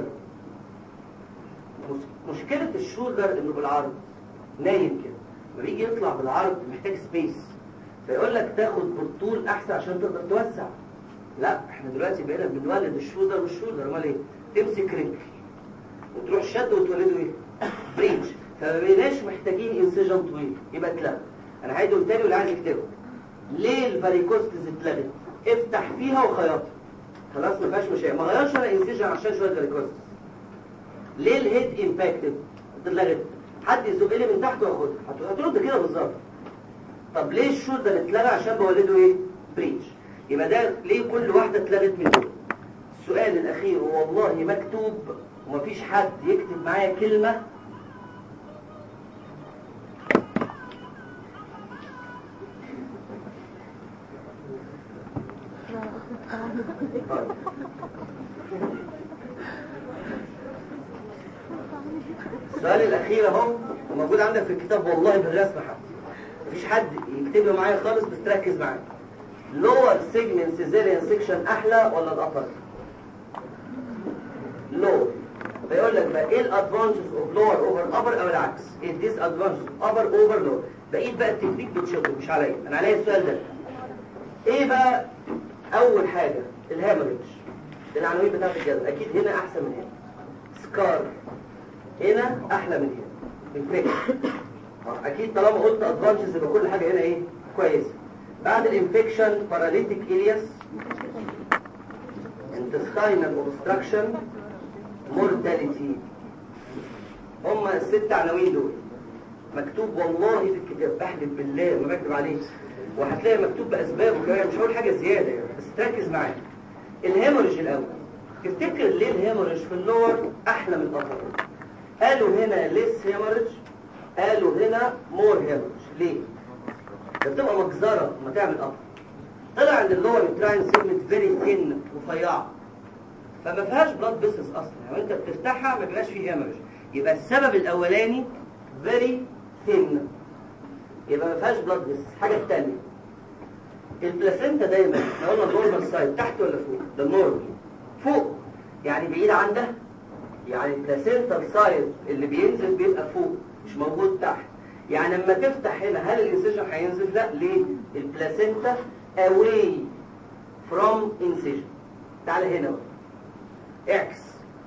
مشكله الشولدر انه بالعرض نايم كده، لما بيجي يطلع بالعرض محتاج سبيس، فيقول لك تاخد بالطول احسن عشان تقدر توسع. لا، احنا دلوقتي بقينا بنولد الشولدر والشولدر، امال ايه؟ تمسك رجل وتروح شد وتولده ايه؟ بريدج. فما بقيناش محتاجين انسجن طويل، يبقى اتلغى. انا هعيده تاني واللي عايز يكتبه. ليه الفاريكوستز اتلغت؟ افتح فيها وخيطها خلاص ما فيهاش مشاكل. ما غيرش انا انسجن عشان شويه فاريكوستز. ليه الهيد امباكتد اتلغت؟ حد يزق لي من تحت واخدها. هترد كده بالظبط. طب ليه الشولدر اتلغى؟ عشان بولده ايه؟ بريدج. يبقى ده ليه كل واحده اتلغت من دول؟ السؤال الاخير والله مكتوب ومفيش حد يكتب معايا كلمه. طيب. السؤال الاخير اهو موجود عندك في الكتاب والله بالرسم حتى. مفيش حد يكتب له معايا خالص بس تركز معايا. lower segment cesarean section احلى ولا الابر؟ lower. فيقول لك بقى ايه الادفانتجز اوف lower over upper او العكس؟ ايه الديس ادفانتجز upper over lower؟ بقيت بقى التكنيك بتشوفه مش عليا، انا عليا السؤال ده. ايه بقى اول حاجه؟ الهامرج. العناوين بتاعت الجدول اكيد هنا احسن من هنا. سكار هنا احلى من هنا. انفكشن اكيد طالما قلت ادفانتجز يبقى كل حاجه هنا ايه؟ كويسه. بعد الانفكشن باراليتيك إلياس، intestinal obstruction، mortality. هم الست عناوين دول مكتوب والله في الكتاب، بحلف بالله ما بكتب عليه، وهتلاقي مكتوب باسبابه كمان، مش هقول حاجه زياده يعني بس تركز معايا. الهيموريج الاول، تفتكر ليه الهيموريج في اللور احلى من الابر؟ قالوا هنا ليس هيموريج، قالوا هنا مور هيموريج. ليه؟ بتبقى مجزره لما تعمل ابر. طلع عند اللور يوتراين سيجمنت فيري ثين رفيعه، فما فيهاش بلاد فيسلز اصلا، يعني انت بتفتحها ما بيبقاش فيه هيموريج. يبقى السبب الاولاني فيري ثين، يبقى ما فيهاش بلاد فيسلز. الحاجه الثانيه البلاسينتا دايما احنا قلنا النورمال سايد تحت ولا فوق؟ ده النورمال فوق، يعني بعيد عن ده، يعني البلاسينتا السايد اللي بينزل بيبقى فوق مش موجود تحت. يعني لما تفتح هنا هل الانسيجن هينزل؟ لا. ليه؟ البلاسينتا away from incision. تعالى هنا بقى اعكس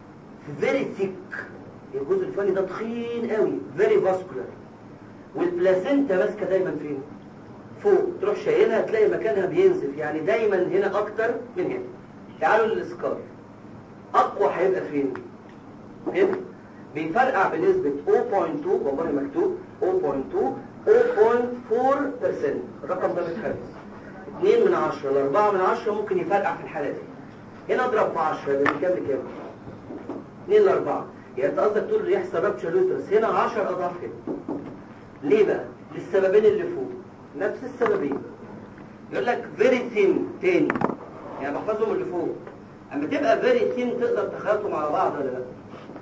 very thick، الجزء الفني ده تخين قوي very vascular، والبلاسينتا ماسكه دايما فين؟ فوق. تروح شايلها تلاقي مكانها بينزل، يعني دايما هنا اكتر من هنا. تعالوا للسكار، اقوى هيبقى فين؟ هنا. بيفرقع بنسبة صفر فاصلة اتنين، والله مكتوب صفر فاصلة اتنين صفر فاصلة أربعة بالمية. الرقم ده متحفظ. اتنين من عشرة ل أربعة من عشرة ممكن يفرقع في الحالة دي. هنا اضرب في عشرة يبقى من كام لكام؟ اتنين ل أربعة. يعني انت قصدك تقول يحصل رابتشر يوترس هنا عشرة اضعاف هنا. ليه بقى؟ للسببين اللي فوق، نفس السببين. يقول لك فيري ثين تاني، يعني بحفظهم اللي فوق. اما تبقى فيري ثين تقدر تخلطهم على بعض ولا لا؟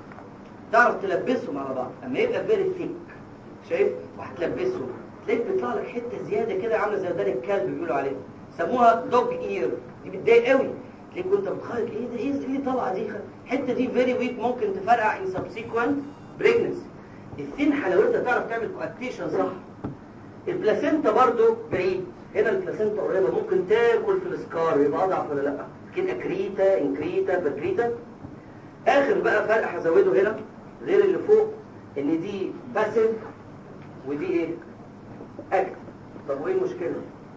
تعرف تلبسهم على بعض. اما يبقى فيري ثيك شايف وهتلبسهم تلاقيك بيطلع لك حته زياده كده عامله زي ودان الكلب بيقولوا عليها، سموها دوج اير. دي بتضايق قوي، تلاقيك وانت بتخرج ايه ده ايه دي طالعه دي الحته دي فيري ويك، ممكن تفرقع ان سبسيكوينت بريجنسي. الثين حلاوتها تعرف تعمل كوأكتيشن صح. البلاسينتا برضو بعيد، هنا البلاسينتا قريبه ممكن تاكل في السكار يبقى اضعف ولا لا؟ كده اكريتا انكريتا بكريتا. اخر بقى فرق هزوده هنا غير اللي فوق، ان دي باسيف ودي ايه؟ اكتف. طب وايه المشكله؟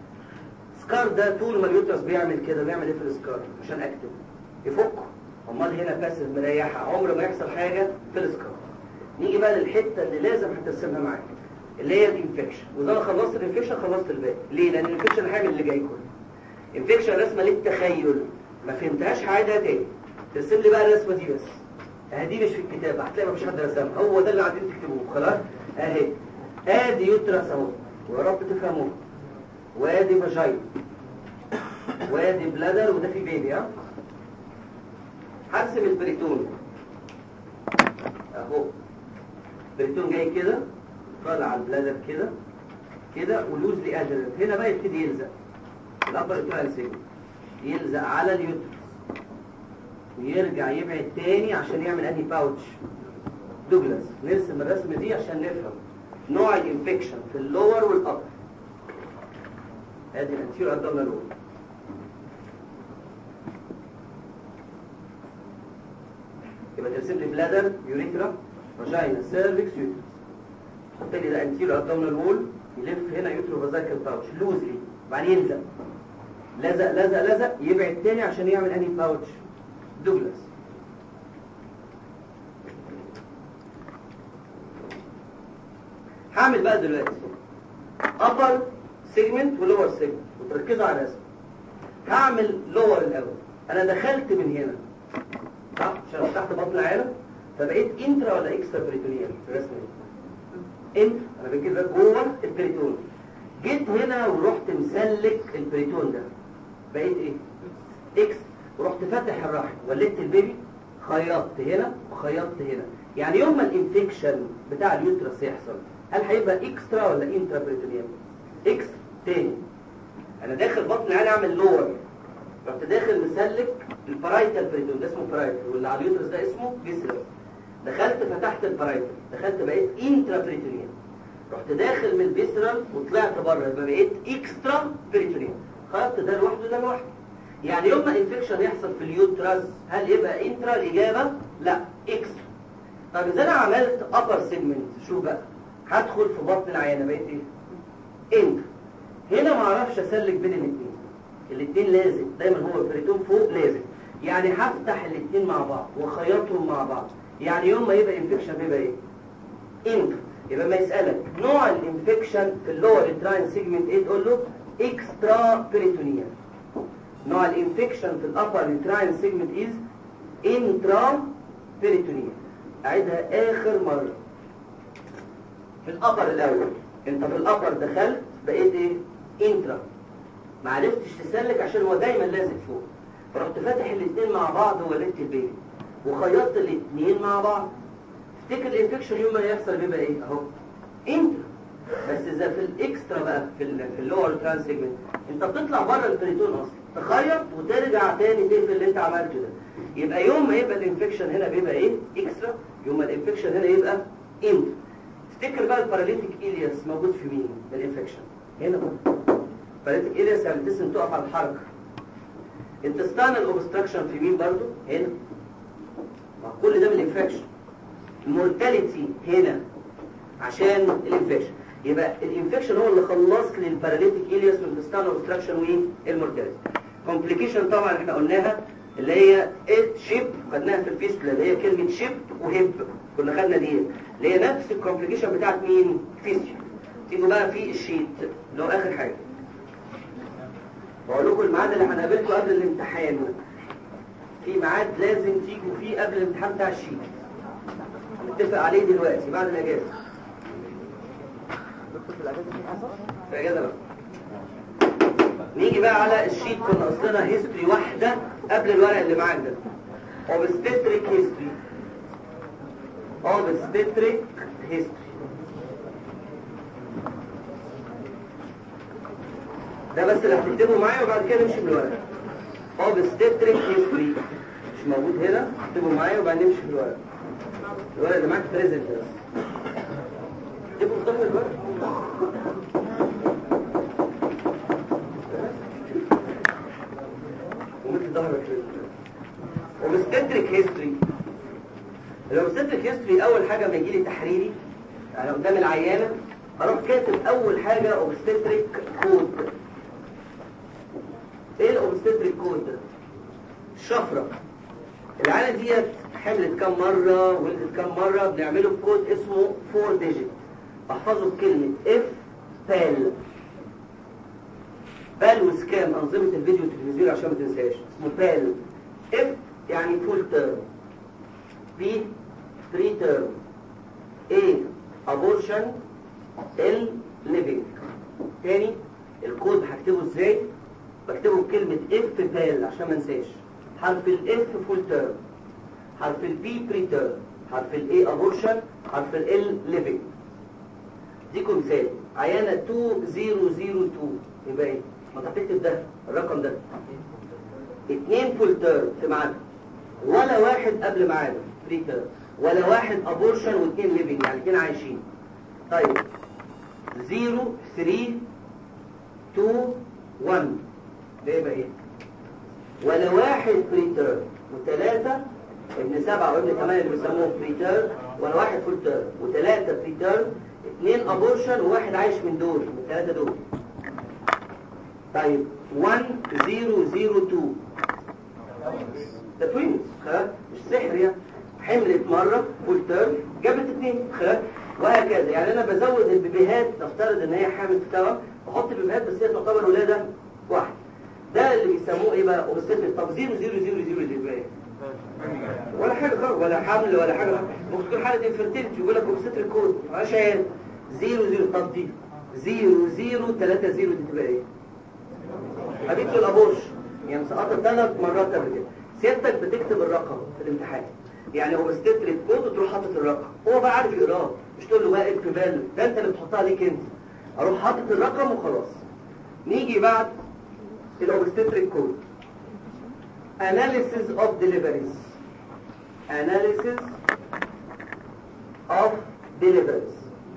سكار ده طول ما اليوترس بيعمل كده بيعمل ايه في السكار عشان اكتف؟ يفكه. امال هنا باسيف مريحه، عمر ما يحصل حاجه في السكار. نيجي بقى للحته اللي لازم هترسمها معاك اللي هي الانفكشن. واذا انا خلصت الانفكشن خلصت الباقي. ليه؟ لان الانفكشن هيعمل اللي جاي كله. انفكشن رسمه للتخيل. ما فهمتهاش هعيدها تاني. ترسم لي بقى الرسمه دي بس اهي، دي مش في الكتاب، هتلاقي مفيش حد رسمها، هو ده اللي قاعدين تكتبوه خلاص اهي. ادي يوترس اهو، ويا رب تفهموه، وادي فاجاين، وادي بلادر، وده في بيبي. ها هرسم البريتون اهو، البريتون جاي كده طالع على البلادر كده كده ولوزلي ادرنت. هنا بقى يبتدي يلزق الابر اترال سيجمنت، يلزق على اليوترس ويرجع يبعد تاني عشان يعمل انهي باوتش دوجلاس. نرسم الرسمه دي عشان نفهم نوع الانفكشن في اللور والابر. ادي الانتيريور ابدومينال وول، يبقى ترسم لي بلادر، يوريثرا، فاجينا، سيرفكس، يوترس. تحط لي ده انتيريور ابدومينال وول، يلف هنا يوترو فازايكال باوتش لوزلي، وبعدين يلزق لزق لزق لزق يبعد تاني عشان يعمل انهي باوتش دوجلاس. هعمل بقى دلوقتي upper segment و lower segment، وتركزوا على الرسم. هعمل lower الاول. انا دخلت من هنا صح عشان فتحت بطن العيله، فبقيت انترا ولا اكسترا بريتونيال في الرسمه دي؟ انت انا بجيب لك جوه البريتون، جيت هنا ورحت مسلك البريتون ده، بقيت ايه؟ اكس، ورحت فاتح الرحم ولدت البيبي، خيطت هنا وخيطت هنا. يعني يوم ما الانفكشن بتاع اليوترس يحصل، هل هيبقى اكسترا ولا انترا بريتونيال؟ اكس. تاني انا داخل بطن العيله اعمل لور، رحت داخل مسلك البرايتال بريتون، ده اسمه برايتال، واللي على اليوترس ده اسمه فيسرال. دخلت فتحت البرايتال، دخلت بقيت انترا بريتونيال، رحت داخل من الفيسرال وطلعت بره، يبقى بقيت اكسترا بريتونيال. خيطت ده لوحده ده لوحده. يعني يوم ما انفكشن يحصل في اليوترس، هل يبقى انترا؟ الاجابه لا، اكسترا. طب اذا انا عملت ابر سيجمنت، شوف بقى هدخل في بطن العيانه، بقيت ايه؟ انترا. هنا ما اعرفش اسلك بين الاثنين، الاثنين لازم دايما هو البريتون فوق لازم، يعني هفتح الاثنين مع بعض واخيطهم مع بعض. يعني يوم ما يبقى انفكشن بيبقى ايه؟ انترا. يبقى ما يسالك نوع الانفكشن في اللور انتراين سيجمنت ايه، تقول له اكسترا بريتونيال. نوع الانفكشن في الابر انتراين سيجمنت از انترا بريتونيال. اعيدها اخر مره. في الابر الاول، انت في الابر دخلت بقيت ايه؟ انترا. ما عرفتش تسلك عشان هو دايما لازق فوق، فرحت فاتح الاثنين مع بعض وولدت البيبي وخيطت الاثنين مع بعض. تفتكر الانفكشن يوم ما يحصل بيبقى ايه؟ اهو انترا. بس اذا في الاكسترا بقى في ال في اللور ترانس سيجمنت، انت بتطلع بره البريتون اصلا، تخيط وترجع تاني تقفل اللي انت عملته ده. يبقى يوم ما يبقى الانفكشن هنا بيبقى ايه؟ اكسترا. يوم ما الانفكشن هنا يبقى انترا. تفتكر بقى الباراليتيك إلياس موجود في مين الانفكشن؟ هنا بقى الباراليتيك إلياس يعني الجسم تقف على الحركه. انتستانال اوبستراكشن في مين برضو؟ هنا. مع كل ده من الانفكشن. المورتاليتي هنا عشان الانفكشن. يبقى الانفكشن هو اللي خلص لي الباراليتيك إلياس والانتستانال اوبستراكشن والمورتاليتي. كومبليكيشن طبعا احنا قلناها اللي هي شيب، خدناها في الفيستولا اللي هي كلمه شيب وهيب، كنا خدنا دي اللي هي نفس الكومبليكيشن بتاعت مين؟ فيستولا. تيجوا بقى في الشيت اللي هو اخر حاجه. بقول لكم الميعاد اللي هنقابلكم قبل الامتحان، في ميعاد لازم تيجوا فيه قبل الامتحان بتاع الشيت، نتفق عليه دلوقتي بعد الاجازه. في اجازه بقى. نيجي بقى على الشيت، كنا اصلنا هيستوري واحده قبل الورق اللي معاك ده، اوبستريك هيستوري. اوبستريك هيستوري ده بس اللي هتكتبه معايا وبعد كده نمشي بالورق. اوبستريك هيستوري مش موجود هنا، اكتبوا معايا وبعدين نمشي بالورق. الورق اللي معاك بريزنت بس، اكتبوا قدام الورق. ومثل ظهرك اوبستريك هيستوري. الاوبستريك هيستوري اول حاجه لما يجي لي تحريري انا قدام العيانه، اروح كاتب اول حاجه اوبستريك كود. ايه الاوبستريك كود ده؟ الشفره. العيانه ديت حملت كام مره، ولدت كام مره، بنعمله بكود اسمه فور ديجيت، احفظه بكلمه اف بال. بال وسكام انظمه الفيديو والتلفزيون عشان ما تنساش اسمه بال. اف يعني فول تيرم، بي بري تيرم، ايه ابورشن، ال ليفنج. تاني الكود هكتبه ازاي؟ بكتبه بكلمه اف بال عشان ما انساش. حرف الاف فول تيرم، حرف البي بري تيرم، حرف الاي ابورشن، حرف ال ليفنج. ديكم مثال عيانه اتنين صفر صفر اتنين يبقى ايه؟ ما تكتب ده الرقم ده اتنين فول تيرم في ميعاده، ولا واحد قبل ميعاده بري تيرم، ولا واحد ابورشن واثنين ليفنج يعني اتنين عايشين. طيب صفر تلاتة اتنين واحد ده يبقى ايه؟ ولا واحد بري تيرم وثلاثه ابن سبعه وابن ثمانيه اللي بيسموه بري تيرم، ولا واحد فول تيرم وثلاثه بري تيرم، اثنين ابورشن وواحد عايش من دول من الثلاثه دول. طيب واحد صفر صفر اتنين ده توينز خلاص مش سحر يعني. حملت مره فول تيرم جابت اثنين خلاص وهكذا. يعني انا بزود البيبيهات، نفترض ان هي حامل في توأم بحط البيبيهات بس هي تعتبر ولاده واحد. ده اللي بيسموه ايه بقى؟ اوبستريك. طب صفر صفر صفر صفر دي ايه؟ ولا حاجه خالص، ولا حمل ولا حاجه. ممكن تكون حاله انفيرتيلتي يقول لك اوبستريك كود عشان صفر صفر. طب دي صفر صفر تلاتة صفر دي تبقى ايه؟ حبيبتي الابورش يعني مسقطه ثلاث مرات قبل كده. سيادتك بتكتب الرقم في الامتحان، يعني هو بستتريت كود وتروح حاطط الرقم، هو بقى عارف يقراه، مش تقول له بقى اكتب باله، ده انت اللي بتحطها عليك انت. اروح حاطط الرقم وخلاص. نيجي بعد الاوبستريك كود analysis of deliveries analysis of deliveries.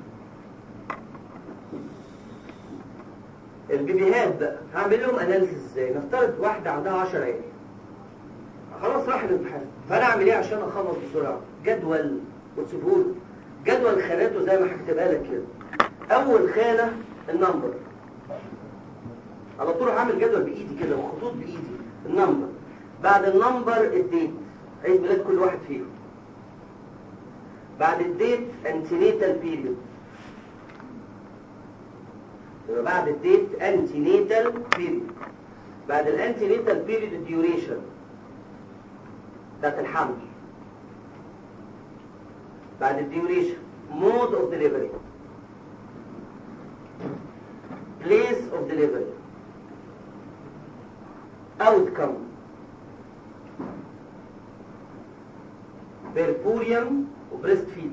البيبيهات بقى هعمل لهم اناليسيس ازاي؟ نفترض واحده عندها عشرة عيال خلاص راح الامتحان، فانا اعمل ايه عشان اخلص بسرعه؟ جدول وتسيبهولي، جدول خاناته زي ما هكتبها لك كده. اول خانه النمبر، على طول هعمل جدول بايدي كده وخطوط بايدي. النمبر، بعد النمبر الديت، عيد ميلاد كل واحد فيهم. بعد الديت انتينيتال بيريود، يبقى بعد الديت انتينيتال بيريود. بعد الانتينيتال بيريود الديوريشن بتاعت الحمل. بعد الديوريشن مود اوف ديليفري، بليس اوف ديليفري، اوتكم، بيربوريوم وبريست فيدنج.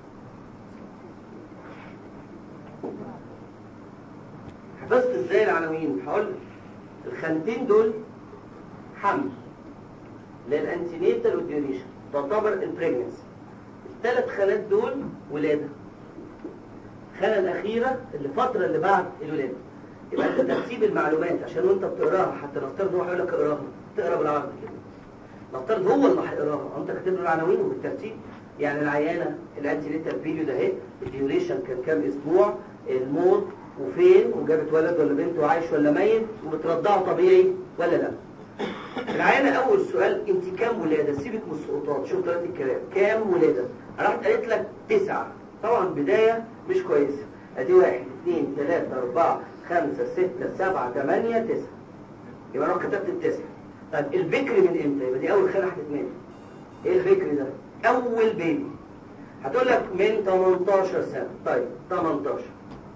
حفظت ازاي العناوين؟ هقول الخانتين دول حمل للانتينيتال والديوريشن تعتبر البريجنسي. الثلاث خانات دول ولاده. الخانه الاخيره الفتره اللي بعد الولاده. يبقى انت ترتيب المعلومات عشان وانت بتقراها، حتى نفترض هو هيقول لك اقراها تقرا بالعربي كده، نفترض هو اللي هيقراها انت كاتب له العناوين وبالترتيب. يعني العيانه الانتينيتال بيريود اهي، الديوريشن كان كام اسبوع، الموت وفين، وجابت ولد ولا بنت وعايش ولا ميت، وبترضعه طبيعي ولا لا. العيانه اول سؤال انت كام ولاده؟ سيبك من السقوطات، شوف طريقه الكلام، كام ولاده؟ راحت قالت لك تسعه. طبعا بدايه مش كويسه. ادي واحد اثنين ثلاثه اربعه خمسه سته سبعه ثمانيه تسعه. يبقى انا كتبت التسعه. طيب البكر من امتى؟ يبقى دي اول خانه هتتملي. ايه البكر ده؟ اول بيبي. هتقول لك من تمنتاشر سنه. طيب تمنتاشر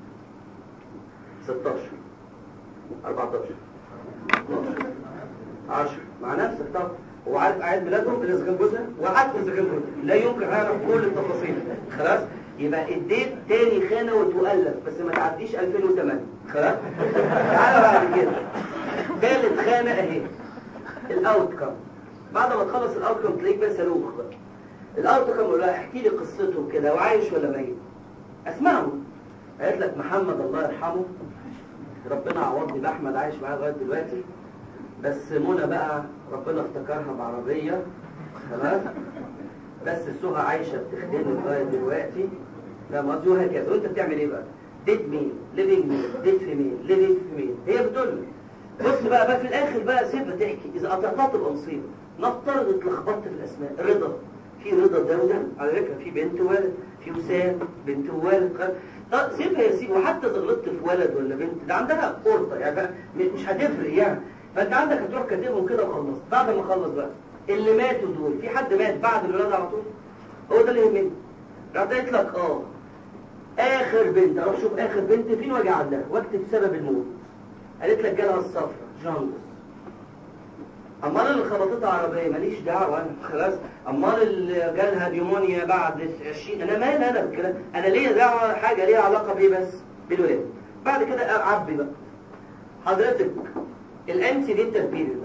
ستاشر اربعتاشر اتناشر عشرة مع نفسك. طب هو عارف قاعد بلادهم اذا كان جوزها وعارف اذا كان جوزها، لا يمكن اعرف كل التفاصيل. خلاص يبقى اديت تاني خانه وتؤلف بس ما تعديش الفين وتمانية. خلاص تعالى بعد كده ثالث خانه اهي الاوتكم. بعد ما تخلص الاوتكم تلاقيك بقى صاروخ بقى. الاوتكم يقول لها احكي لي قصته كده وعايش ولا ميت. اسمعه. قالت لك محمد الله يرحمه، ربنا عوضني باحمد عايش معاه لغايه دلوقتي، بس منى بقى ربنا افتكرها بعربيه خلاص، بس سهى عايشه بتخدمني لغايه دلوقتي. فاهم قصدي؟ وهكذا. وانت بتعمل ايه بقى؟ ديد مين؟ ليفينج مين؟ ديد في مين؟ ليفينج في مين؟ هي بتقول لي بص بقى بقى في الاخر بقى سيبها تحكي. اذا قطعتها تبقى مصيبه. نفترض اتلخبطت في الاسماء. رضا في رضا ده وده، على فكره في بنت وولد، في وسام بنت وولد. طب سيبها يا سيدي، وحتى إذا غلطت في ولد ولا بنت ده عندها قرطه يعني مش هتفرق يعني. فانت عندك هتروح كاتبهم كده وخلصت. بعد ما اخلص بقى اللي ماتوا دول، في حد مات بعد الولاده على طول؟ هو ده اللي يهمني. راح قلت لك اه اخر بنت، اروح اشوف اخر بنت فين واجي عندها واكتب سبب الموت. قالت لك جالها الصفرة جاندس. امال اللي خبطتها عربيه ماليش دعوه انا خلاص. امال اللي جالها نيومونيا بعد عشرين، انا مال انا بالكلام، انا ليا دعوه حاجه ليها علاقه بايه بس؟ بالولاده. بعد كده اعبي بقى حضرتك الانتي نيتال بيريود.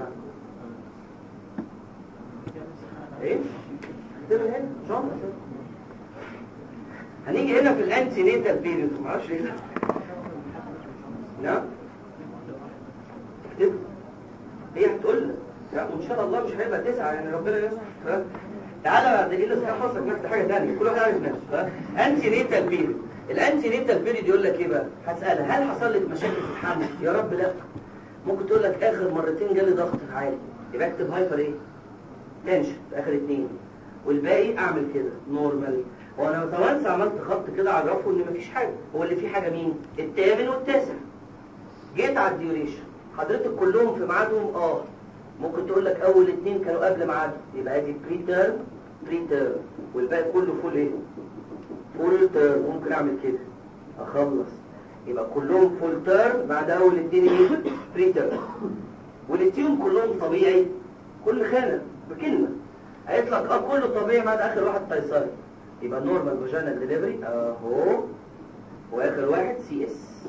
ايه؟ اكتبها هنا جاندس. هنيجي هنا في الانتي نيتال بيريود، ما اعرفش ايه ده. نعم؟ اكتبها. هي هتقول لك لا وان شاء الله مش هيبقى تسعه يعني ربنا يستر. تعالى بعد كده اسمع حصلك ناخد حاجه ثانيه، كل واحد عارف نفسه. انتي نيتال بيريود. الانتي نيتال بيريود يقول لك ايه بقى؟ هتسالها هل حصل لك مشاكل في الحمل؟ يا رب لا. ممكن تقول لك اخر مرتين جالي ضغط عالي، يبقى اكتب هايبر ايه؟ تنشن في اخر اثنين، والباقي اعمل كده نورمال. وانا وانس عملت خط كده اعرفه ان مفيش حاجه. هو اللي فيه حاجه مين؟ الثامن والتاسع. جيت على الديوريشن حضرتك كلهم في ميعادهم. اه ممكن تقول لك اول اثنين كانوا قبل ميعادهم، يبقى ادي بري تيرم بري تيرم، والباقي كله فول ايه؟ فول تيرم. ممكن اعمل كده اخلص يبقى كلهم فول تيرم بعد اول اثنين ايه؟ بري تيرم. والاثنين كلهم طبيعي كل خانه بكلمه. قالت لك اه كله طبيعي بعد اخر واحد قيصري، يبقى نورمال فاجينال ديليفري اهو، واخر واحد سي اس.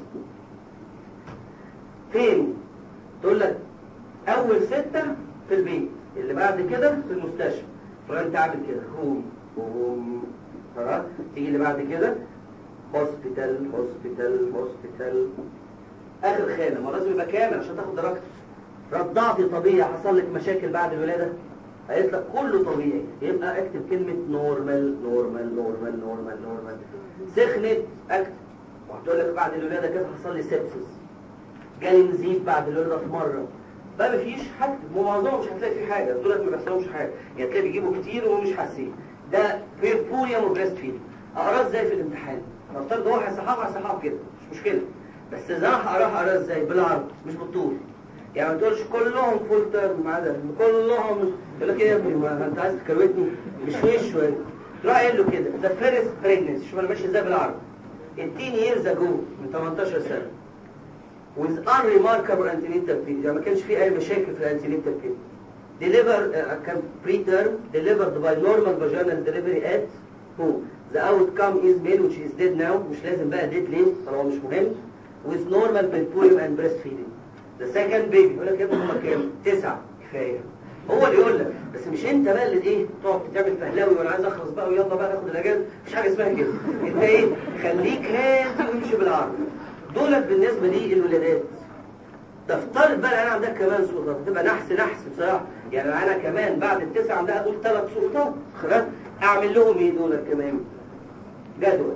فين؟ تقول لك اول ستة في البيت، اللي بعد كده في المستشفى. فانت عامل كده هوم هوم خلاص. تيجي اللي بعد كده هوسبيتال هوسبيتال هوسبيتال. اخر خانه ما لازم يبقى كامل عشان تاخد درجتك. رضعتي طبيعي، حصل لك مشاكل بعد الولاده؟ قالت لك كله طبيعي، يبقى اكتب كلمه نورمال نورمال نورمال نورمال نورمال. سخنت اكتب. وهتقول لك بعد الولاده كده حصل لي سيبسس، جالي نزيف بعد الولاده في مره. بقى مفيش حاجه، معظمهم مش هتلاقي فيه حاجه، دولت ما بيحصلهمش حاجه، يعني تلاقي بيجيبوا كتير ومش حاسين. ده بيربوريوم وبريست فيد. اقراه ازاي في الامتحان؟ نفترض هو هيصححها هيصححها كده مش مشكله، بس اذا انا هقراها اقراها ازاي؟ بالعرض مش بالطول. يعني ما تقولش كلهم فول تيرم ما عدا كلهم. يقول لك ايه يا ابني ما انت عايز تكروتني مش وش شويه. تروح قايل له كده ذا فيرست بريجنسي. شوف انا ماشي ازاي بالعرض. eighteen years ago من تمنتاشر سنه with unremarkable antenatal period، يعني ما كانش في اي مشاكل في الانتينيتال period. deliver uh, كان preterm delivered by normal vaginal delivery at home. the outcome is male which is dead now. مش لازم بقى dead ليه طالما مش مهم. with normal peripurium and breastfeeding. the second baby يقول لك يا ابني هما كام؟ تسعه كفايه. هو اللي يقول لك، بس مش انت بقى اللي ايه تقعد تعمل فهلاوي وانا عايز اخلص بقى ويلا بقى ناخد الاجازه. مفيش حاجه اسمها كده. انت ايه خليك هادي وامشي بالعرض. دولت بالنسبه لي الولادات. تفترض بقى انا عندها كمان سلطات، تبقى نحس نحس بصراحه. يعني انا كمان بعد التسعه عندها اقول ثلاث سلطات خلاص. اعمل لهم ايه دولت كمان؟ جدول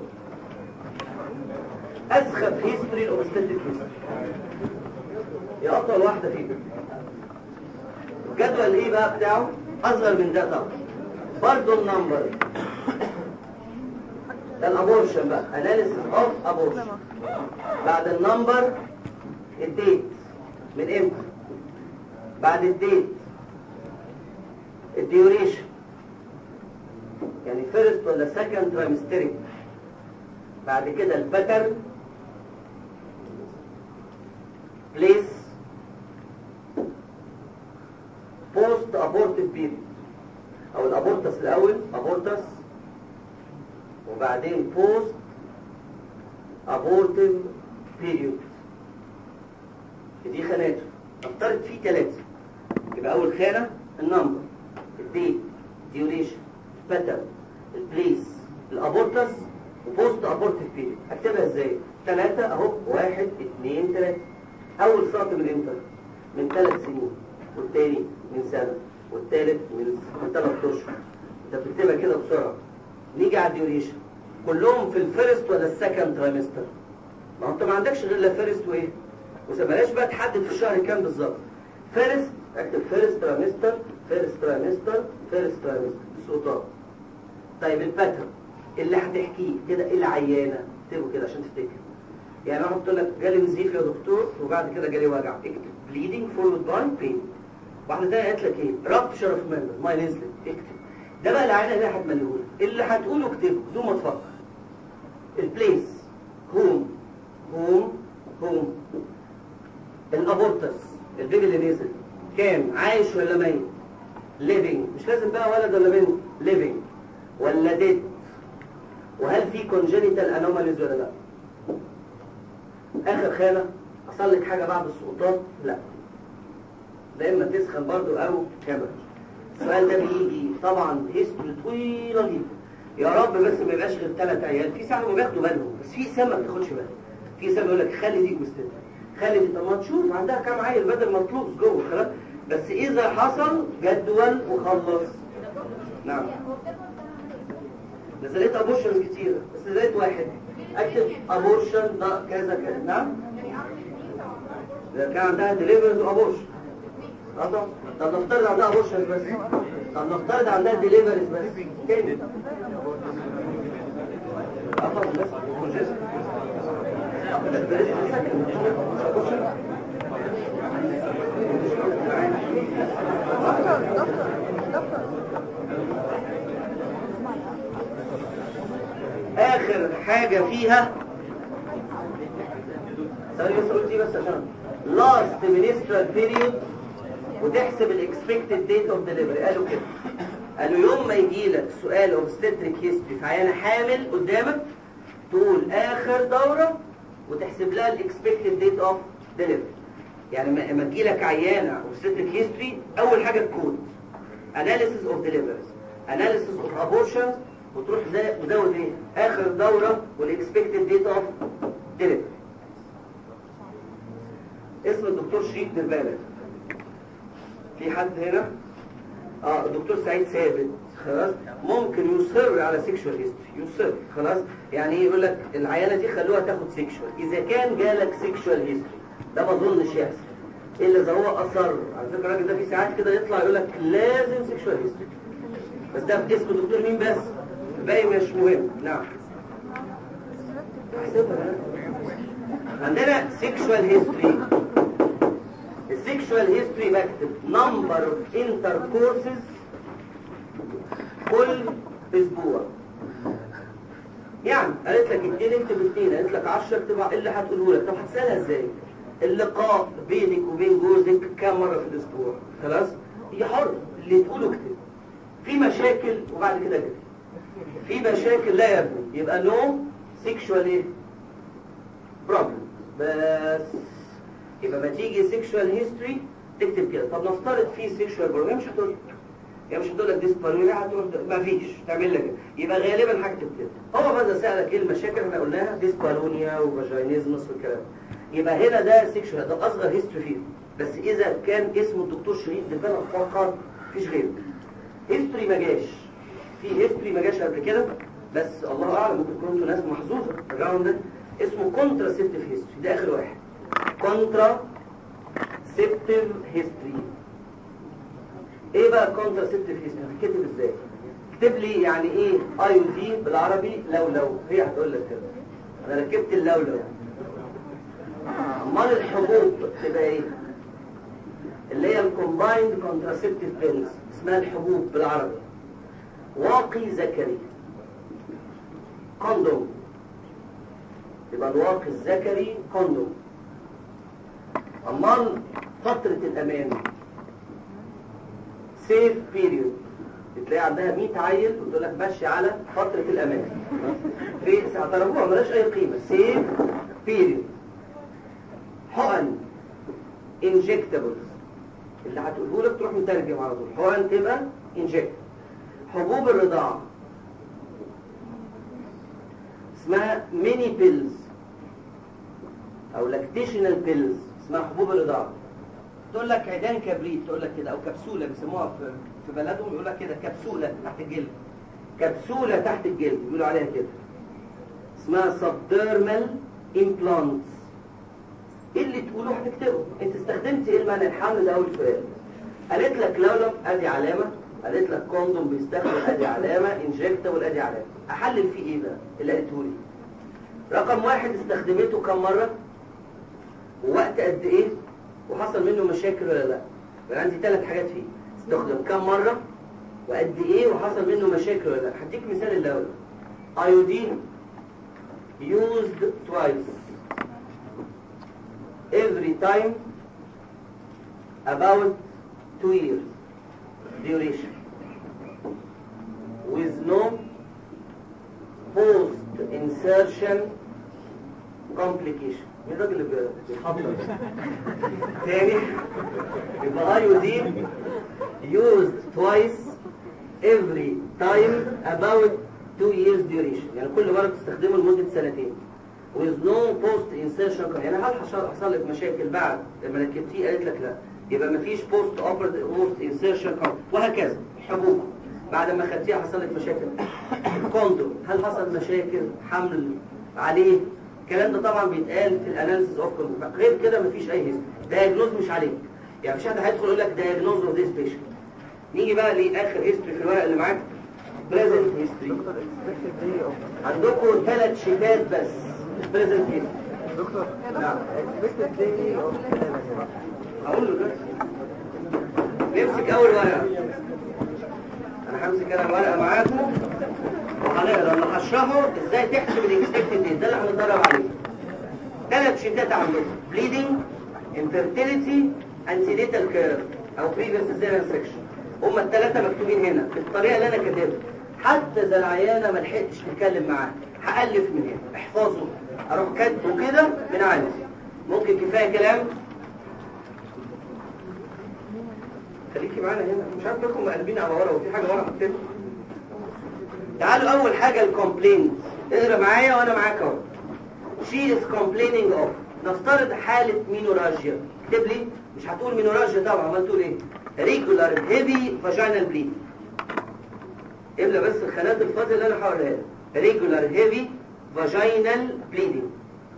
اسخف هيستوري الاوبستاتيك هيستوري، هي اطول واحده فيهم. الجدول ايه بقى بتاعه؟ اصغر من ده طبعا. برضه النمبر ده الابورشن بقى، اناليسيس اوف ابورشن. بعد النمبر الديت من امتى، بعد الديت الديوريشن، يعني فيرست ولا سكند ترايمستريك. بعد كده الباترن، بليس، بوست ابورتيف بيريد او الابورتس الاول ابورتس، وبعدين بوست ابورتيف بيريود. دي خاناته افترض فيه ثلاثه. يبقى اول خانه النمبر، الديت، ديوريشن، باترن، البليس، الابورتس، وبوست ابورتيف بيريود. اكتبها ازاي؟ ثلاثه اهو، واحد اثنين ثلاثه. اول سطر من امتى؟ من ثلاث سنين، والتاني من سنه، والثالث من ثلاث اشهر. انت بتكتبها كده بسرعه. نيجي على الديوريشن، كلهم في الفيرست ولا السكند ترايمستر؟ ما انت ما عندكش غير لا فيرست وايه؟ وبلاش بقى تحدد في الشهر كام بالظبط. فيرست اكتب فيرست ترايمستر، فيرست ترايمستر، فيرست ترايمستر. السلطات طيب الباترن اللي هتحكيه كده العيانه اكتبه كده عشان تفتكر. يعني انا قلت لك جالي نزيف يا دكتور وبعد كده جالي وجع، اكتب bleeding followed by pain. واحده ثانيه قالت لك ايه؟ rupture of member ماي نزلت، اكتب. ده بقى العيانه اللي هتمليهولك، اللي هتقوله اكتبه بدون ما تفكر. البليس هوم هوم هوم. الابورتس البيبي اللي نزل كان عايش ولا ميت؟ living، مش لازم بقى ولد ولا بنت، living ولا dead، وهل في congenital anomalies ولا لا؟ اخر خانه حصل لك حاجه بعد السقوطات؟ لا، لا اما تسخن برضو او كبر. السؤال ده بيجي طبعا هيستوري طويله جدا، يا رب بس ما يبقاش غير ثلاث عيال. في ساعه ما بياخدوا بالهم، بس في سنه ما بتاخدش بالها. في سنه يقول لك خلي دي وستة، خلي دي، طب ما تشوف عندها كام عيل بدل ما تلوص جوه خلاص. بس اذا حصل جدول وخلص. نعم بس لقيت ابورشنز كتيره، بس لقيت واحد اكتب ابورشن ده كذا كذا. نعم ده كان عندها ديليفرز وابورشن. اه طب نفترض عندها ابورشن بس، طب نفترض عندها ديليفرز بس تاني. اه بس كونجست اخر حاجه فيها ثاني بس قلت بس عشان last menstrual period وتحسب الاكسبكتد ديت اوف ديليفري. قالوا كده، قالوا يوم ما يجي لك سؤال اوبستريك هيستوري في عيانه حامل قدامك تقول اخر دوره وتحسب لها الاكسبكتد ديت اوف ديليفري. يعني لما تجي لك عيانه اوبستريك هيستوري اول حاجه الكود اناليسيس اوف ديليفريز، اناليسيس اوف ابورشنز، وتروح مزود ايه؟ اخر دوره والاكسبكتد ديت اوف ديليفري. اسم الدكتور شريف دربالة. في حد هنا؟ اه الدكتور سعيد ثابت. خلاص ممكن يصر على سيكشوال هيستوري، يصر خلاص. يعني ايه؟ يقول لك العيانه دي خلوها تاخد سيكشوال اذا كان جالك سيكشوال هيستوري. ده ما اظنش يحصل الا اذا هو اصر. على فكره الراجل ده في ساعات كده يطلع يقول لك لازم سيكشوال هيستوري، بس ده في اسم الدكتور مين بس، باقي مش مهم. نعم عندنا سيكشوال هيستوري. السيكشوال هيستوري بكتب نمبر اوف انتركورسز كل اسبوع. يعني قالت لك اتنين اكتب اتنين، قالت لك عشرة اكتب اللي هتقوله لك. طب هتسالها ازاي؟ اللقاء بينك وبين جوزك كام مره في الاسبوع؟ خلاص هي حر، اللي تقوله اكتب. في مشاكل وبعد كده كده في مشاكل لا يا ابني يبقى نو سيكشوال ايه بروبلم بس. يبقى ما تيجي سيكشوال هيستوري تكتب كده. طب نفترض في سيكشوال بروبلم، مش هتقول يعني مش هتقول لك ديسبارونيا، هتروح ما فيش تعمل لك يبقى غالبا هكتب كده. هو بدأ سألك ايه المشاكل احنا قلناها؟ ديسبارونيا وفاجينيزمس والكلام. يبقى هنا ده سيكشوال، ده اصغر هيستوري فيه. بس اذا كان اسمه الدكتور شريف دربالة فقط مفيش غيره. هيستوري ما جاش، في هيستوري ما جاش قبل كده، بس الله اعلم ممكن تكونوا انتوا ناس محظوظه. الراوند ده اسمه كونتراسيبتيف هيستوري، ده اخر واحد. كونتراسيبتيف هيستوري. ايه بقى كونتراسيبتيف هيستوري؟ بتكتب ازاي؟ اكتب لي يعني ايه اي دي بالعربي لولو. هي هتقول لك كده انا ركبت اللولو. امال الحبوب تبقى ايه؟ اللي هي الكومبايند كونتراسيبتيف بيلز، اسمها الحبوب بالعربي. واقي ذكري كوندوم، يبقى الواقي الذكري كوندوم. امال فترة الامان سيف بيريود، بتلاقي عندها مية عيل وتقول لك ماشي على فترة الامان في اعترفوها ملاش اي قيمة. سيف بيريود. حقن انجكتابلز اللي هتقوله لك تروح مترجم على طول. حقن تبقى انجكت. حبوب الرضاعة اسمها ميني بيلز او لاكتيشنال بيلز، اسمها حبوب الرضاعة. تقول لك عيدان كبريت، تقول لك كده، او كبسولة بيسموها في في بلدهم، يقول لك كده كبسولة تحت الجلد. كبسولة تحت الجلد بيقولوا عليها كده، اسمها سبديرمال امبلانتس. ايه اللي تقوله هتكتبه. انت استخدمت ايه المعنى الحمل ده؟ اول سؤال. قالت لك لولب ادي علامة قالت لك كوندوم بيستخدم ادي علامه، انجكتبل ادي علامه. احلل فيه ايه بقى اللي قالته لي؟ رقم واحد استخدمته كم مره ووقت قد ايه وحصل منه مشاكل ولا لا. يبقى عندي ثلاث حاجات فيه، استخدم كم مره وقد ايه وحصل منه مشاكل ولا لا. هديك مثال الاول. ايودين used twice every time about two years duration with no post insertion complication. مين الراجل اللي بيحضر تاني؟ يبقى ايودين used twice every time about two years duration، يعني كل مرة تستخدمه لمدة سنتين with no post insertion. يعني هل حصل لك مشاكل بعد لما ركبتيه؟ قالت لك لا، يبقى مفيش post operative insertion وهكذا. حبوب بعد ما خدتيها حصل لك مشاكل. كوندوم هل حصل مشاكل حمل عليه؟ الكلام ده طبعا بيتقال في الاناليسيس اوف كوندوم، غير كده مفيش اي هيستوري. دايجنوز مش عليك، يعني مش حد هيدخل يقول لك دايجنوز اوف ذيس بيشنت. نيجي بقى لاخر هيستوري في الورق اللي معاك، بريزنت هيستوري. عندكم ثلاث شيتات بس بريزنت هيستوري. دكتور نعم expected day of هقول له دلوقتي. نمسك اول ورقه. انا همسك انا الورقه معاكم وهنقرا اللي هشرحه ازاي تحسب الاكسبكتد ديت، ده اللي هنتدرب عليه. ثلاث شيتات عندكم، بليدنج، انفيرتيليتي، انتينيتال كير او بريفيس سيزيريان سيكشن. هما الثلاثه مكتوبين هنا في الطريقه اللي انا كاتبها. حتى اذا العيانه ما لحقتش تتكلم معاها هالف من هنا، احفظه، اروح كاتبه كده من عندي. ممكن كفايه كلام؟ خليكي معانا هنا، مش عارف لكم مقلبين على ورا وفي حاجه ورا حطيتها. تعالوا اول حاجه الكومبلينت، اقرا معايا وانا معاك اهو. she is complaining of، نفترض حاله مينوراجيا. اكتب لي، مش هتقول مينوراجيا طبعا، امال تقول ايه؟ regular heavy vaginal bleeding. املى بس الخانات الفاضيه اللي انا هقولها لك. regular heavy vaginal bleeding.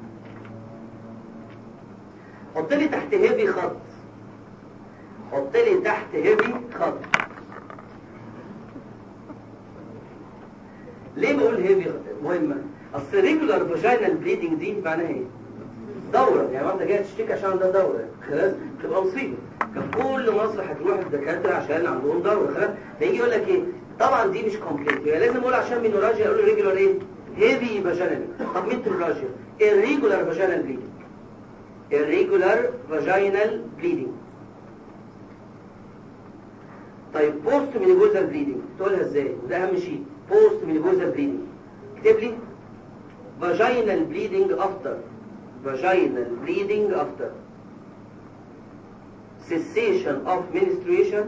حط لي تحت heavy خط، حط لي تحت heavy خط. ليه بقول heavy مهمه؟ اصل regular vaginal bleeding دي معناها ايه؟ دوره، يعني واحده جايه تشتكي عشان ده دوره، خلاص تبقى مصيبه. كان كل مصر هتروح الدكاتره عشان عندهم دوره، خلاص هيجي يقول لك ايه؟ طبعا دي مش كومبليت، يعني لازم اقول عشان مينوراجيا اقول له ريجولار ايه؟ هيفي فاجينال. طب ميتروراجيا irregular vaginal bleeding. irregular vaginal bleeding. طيب بوست مينيبوزال بليدنج تقولها ازاي؟ وده اهم شيء. بوست مينيبوزال بليدنج اكتب لي vaginal bleeding after vaginal bleeding after cessation of menstruation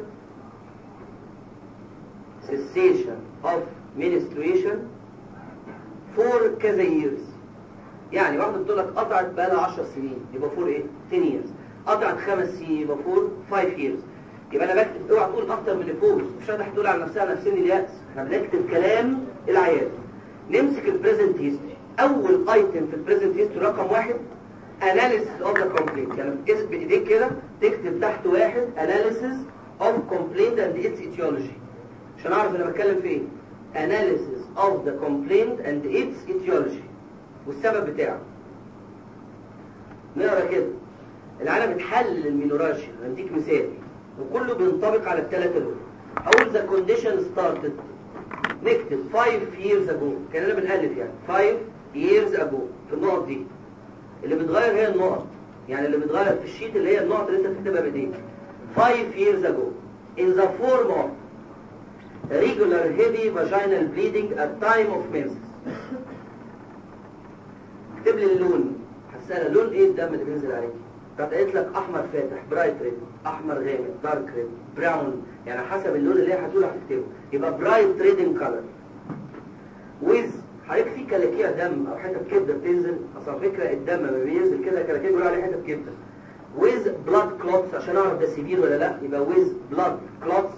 cessation of menstruation for كذا years. يعني واحدة بتقول لك قطعت بقى لها عشر سنين يبقى فور ايه؟ ten years. قطعت خمس سنين يبقى فور five years. يبقى انا بكتب، اوعى تقول اكتر من اللي فوق، مش هتقدر تقول على نفسها نفسين الياس، احنا بنكتب كلام العيان. نمسك البريزنت هيستوري. اول ايتم في البريزنت هيستوري رقم واحد analysis of the complaint. يعني بتكتب بايديك كده تكتب تحت واحد analysis of complaint and its etiology عشان اعرف انا بتكلم في ايه. analysis of the complaint and its etiology والسبب بتاعه. نقرا كده. العالم بتحلل المينوراجيا، هديك مثال وكله بينطبق على الثلاثه دول. اول the condition started نكتب five years ago، كان انا بنألف يعني five years ago في النقط دي. اللي بتغير هي النقط، يعني اللي بتغير في الشيت اللي هي النقط اللي انت بتكتبها بايديك. five years ago in the form of regular heavy vaginal bleeding at time of menses. اكتب لي اللون، هسألها لون ايه الدم اللي بينزل عليك؟ كانت قالت لك احمر فاتح برايت ريد، احمر غامق دارك ريد، براون، يعني حسب اللون اللي هي هتقول هتكتبه. يبقى برايت ريد ان كلر. ويز حضرتك في كلاكيع دم او حته كبده بتنزل، اصلا فكره الدم لما بينزل كده كلاكيع بيقولوا عليه حته كبده. ويز بلاد كلوتس عشان اعرف ده سيفير ولا لا، يبقى ويز بلاد كلوتس.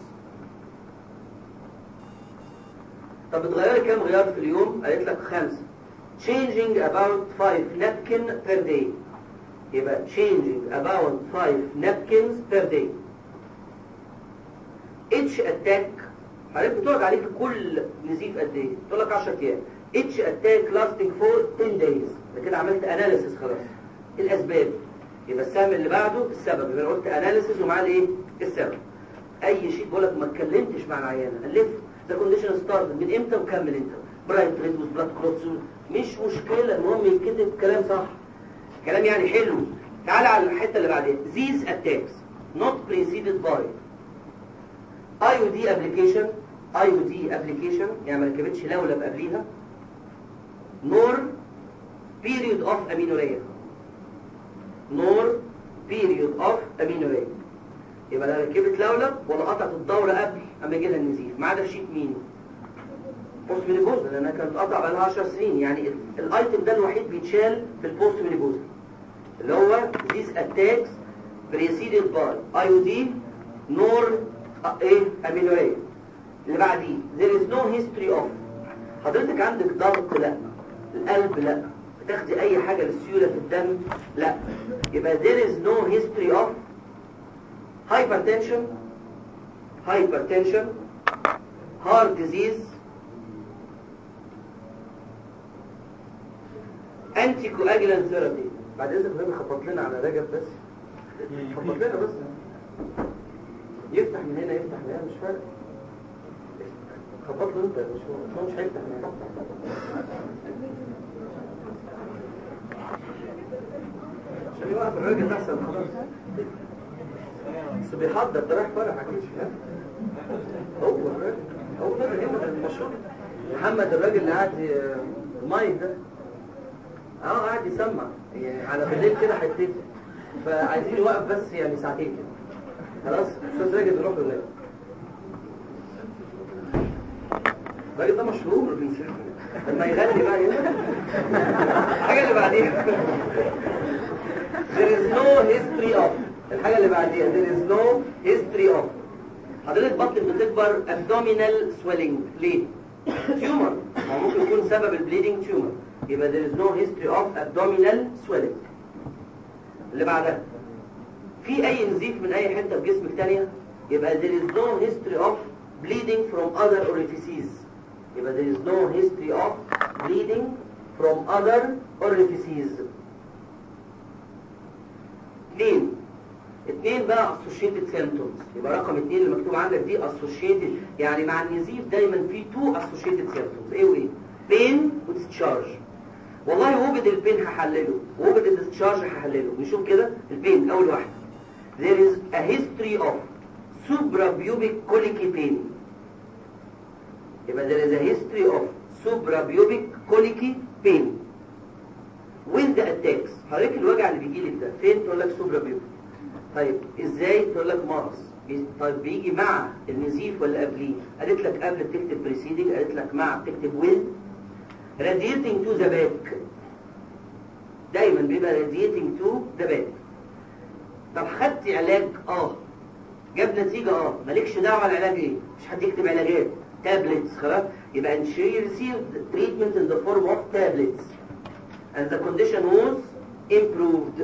طب بتغيري كام غيار في اليوم؟ قالت لك خمسه. changing about five napkin per day. يبقى changing about five napkins per day. اتش اتاك حضرتك بتقعد عليه في كل نزيف قد ايه؟ تقول لك عشرة ايام. اتش اتاك لاستنج فور عشرة دايز. ده كده عملت اناليسيس خلاص. الاسباب يبقى السهم اللي بعده السبب، يبقى انا قلت اناليسيس ومعاه الايه؟ السبب. اي شيء بقول لك ما اتكلمتش مع العيانه، الف ذا كونديشن ستارت من امتى وكمل امتى. برايت ريد وبلاد كلوتس مش مشكله، المهم يتكتب كلام صح، كلام يعني حلو. تعالى على الحته اللي بعديها. these attacks not preceded by اي او دي application. اي او دي application يعني ما ركبتش لولب قبليها. nor period of amenorrhea. nor period of amenorrhea. يبقى لا ركبت لولب ولا قطعت الدوره قبل اما يجي لها النزيف، ما عدا في شيت مين؟ بوست مينيبوزا، لانها كانت قطع بقى لها عشر سنين. يعني الايتم ده الوحيد بيتشال في البوست مينيبوزا اللي هو these attacks preceded by اي او دي nor ايه amenorrhea. اللي بعديه there is no history of. حضرتك عندك ضغط؟ لا. القلب؟ لا. بتاخدي اي حاجه للسيوله في الدم؟ لا. يبقى there is no history of hypertension hypertension heart disease anticoagulant therapy. بعد اذنك النبي خبط لنا على رجب بس، خبط لنا بس، يفتح من هنا يفتح من هنا مش فارق، خبط له انت، مش هو مش هيفتح من هنا. عشان يوقف الراجل احسن خلاص. بس بيحضر ده رايح فرح اكيد. هو الراجل هو الراجل هنا المشهور محمد، الراجل اللي قاعد المايك ده اه قاعد يسمع يعني على بالليل كده هيبتدي، فعايزين يوقف بس يعني ساعتين كده خلاص. استاذ راجل بيروح له. الراجل ده مشهور بيسمع لما يغني بقى الحاجه اللي بعديها there is no history of. الحاجه اللي بعديها there is no history of. حضرتك بطنك بتكبر abdominal swelling ليه؟ تيومر، او ممكن يكون سبب البليدنج تيومر، يبقى there is no history of abdominal swelling. اللي بعدها في اي نزيف من اي حته في جسمك تانية، يبقى there is no history of bleeding from other orifices. يبقى there is no history of bleeding from other orifices. اثنين اثنين بقى associated symptoms. يبقى رقم اثنين اللي مكتوب عندك دي associated، يعني مع النزيف دايما في two associated symptoms. ايه وايه؟ pain و discharge. والله وجد البين هحلله، وجد الديسشارج هحلله. نشوف كده البين اول واحده. there is a history of suprapubic colicky pain. يبقى there is a history of suprapubic colicky pain with the attacks. حضرتك الوجع اللي بيجي لك ده فين؟ تقول لك suprapubic. طيب ازاي؟ تقول لك مارس. طيب بيجي مع النزيف ولا قبليه؟ قالت لك قبل بتكتب preceding، قالت لك مع بتكتب with. radiating to the back، دايما بيبقى radiating to the back. طب خدت علاج؟ اه. جاب نتيجة؟ اه. مالكش دعوة العلاج ايه؟ مش حد يكتب علاجات tablets خلاص. يبقى she received treatment in the form of tablets and the condition was improved.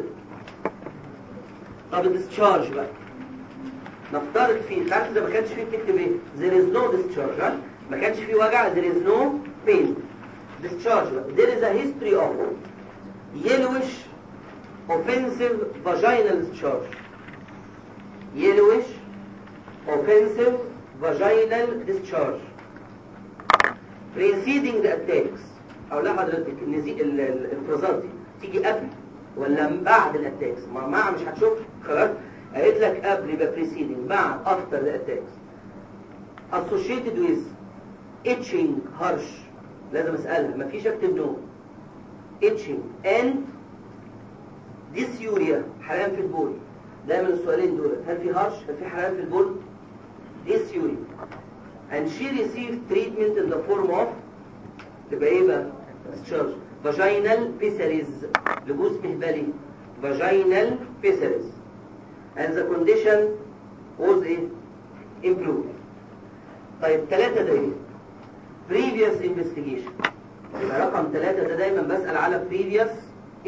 طب discharge بقى نفترض فيه خلاص، إذا ما كانش فيه بتكتب ايه؟ there is no discharge. ها؟ ما كانش فيه وجع there is no pain. discharge. there is a history of yellowish offensive vaginal discharge. yellowish offensive vaginal discharge preceding the attacks. او لا حضرتك النزي... الافرازات دي تيجي قبل ولا بعد الاتاكس؟ مع, مع مش هتشوف خلاص. قالت لك قبل يبقى preceding، مع after the attacks. associated with itching harsh. لازم اسالها، مفيش اكتب نو. itching and dysuria، حرقان في البول. دايما السؤالين دول، هل في هرش؟ هل في حرقان في البول؟ dysuria. and she received treatment in the form of تبقى ايه بقى؟ discharge. vaginal pessaries، لبوس مهبلي. vaginal pessaries and the condition was ايه؟ improved. طيب ثلاثة ده ايه؟ previous investigation. يبقى رقم ثلاثة ده دايما بسأل على previous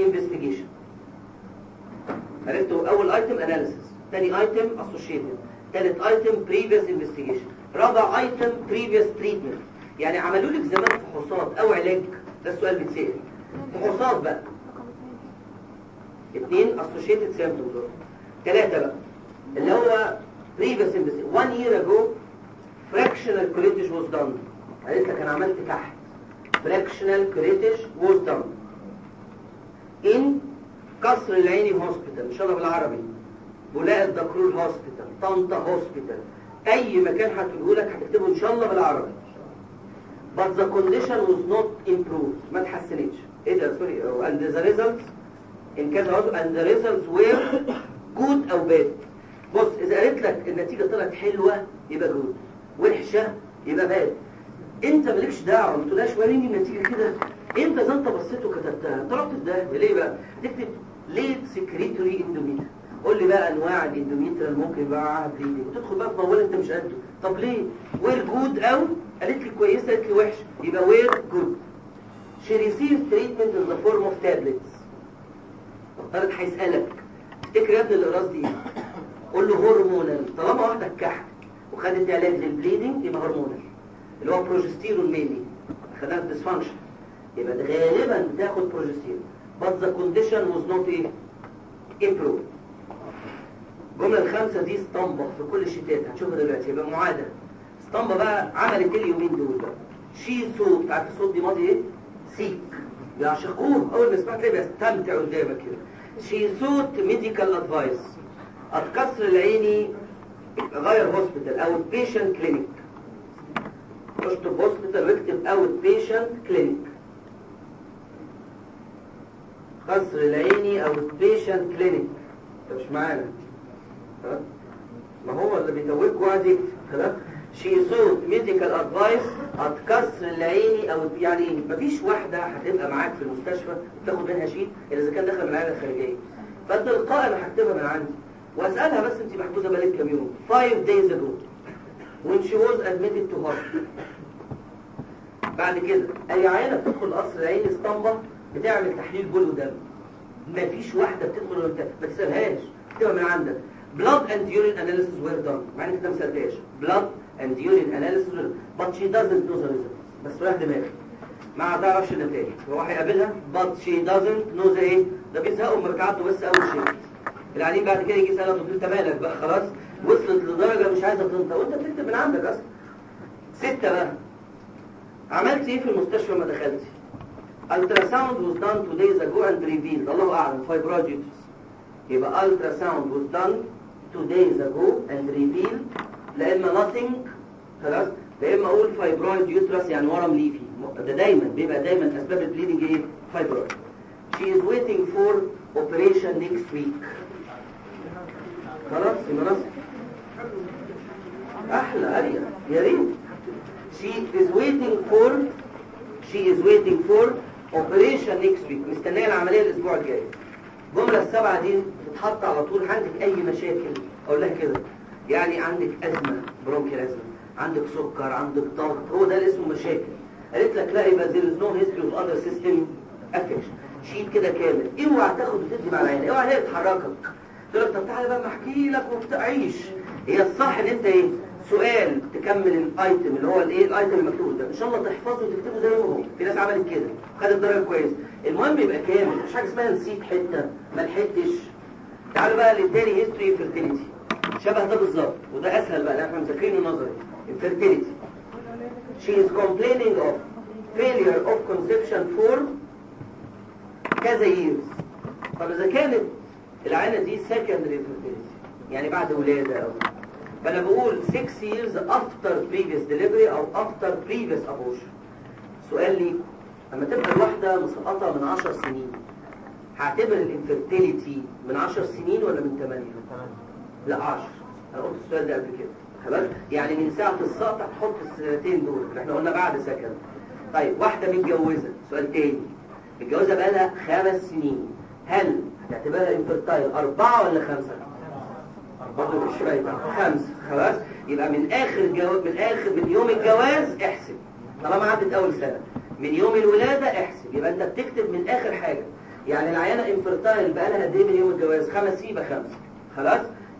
investigation. عرفتوا؟ أول item analysis، ثاني item associated، ثالث ايتم previous investigation. رابع ايتم previous treatment. يعني عملوا لك زمان فحوصات او علاج، ده السؤال بيتسال. فحوصات بقى اثنين associated symptoms. ثلاثة بقى اللي هو previous investigation. one year ago fractional curettage was done. قالت لك انا عملت كحت. fractional curettage was done in قصر العيني هوسبيتال، ان شاء الله بالعربي، بولاق الدكرور هوسبيتال، طنطا هوسبيتال، اي مكان هتقوله لك هتكتبه ان شاء الله بالعربي. but the condition was not improved. ما تحسنتش. ايه ده سوري. and the results in كذا عضو and the results were good او bad. بص اذا قالت لك النتيجه طلعت حلوه يبقى good، وحشه يبقى bad. انت مالكش دعوه، ما تقولهاش وريني النتيجه كده. انت اذا انت بصيت وكتبتها طلعت ده ليه بقى؟ تكتب ليت سكريتوري اندوميتر. قول لي بقى انواع الاندوميتر اللي ممكن يبقى معاها بليدنج، وتدخل بقى في موال انت مش قده. طب ليه؟ وير جود او قالت لي كويسه قالت لي وحشه، يبقى وير جود. شي ريسيف تريتمنت ان ذا فورم اوف تابلتس. طب هيسالك افتكر يا ابني الاقراص دي ايه؟ قول له هرمونال. طالما واحده كحت وخدت علاج للبليدنج يبقى هرمونال، اللي هو بروجستيرون مينلي، خدها في ديسفانكشن يبقى غالبا بتاخد بروجستيرون. but the condition was not ايه؟ improved. الجمله الخامسه دي اسطمبه في كل الشتات هنشوفها دلوقتي، يبقى معاده. اسطمبه بقى عملت اليومين دول بقى شي صوت. عارف الصوت دي ماضي ايه؟ سيك، بيعشقوه. اول ما يسمعك تلاقيه بيستمتع قدامك كده. شي صوت ميديكال ادفايس. القصر العيني غير هوسبيتال او بيشنت كلينيك. اشطب هوسبيتال واكتب اوت بيشنت كلينيك. قصر العيني او بيشنت كلينيك. انت مش معانا؟ ها؟ ما هو اللي بيتوجه قاعد يكتب. خلاص؟ شي صوت ميديكال ادفايس هتكسر العيني او يعني ايه؟ مفيش واحده هتبقى معاك في المستشفى تاخد منها شيت الا اذا كان داخل من العياده الخارجيه. فتلقائي انا هكتبها من عندي واسالها بس انت محجوزه بقالك كام يوم؟ five days ago when she was admitted to hospital. بعد كده اي عيانه بتدخل قصر العيني اسطمبه بتعمل تحليل بول ودم. مفيش واحده بتدخل وانت ما تسالهاش، تكتبها من عندك. blood and urine analysis were done. مع انك انت ما سالتهاش. blood and urine analysis were done. but she doesn't know the results. بس رايح دماغك ما تعرفش النتائج. هو هيقابلها but she doesn't know the ايه؟ ده بيزهقوا لما بتعدوا بس اول شيء. العيانين بعد كده يجي يسالها طب انت مالك بقى خلاص وصلت لدرجه مش عايزه تنطق وانت بتكتب من عندك اصلا. ستة بقى عملت ايه في المستشفى ما دخلتي؟ ultrasound was done two days ago and revealed الله اعلم fibroid uterus. يبقى ultrasound was done two days ago and revealed. لا اما nothing خلاص، لا اما اقول fibroid uterus يعني ورم ليفي. ده دايما بيبقى دايما اسباب البليدنج ايه؟ fibroid. she is waiting for operation next week. خلاص يبقى نص احلى اريح يا ريت. she is waiting for she is waiting for operation next week. مستنيه العمليه الاسبوع الجاي. الجمله السبعه دي تتحط على طول. عندك اي مشاكل اقول لها كده، يعني عندك ازمه برونكيال ازمه، عندك سكر، عندك ضغط، هو ده اللي اسمه مشاكل. قالت لك لا يبقى there is no history of other system affection. شيت كده كامل. اوعى تاخد وتدي مع العين، اوعى هي تحركك تقول لك طب تعالى بقى ما احكي لك وبتعيش. هي الصح ان انت ايه؟ سؤال تكمل الايتم اللي هو الايه؟ الايتم المكتوب ده ان شاء الله تحفظه وتكتبه زي ما هو. في ناس عملت كده خدت درجه كويسه. المهم يبقى كامل، مش حاجه اسمها نسيت حته ما لحقتش. تعالوا بقى للتاني هيستوري فيرتيليتي. شبه ده بالظبط وده اسهل بقى لان احنا مذاكرينه نظري. الفيرتيليتي she is complaining of failure of conception for كذا years. طب اذا كانت العينه دي secondary fertility يعني بعد ولاده او فانا بقول six years after previous delivery او after previous abortion. سؤال ليكم، لما تبقى الواحده مسقطه من عشر سنين هعتبر الانفيرتيليتي من عشر سنين ولا من ثمانية؟ لا عشر. انا قلت السؤال ده قبل كده خلاص. يعني من ساعه السقط هتحط السنتين دول اللي احنا قلنا بعد سكن. طيب واحده متجوزه، سؤال تاني، متجوزه بقى لها خمس سنين، هل هتعتبرها انفيرتايل أربعة ولا خمسة؟ برضه مش باينه خمسة. خلاص يبقى من اخر جواز من اخر من يوم الجواز احسب طالما عدت اول سنه، من يوم الولاده احسب. يبقى انت بتكتب من اخر حاجه. يعني العيانه انفيرتايل بقى لها قد ايه من يوم الجواز؟ خمس سنين يبقى خمسه. خلاص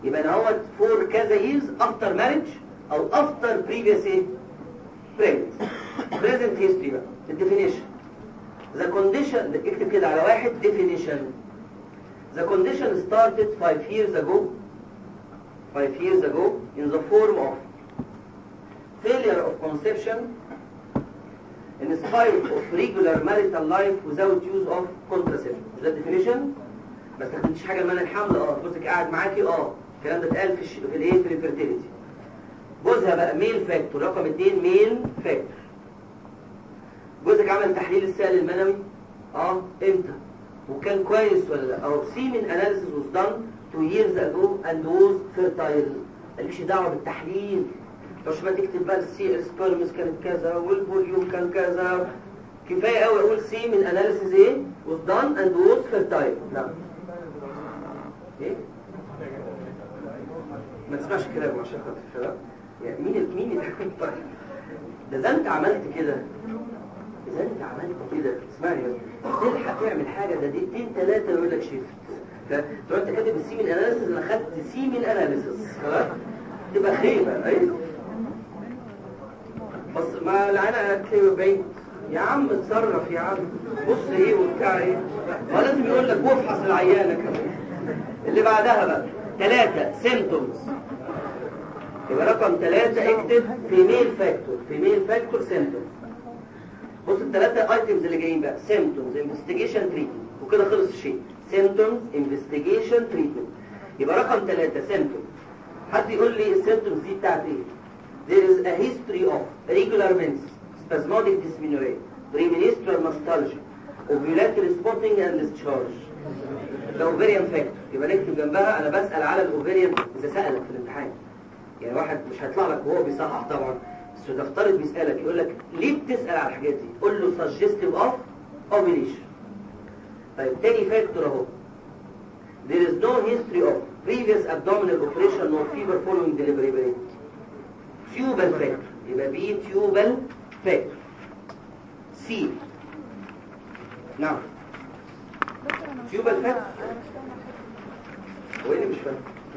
يبقى انا هو فور كذا ييرز افتر ماريج او افتر بريفيوس ايه بريجننت. بريزنت هيستوري بقى الديفينيشن. ذا كونديشن اكتب كده على واحد ديفينيشن. The condition started five years ago five years ago in the form of failure of conception in spite of regular marital life without use of contraception. مش ده الديفينيشن؟ ما استخدمتش حاجه لمنع الحمل. اه جوزك قاعد معاكي. اه الكلام ده اتقال في الش... في الايه في الفيرتيليتي. جوزها بقى ميل فاكتور. رقم اثنين ميل فاكتور. جوزك عمل تحليل السائل المنوي. اه امتى؟ وكان كويس ولا لا؟ او semen analysis was done two years ago and was fertile. مالكش دعوه بالتحليل. مش ما تكتب بقى السي السبرمز كانت كذا والفوليوم كان كذا. كفايه قوي اقول semen analysis ايه was done and was fertile. لا ايه ما تسمعش الكلام عشان خاطر الشباب. يعني مين مين يتحكم طيب ده ده انت عملت كده. إذا أنت عملت كده اسمعني بس تلحق تعمل حاجة ده دقيقتين ثلاثة يقول لك شيفت. فتقول أنت كاتب السيمين أناليسيس أنا خدت سيمين أناليسيس خلاص تبقى خيبة. أيوه بس ما العينة هتلاقي بعيد يا عم اتصرف يا عم بص إيه وبتاع إيه. ما لازم يقول لك وافحص العيانة كمان. اللي بعدها بقى ثلاثة سيمتومز. يبقى رقم ثلاثة اكتب فيميل فاكتور. فيميل فاكتور سيمتومز. بص الثلاثة ايتمز اللي جايين بقى symptoms investigation treatment وكده خلص الشيء. symptoms investigation treatment. يبقى رقم ثلاثة symptoms. حد يقول لي السيمتومز دي بتاعت ايه؟ there is a history of regular menses, spasmodic dysmenorrhea, premenstrual nostalgia, ovulatory spotting and discharge. ده ovarian factor. يبقى نكتب جنبها انا بسأل على الاوفيريان اذا سألك في الامتحان. يعني واحد مش هيطلع لك وهو بيصحح طبعا بس تفترض بيسألك يقول لك ليه بتسأل على الحاجات دي؟ قول له suggestive of ovulation. طيب تاني فاكتور اهو there is no history of previous abdominal operation nor fever following delivery. tubal factor. يبقى بي tubal factor. سي نعم tubal factor. هو اللي مش فاهم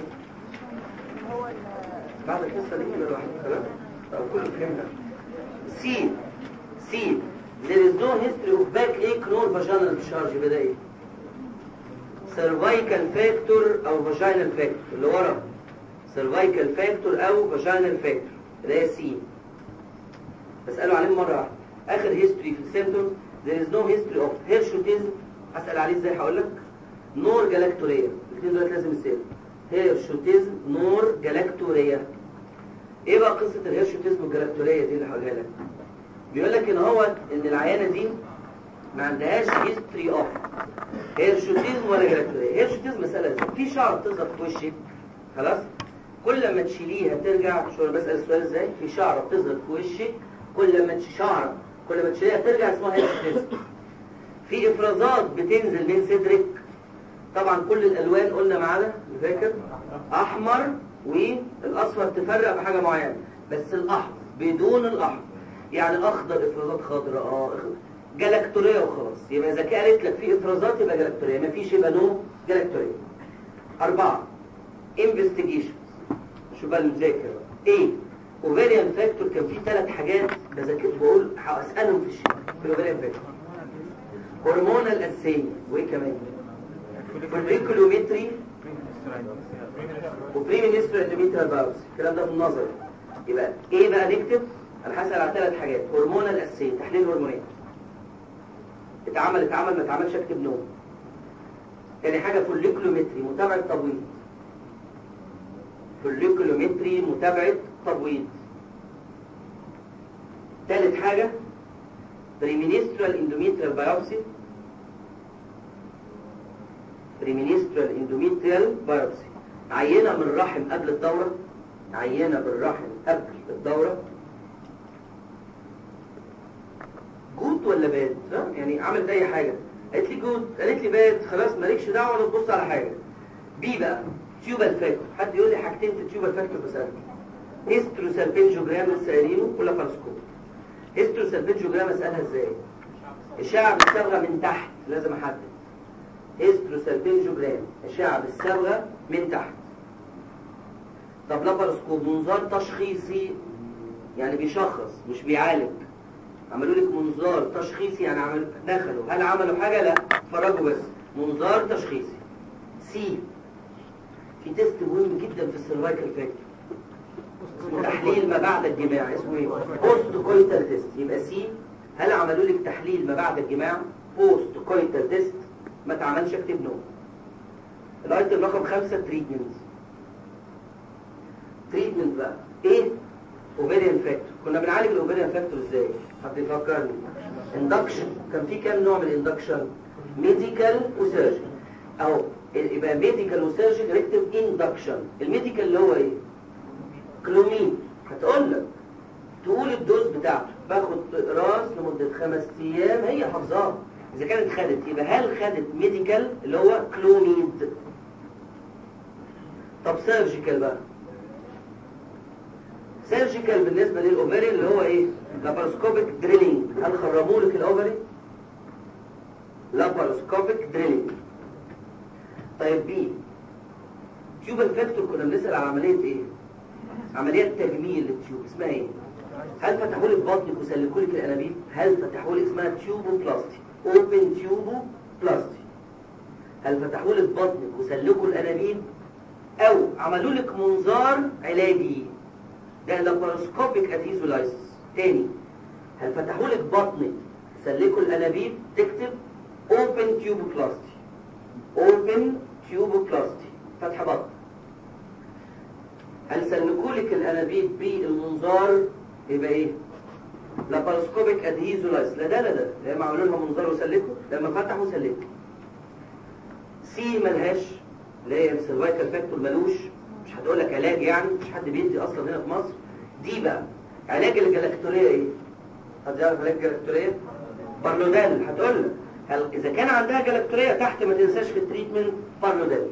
بعد القصة دي كده الواحد خلاص أو كله فهمنا. سي سي there is no history of backache nor vaginal discharge. يبقى ده ايه؟ cervical factor او vaginal factor اللي ورا. cervical factor او vaginal factor ده هي سي. بسأله عليه مرة واحدة. آخر history في السيمتومز there is no history of hirsutism. هسأل عليه ازاي هقول لك؟ نور جلاكتوريا. الاثنين دول لازم يسألوا. هيرشوتيزم نور جلاكتوريا. ايه بقى قصة الهيرشوتيزم والجلاكتوريا دي اللي هقولها لك؟ بيقول لك ان هو ان العيانة دي ما عندهاش هيستوري اوف هيرشوتيزم ولا جلاكتوريا. هيرشوتيزم مسألة ازاي؟ في شعر بتظهر في وشك خلاص كل ما تشيليها ترجع. شو انا بسأل السؤال ازاي؟ في شعر بتظهر في وشك كل ما شعر كل ما تشيليها ترجع اسمها هيرشوتيزم. في افرازات بتنزل من صدرك طبعا كل الالوان قلنا معانا فاكر احمر والاصفر تفرق بحاجه معينه بس الاحمر بدون الاحمر يعني اخضر افرازات خضراء اه جلاكتوريا وخلاص. يبقى اذا قالت لك في افرازات يبقى جلاكتوريا ما فيش يبقى نو جلاكتوريا. اربعه انفستيجيشن. شو بقى المذاكره ايه اوفيريان فاكتور. كان في ثلاث حاجات بذاكر بقول هسالهم في الشيء في الاوفيريان فاكتور. هرمونال اسيميا وايه كمان فوليكولومتري وبريمينسترال اندوميتريال بايوبسي. الكلام ده بالنظر. يبقى ايه بقى نكتب؟ انا هسال على ثلاث حاجات. هرمونال اسيميا تحليل هرمونات اتعمل اتعمل ما اتعملش اكتب نو. تاني حاجه فوليكولومتري متابعه تبويض. فوليكولومتري متابعه تبويض. ثالث حاجه بريمينسترال اندوميتريال بايوبسي. بريمينسترال اندوميتريال بايوبسي عينه من الرحم قبل الدوره. عينه بالرحم قبل الدوره. جود ولا باد؟ يعني عملت اي حاجه قالت لي جود قالت لي باد خلاص مالكش دعوه ولا تبص على حاجه. بي بقى تيوبال فاكتور. حد يقول لي حاجتين في التيوبال فاكتور بسالك. هيستروسالفنجوجرام السيرينو ولا فارسكوب. هيستروسالفنجوجرام اسالها ازاي؟ اشعه بالصبغه من تحت لازم احدد. هيستروسالفنجوجرام اشعه بالصبغه من تحت. طب لاباروسكوب منظار تشخيصي يعني بيشخص مش بيعالج. عملوا لك منظار تشخيصي يعني عمل دخلوا، هل عملوا حاجه؟ لا، اتفرجوا بس. منظار تشخيصي. سي في تيست مهم جدا في السيرفايكال فاكتور اسمه تحليل ما بعد الجماع، اسمه ايه؟ بوست كويتال تيست. يبقى سي هل عملوا لك تحليل ما بعد الجماع؟ بوست كويتال تيست. ما اتعملش اكتب نو. الايتم رقم خمسة تريتمنت. تريتمنت بقى ايه؟ اوفيريان فاكتور. كنا بنعالج الاوفيريان فاكتور ازاي؟ حد يفكرني؟ اندكشن. كان في كام نوع من الاندكشن؟ ميديكال وسيرجيكال. اهو يبقى ميديكال وسيرجيكال اكتب اندكشن. الميديكال اللي هو ايه؟ كلومين. هتقول لك تقول الدوز بتاعته، باخد راس لمده خمس ايام، هي حافظاها. اذا كانت خدت يبقى هل خدت ميديكال اللي هو كلوميد؟ طب سيرجيكال بقى. سيرجيكال بالنسبه للاوفري اللي هو ايه؟ لاباروسكوبيك دريلينج. هل خرموا لك الاوفري؟ لاباروسكوبيك دريلينج. طيب بي تيوبال فاكتور. كنا بنسال على عمليه ايه؟ عمليه تجميل للتيوب اسمها ايه؟ هل فتحوا لك بطنك وسلكوا لك الانابيب؟ هل فتحوا لك اسمها تيوبوبلاستي، اوبن تيوبوبلاستي. هل فتحوا لك بطنك وسلكوا الانابيب؟ او عملوا لك منظار علاجي، ده لاباروسكوبيك ادهيزولايسيس. تاني، هل فتحوا لك بطنك سلكوا الانابيب؟ تكتب اوبن تيوبوبلاستي، اوبن تيوبوبلاستي، فتح بطن. هل سلكوا لك الانابيب بالمنظار؟ يبقى ايه؟ لاباروسكوبيك ادهيزولايسيس. لا ده لا ده، لما عملوا لها منظار وسلكوا، لما فتحوا سلكوا. سي ملهاش، اللي هي السيرفايكال فاكتور ملوش، مش هتقول لك علاج يعني، مش حد بيدي اصلا هنا في مصر. دي بقى علاج الجلاكتوريه ايه؟ حد يعرف علاج الجلاكتوريه؟ بارلودال. هتقول لك هل اذا كان عندها جلاكتوريه تحت ما تنساش في التريتمنت بارلودال.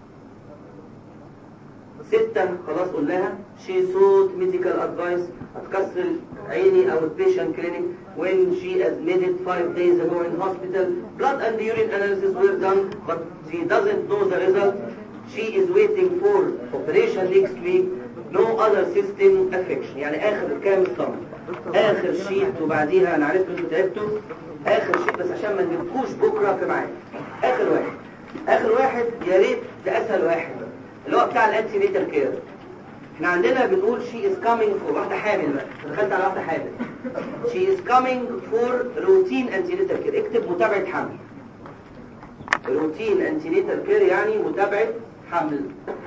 ستة خلاص قلناها. شي سوت ميديكال ادفايس. هتكسر عيني او البيشنت كلينيك when she admitted five days ago in hospital. Blood and urine analysis were done but she doesn't know the result. She is waiting for operation next week. No other system affection. يعني اخر كام الصمت؟ اخر شيت وبعديها انا عرفت انتوا تعبتوا. اخر شيت بس عشان ما نجيبكوش بكره في ميعاد. اخر واحد اخر واحد يا ريت ده اسهل واحد اللي هو بتاع الانتي نيتال كير. احنا عندنا بنقول شي از كامينج فور واحده حامل. بقى دخلت على واحده حامل. شي از كامينج فور روتين انتي نيتال كير. اكتب متابعه حمل. روتين انتي نيتال كير يعني متابعه حمل.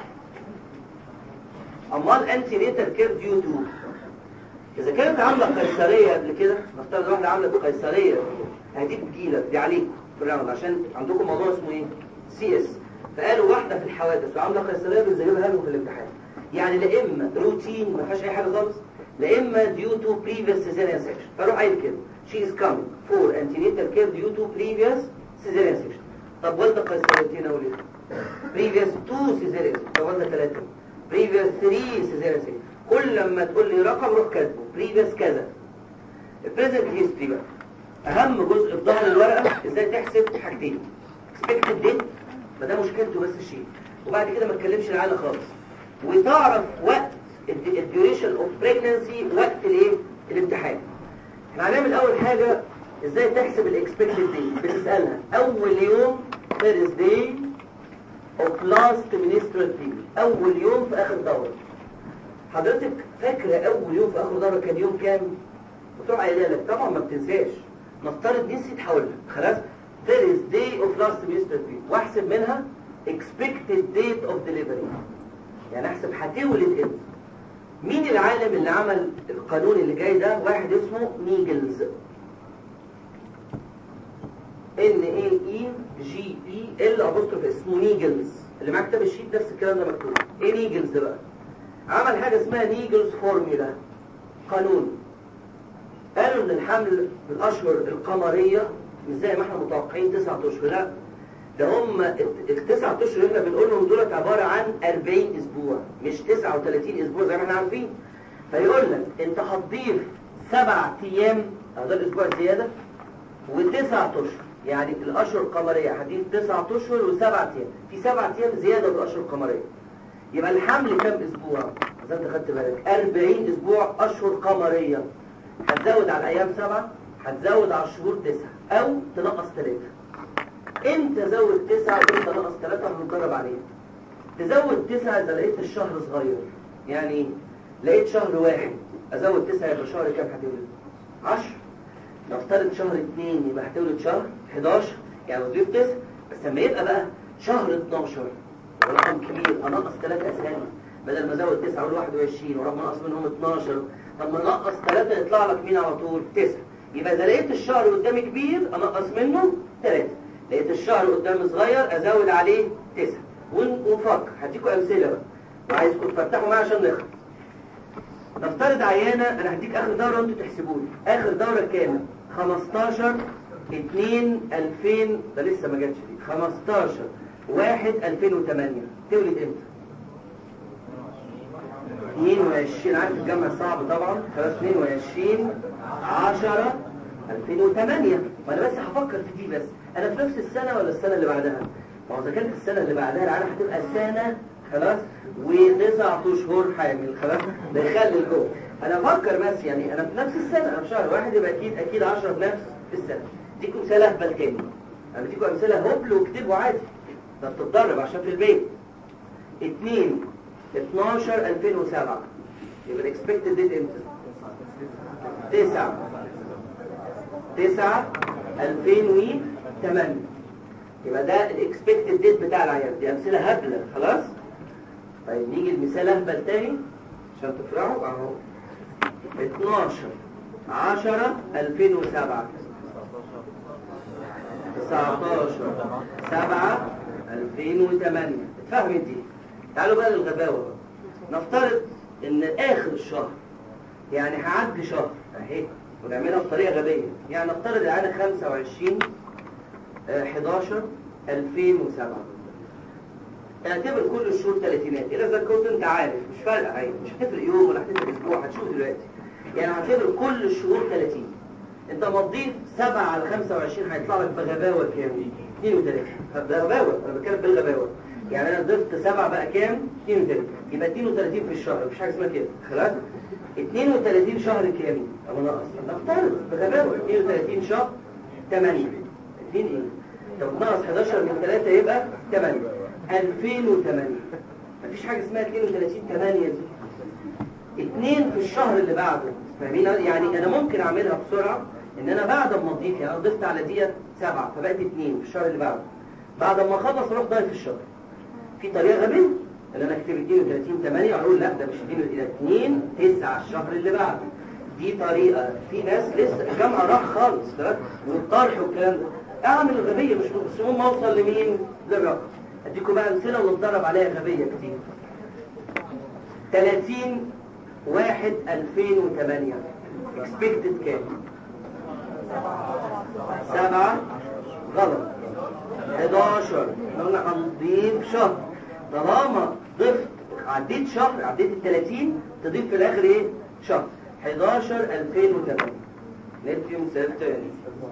امال انتي نيتال كير ديو تو اذا كانت عامله قيصريه قبل كده، نفترض واحده عامله قيصريه، هدي بتجيلك دي عليكم في الراوند عشان عندكم موضوع اسمه ايه؟ سي اس. فقالوا واحده في الحوادث وعامله قيصريه بنزلها لهم في الامتحان. يعني لا اما روتين ما فيهاش اي حاجه خالص، لا اما ديو تو بريفيوس سيزيريان سيكشن. فاروح قايل كده شي از كامينج فور انتينيتال كير ديو تو بريفيوس سيزيريان سيكشن. طب والده قيصريتين اقول ايه؟ بريفيوس تو سيزيريان. طب والده ثلاثه بريفيوس ثلاثة سيزيريان سيكشن. كل لما تقول لي رقم روح كاتبه بريفيوس كذا. البريزنت هيستوري بقى اهم جزء في ظهر الورقه. ازاي تحسب حاجتين؟ اكسبكتد ديت، ما ده مشكلته بس الشيء، وبعد كده ما تكلمش العيله خالص. وتعرف وقت الديوريشن اوف بريجنانسي، وقت الايه؟ الامتحان. احنا هنعمل اول حاجه ازاي تحسب الاكسبكتد ديت. بتسالها اول يوم فيرست داي اوف لاست منسترال بيريود، اول يوم في اخر دوره. حضرتك فاكره اول يوم في اخر دوره كان يوم كام؟ وتروح قايله لك طبعا ما بتنساش. نفترض نسيت هقول لك خلاص first day of last semester period، واحسب منها expected date of delivery. يعني احسب هتولد امتى. مين العالم اللي عمل القانون اللي جاي ده؟ واحد اسمه نيجلز، ان اي اي جي اي ال ابوستروف، اسمه نيجلز. اللي معاه كتاب الشيت نفس الكلام ده مكتوب. ايه نيجلز ده بقى؟ عمل حاجه اسمها نيجلز فورميلا، قانون. قالوا ان الحمل بالاشهر القمريه مش زي ما احنا متوقعين تسعة اشهر، لا ده هم التسعة اشهر اللي احنا بنقول لهم دولت عباره عن أربعين اسبوع مش تسعة وثلاثين اسبوع زي ما احنا عارفين. فيقول لك انت هتضيف سبع ايام، ده الاسبوع الزياده، وتسعة اشهر. يعني الاشهر القمريه هتضيف تسعة اشهر وسبع ايام، في سبع ايام زياده بالاشهر القمريه. يبقى الحمل كام اسبوع؟ زي انت خدت بالك أربعين اسبوع اشهر قمريه. هتزود على الايام سبعه، هتزود على الشهور تسعه، او تنقص ثلاثه. امتى زود تسعه وامتى نقص ثلاثه هنتدرب عليه. تزود تسعه اذا لقيت الشهر صغير. يعني ايه؟ لقيت شهر واحد ازود تسعه يبقى شهر كام هتولد؟ عشرة. نفترض شهر اثنين يبقى هتولد شهر حداشر، يعني بضيف تسعه. بس لما يبقى بقى شهر اتناشر ورقم كبير انقص ثلاثه اسامي، بدل ما ازود تسعه اقول واحد وعشرين ورغم انقص منهم اتناشر. طب ما نقص ثلاثه يطلع لك مين على طول؟ تسعه. يبقى اذا لقيت الشهر قدامي كبير انقص منه ثلاثه، لقيت الشهر قدامي صغير ازود عليه تسعه. ونفكر هديكم امثله بقى وعايزكم تفتحوا معايا عشان نخلص. نفترض عيانه، انا هديك اخر دوره وانتوا تحسبوا لي اخر دوره كام؟ خمستاشر اتنين الفين، ده لسه ما جاتش دي. خمستاشر واحد الفين وتمانية. تولد امتى؟ اتنين وعشرين، عارف الجمع صعب طبعا. خلاص اتنين وعشرين عشرة الفين وتمانية. ما انا بس هفكر في دي. بس انا في نفس السنه ولا السنه اللي بعدها؟ ما هو اذا كانت السنه اللي بعدها العيانه هتبقى سنه خلاص وتسع اشهر حامل. خلاص ده يخلي الجو. انا افكر بس يعني انا في نفس السنه، انا في شهر واحد يبقى اكيد اكيد عشرة في نفس السنه. اديكم مثال اهبل تاني، انا بديكم امثله هبل واكتبوا عادي، ده بتتدرب عشان في البيت. اتنين اتناشر الفين وسبعة يبقى الاكسبكتد ديت امتى؟ تسعة تسعة الفين وتمانية. يبقى ده الاكسبكتد ديت بتاع العيان. دي امثله هبله خلاص. طيب نيجي المثال اهبل تاني عشان تفرحوا اهو. اتناشر عشرة الفين وسبعة تسعتاشر سبعة الفين وتمانية. اتفهمت دي؟ تعالوا بقى للغباوه. نفترض ان اخر الشهر يعني هعدي شهر اهي ونعملها بطريقه غبيه. يعني نفترض العيانه خمسة وعشرين حداشر الفين وسبعة. اعتبر كل الشهور تلاتينات. اذا كنت انت عارف مش فارقه عادي، مش هتفرق يوم ولا هتفرق اسبوع، هتشوف دلوقتي. يعني هعتبر كل الشهور تلاتين. انت ما تضيف سبعة على خمسة وعشرين هيطلع لك بغباوه كام؟ اتنين وتلاتين. ده غباوه، انا بتكلم بالغباوه. يعني انا ضفت سبعة بقى كام؟ اتنين وتلاتين. يبقى اتنين وتلاتين في الشهر، مفيش حاجه اسمها كده خلاص. اتنين وتلاتين شهر كام؟ او ناقص نفترض بغباوه اتنين وتلاتين شهر تمانية. اتنين ايه؟ طب ناقص حداشر من ثلاثة يبقى تمانية. الفين وتمانية. مفيش حاجه اسمها اتنين وتلاتين تمانية دي. اتنين في الشهر اللي بعده. فاهمين؟ يعني انا ممكن اعملها بسرعه ان انا بعد ما اضيف، يعني انا ضفت على ديت سبعة فبقت اتنين في الشهر اللي بعده. بعد ما اخلص اروح ضايف الشهر. في طريقه غبيه ان انا اكتب اتنين وتلاتين تمانية واقول لا ده مش اتنين تسعة الشهر اللي بعده. دي طريقه. في ناس لسه الجامعه راح خالص والطرح والكلام ده. اعمل الغبيه مش مقسوم ما اوصل لمين؟ للرقم. اديكم بقى امثله ونتدرب عليها غبيه كتير. تلاتين واحد الفين وتمانية اكسبكتد كام؟ سبعة غلط. حداشر قلنا هنضيف شهر. طالما ضفت عديت شهر عديت ال تلاتين تضيف في الاخر ايه؟ شهر. حداشر الفين وتمانية. ندي مثال تاني.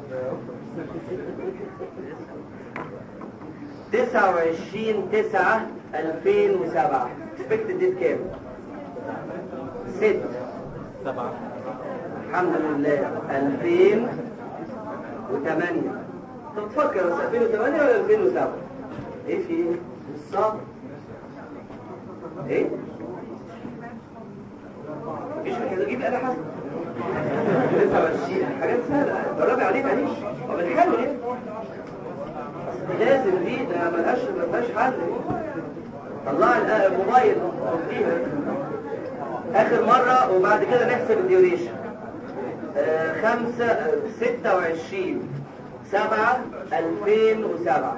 تسعة وعشرين تسعة الفين وسبعة اكسبكتد ديت كام؟ ستة سبعة الحمد لله الفين وتمانية. طب تفكر بس الفين وتمانية ولا الفين وسبعة؟ ايه في ايه؟ الصبر. ايه؟ مفيش كده اجيب آلة حسب. تسعة وعشرين حاجات سهلة جربي عليه معلش. طب بنحاول ايه؟ لازم دي ده ملهاش ملهاش حل. طلع الموبايل حطيها اخر مرة وبعد كده نحسب الديوريشن. آه خمسة آه ستة وعشرين سبعة الفين وسبعة.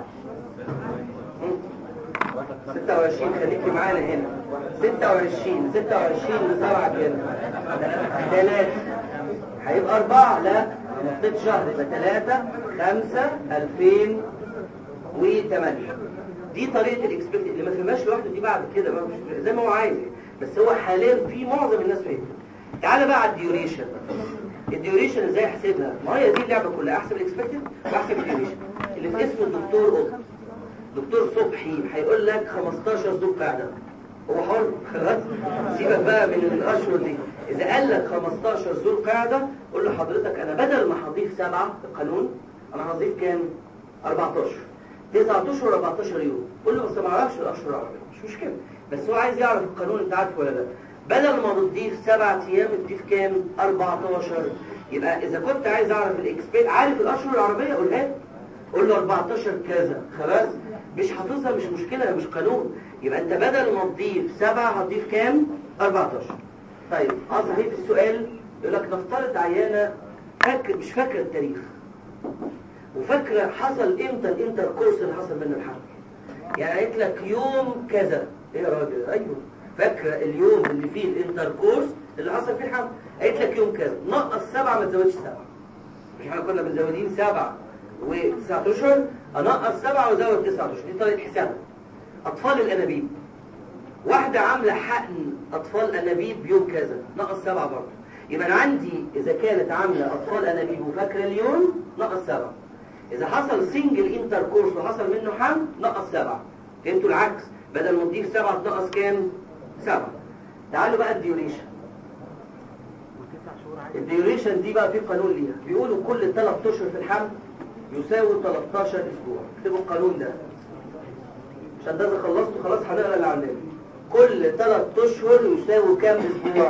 ستة وعشرين خليكي معانا هنا. ستة وعشرين ستة وعشرين وسبعة كده ثلاثة هيبقى أربعة. لا أنا حطيت شهر يبقى ثلاثة خمسة الفين وتمانية. دي طريقة الاكسبكت اللي ما فهمهاش لوحده دي بعد كده بقى مش زي ما هو عايز، بس هو حاليا في معظم الناس فاهمها. تعالى بقى على الديوريشن. الديوريشن ازاي احسبها؟ ما هي دي اللعبه كلها. احسب الاكسبكتد واحسب الديوريشن. اللي في اسم الدكتور قطب دكتور صبحي هيقول لك خمستاشر زوج قاعده هو حر خلاص. سيبك بقى من الاشهر دي. اذا قال لك خمستاشر ذو القعده قول له حضرتك انا بدل ما هضيف سبعه في القانون انا هضيف كام؟ أربعتاشر. تسعة اشهر أربعتاشر يوم. قول له بس ما اعرفش الاشهر العربيه مش مشكله، بس هو عايز يعرف القانون انت عارفه ولا لا. بدل ما بتضيف سبعة ايام تضيف كام؟ أربعتاشر. يبقى اذا كنت عايز اعرف الاكسبير عارف الاشهر العربيه قولها لي، قول له أربعتاشر كذا خلاص. مش حافظها مش مشكله مش قانون. يبقى انت بدل ما تضيف سبعة هتضيف كام؟ أربعتاشر. طيب اه صحيح في السؤال يقول لك نفترض عيانه فاكر مش فاكره التاريخ وفاكره حصل امتى الانتر كورس اللي حصل منه الحمل. يعني قالت لك يوم كذا. ايه يا راجل؟ ايوه فاكره اليوم اللي فيه الانتر كورس اللي حصل فيه الحمل. قالت لك يوم كذا نقص سبعه ما تزودش سبعه. مش احنا كنا بنزودين سبعه وتسعة اشهر انقص سبعه وازود تسعة اشهر. دي طريقه حساب. اطفال الانابيب واحده عامله حقن اطفال انابيب يوم كذا نقص سبعه برضه. يبقى انا عندي اذا كانت عامله اطفال انابيب وفاكره اليوم نقص سبعه. اذا حصل سنجل انتر كورس وحصل منه حمل نقص سبعه. فهمتوا العكس؟ بدل ما تضيف سبعه تنقص كام؟ سبعه. تعالوا بقى الديوريشن. الديوريشن دي بقى في قانون ليها بيقولوا كل ثلاث اشهر في الحمل يساوي تلتاشر اسبوع. اكتبوا القانون ده عشان ده اذا خلصتوا خلاص هنقرا اللي عندنا. كل ثلاث اشهر يساوي كام اسبوع؟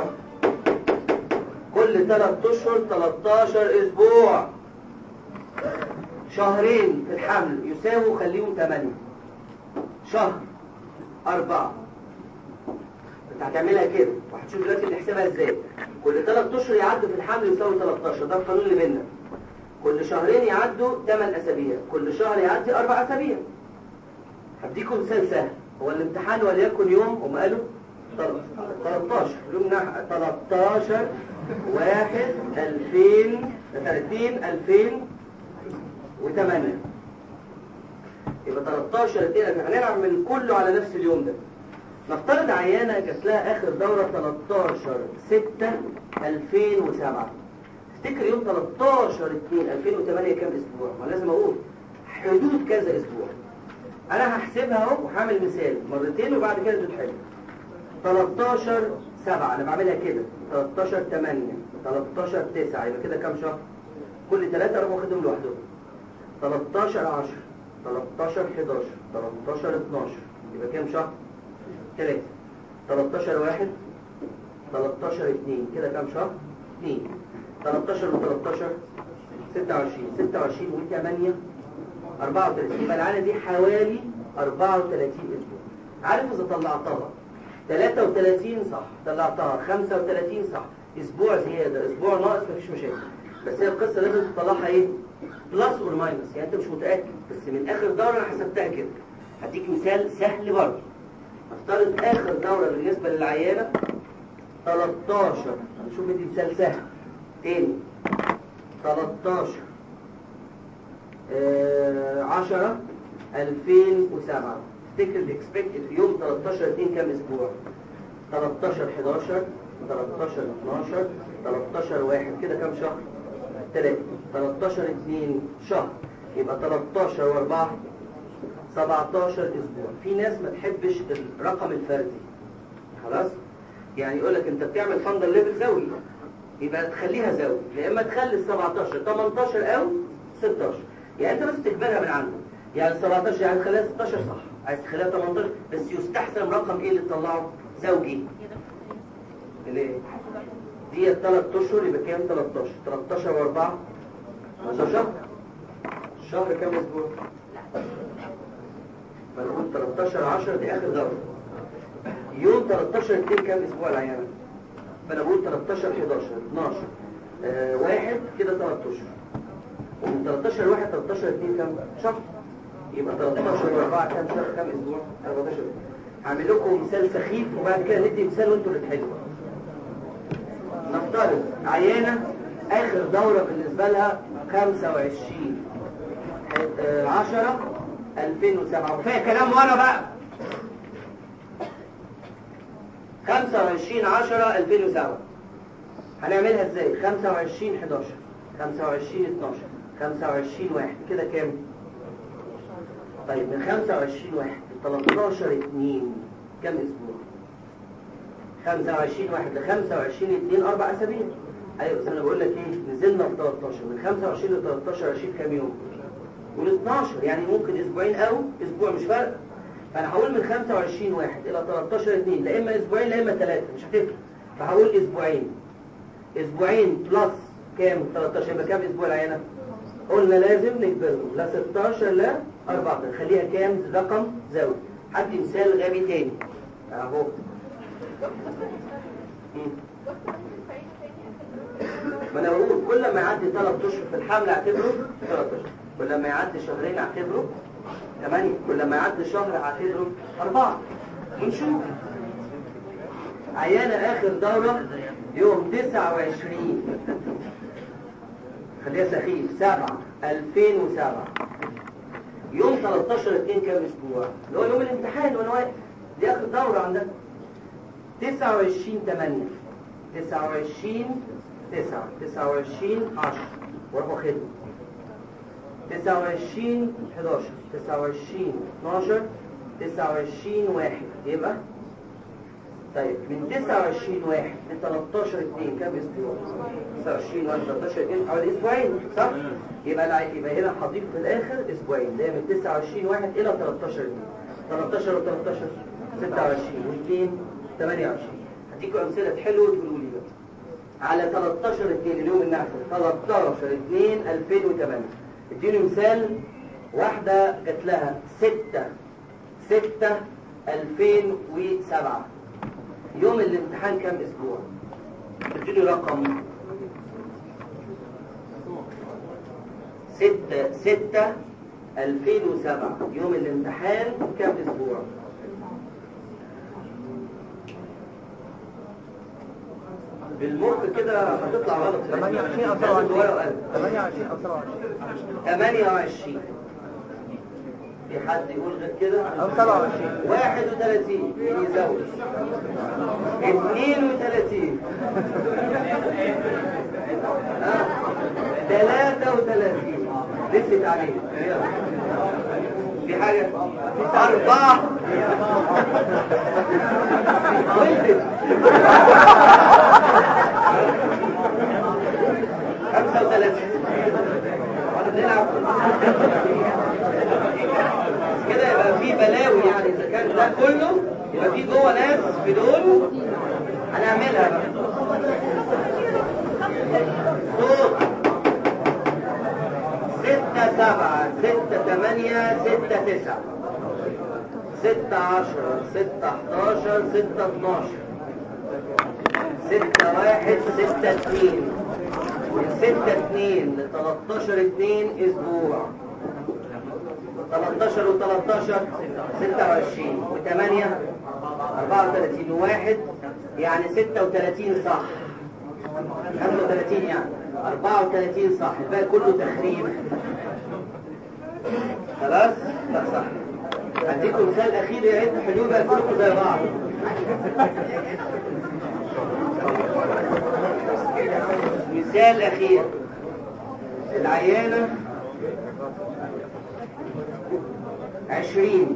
كل ثلاث اشهر تلتاشر اسبوع. شهرين في الحمل يساوي خليهم ثمانية. شهر أربعة. انت هتعملها كده وهتشوف دلوقتي بنحسبها ازاي. كل ثلاث اشهر يعدوا في الحمل يساوي تلتاشر. ده القانون اللي بيننا. كل شهرين يعدوا ثمانية اسابيع. كل شهر يعدي اربع اسابيع. هديكم مثال سهل. هو الامتحان وليكن يوم هم قالوا تلتاشر يوم تلتاشر واحد ألفين ثلاثين ألفين وثمانية. يبقى تلتاشر اتنين هنلعب من كله على نفس اليوم ده. نفترض عيانه جات لها اخر دوره تلتاشر ستة ألفين وسبعة. تفتكر يوم تلتاشر اتنين ألفين وثمانية كام اسبوع؟ ما لازم اقول حدود كذا اسبوع. انا هحسبها اهو وهعمل مثال مرتين وبعد كده تتحل. تلتاشر سبعة انا بعملها كده. تلتاشر تمانية تلتاشر تسعة يبقى كده كام شهر؟ كل ثلاثة اروح واخدهم لوحدهم. تلتاشر عشرة تلتاشر حداشر تلتاشر اتناشر يبقى كام شهر؟ ثلاثة. تلتاشر واحد تلتاشر اتنين كده كام شهر؟ اتنين. تلتاشر و تلتاشر ستة وعشرين ستة وعشرين و8 أربعة وثلاثين. يبقى العانة دي حوالي أربعة وثلاثين اسبوع. عارف اذا طلعتها ثلاثة وثلاثين صح، طلعتها خمسة وثلاثين صح، اسبوع زيادة اسبوع ناقص مفيش مشاكل. بس هي القصة لازم تطلعها ايه؟ بلس اور ماينس. يعني انت مش متأكد بس من اخر دورة انا حسبتها كده. هديك مثال سهل برضه. نفترض اخر دورة بالنسبة للعيانة تلتاشر. هنشوف دي مثال سهل تاني. تلتاشر آه عشرة ألفين وسبعة. تفتكر الاكسبكتد في يوم تلتاشر اتنين كام اسبوع؟ تلتاشر حداشر تلتاشر اتناشر تلتاشر واحد كده كام شهر؟ ثلاثة. تلتاشر اتنين شهر يبقى تلتاشر واربعة سبعتاشر اسبوع. في ناس ما تحبش الرقم الفردي خلاص. يعني يقول لك انت بتعمل فاندر ليفل زوجي يبقى تخليها زوجي، يا اما تخلي سبعتاشر تمنتاشر او ستاشر. يعني انت بس تكبرها من عندك. يعني سبعتاشر يعني تخليها ستاشر صح، عايز تخليها تمنتاشر بس يستحسن رقم ايه اللي تطلعه؟ زوجي. ليه؟ دي ثلاث اشهر يبقى كام؟ تلتاشر. تلتاشر واربعة خمستاشر شهر. الشهر كام اسبوع؟ فنقول تلتاشر عشرة دي اخر دوره. يوم تلتاشر اتنين كام اسبوع العيانه؟ فانا بقول تلتاشر حداشر اتناشر آه واحد كده ثلاث اشهر. ومن تلتاشر واحد تلتاشر اتنين كام شهر؟ يبقى تلتاشر واربعة كام شهر؟ كام اسبوع؟ أربعتاشر. هعمل لكم مثال سخيف وبعد كده ندي مثال وانتوا اللي تحلوا. نفترض عيانه اخر دوره بالنسبه لها خمسة وعشرين عشرة ألفين وسبعة. وفيها كلام ورا بقى. خمسة وعشرين عشرة ألفين وسبعة هنعملها ازاي؟ خمسة وعشرين حداشر خمسة وعشرين اتناشر خمسة وعشرين واحد كده كام؟ طيب من خمسة وعشرين واحد ل تلتاشر اتنين كام اسبوع؟ خمسة وعشرين واحد ل خمسة وعشرين اتنين اربع اسابيع. ايوه بس انا بقول لك ايه، نزلنا في تلتاشر من خمسة وعشرين ل تلتاشر عشرين كام يوم؟ وال اتناشر يعني ممكن اسبوعين او اسبوع مش فارق. فانا هقول من خمسة وعشرين واحد الى تلتاشر اتنين، لا اما اسبوعين لا اما ثلاثه، مش هتفرق. فهقول اسبوعين اسبوعين بلس كام؟ تلتاشر، يبقى كام اسبوع العينه؟ قلنا لازم نكبرهم لا ستاشر لا اربعتاشر، خليها كام؟ رقم زوجي. حد مثال غبي تاني اهو. ما انا بقول كل ما يعدي ثلاث اشهر في الحمل اعتبره ثلاثة اشهر، كل ما يعدي شهرين اعتبره ثمانية، كل ما يعدي شهر اعتبره أربعة. ونشوف عيانة اخر دورة يوم تسعة وعشرين خليها سخيف سبعة ألفين وسبعة، يوم تلتاشر اتنين كام اسبوع؟ اللي هو يوم الامتحان وانا واقف، دي اخر دورة عندنا. تسعة وعشرين تمانية، تسعة وعشرين تسعة، تسعة وعشرين عشرة واروح واخدهم، تسعة وعشرين حداشر، تسعة وعشرين اتناشر، تسعة وعشرين واحد، يبقى طيب من تسعة وعشرين واحد ل تلتاشر اتنين كام اسبوع؟ تسعة وعشرين واحد تلتاشر اتنين حوالي اسبوعين صح؟ يبقى لا يبقى هنا هضيف في الاخر اسبوعين، ده من تسعة وعشرين واحد الى تلتاشر اتنين، تلتاشر و تلتاشر ستة وعشرين و2 ثمانية وعشرين. هديكم امثله حلوه تقولوا لي بقى. على تلتاشر اتنين اليوم النحو تلتاشر اتنين ألفين وتمانية، اديني مثال. واحده جات لها ستة ستة ألفين وسبعة، يوم الامتحان كام اسبوع؟ اديني رقم. ستة ستة ألفين وسبعة يوم الامتحان كام اسبوع؟ بالمخ كده هتطلع غلط. ثمانية وعشرين أو سبعة وعشرين، ثمانية وعشرين أو سبعة وعشرين، ثمانية وعشرين. في حد يقول غير كده؟ أو سبعة وعشرين، واحد وثلاثين يزود، اثنين وثلاثين، ثلاثة وثلاثين، لفت عليه. في حاجة؟ أربعة ولفت، خمسة وثلاثين. واحنا بنلعب كده يبقى في بلاوي، يعني إذا كان ده كله يبقى في جوه ناس في دول هنعملها بقى. صوت ستة سبعة، ستة ثمانية، ستة تسعة، ستة عشرة، ستة حداشر، ستة اتناشر، ستة واحد، ستة اتنين، من ستة اتنين ل تلتاشر اتنين اسبوع، تلتاشر و تلتاشر ستة وعشرين وثمانية أربعة وثلاثين وواحد يعني ستة وثلاثين صح، خمسة وثلاثين يعني أربعة وثلاثين صح، الباقي كله تخريب. خلاص؟ لا صح. هديكم مثال أخير يا ريت تحلوه بقى كلكم زي بعض. مثال أخير. العيانة عشرين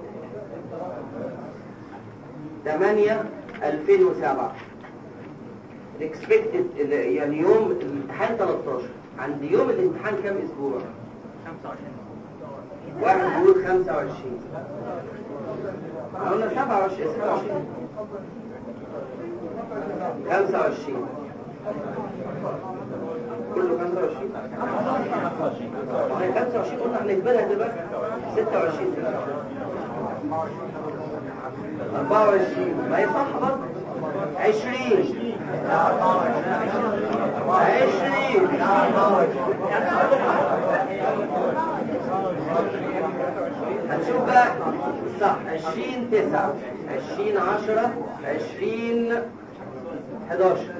ثمانية ألفين وسبعة، الاكسبكتد يعني يوم الامتحان تلتاشر، عند يوم الامتحان كام اسبوع؟ خمسة وعشرين. واحد بيقول خمسة وعشرين، قلنا سبعة وعشرين، سبعة وعشرين، خمسة وعشرين، كله خمسة وعشرين. خمسة وعشرين قلنا هنكبرها دلوقتي ستة وعشرين، أربعة وعشرين ما يصح برضه. عشرين عشرين هنشوف بقى صح. عشرين تسعة، عشرين عشرة، عشرين حداشر،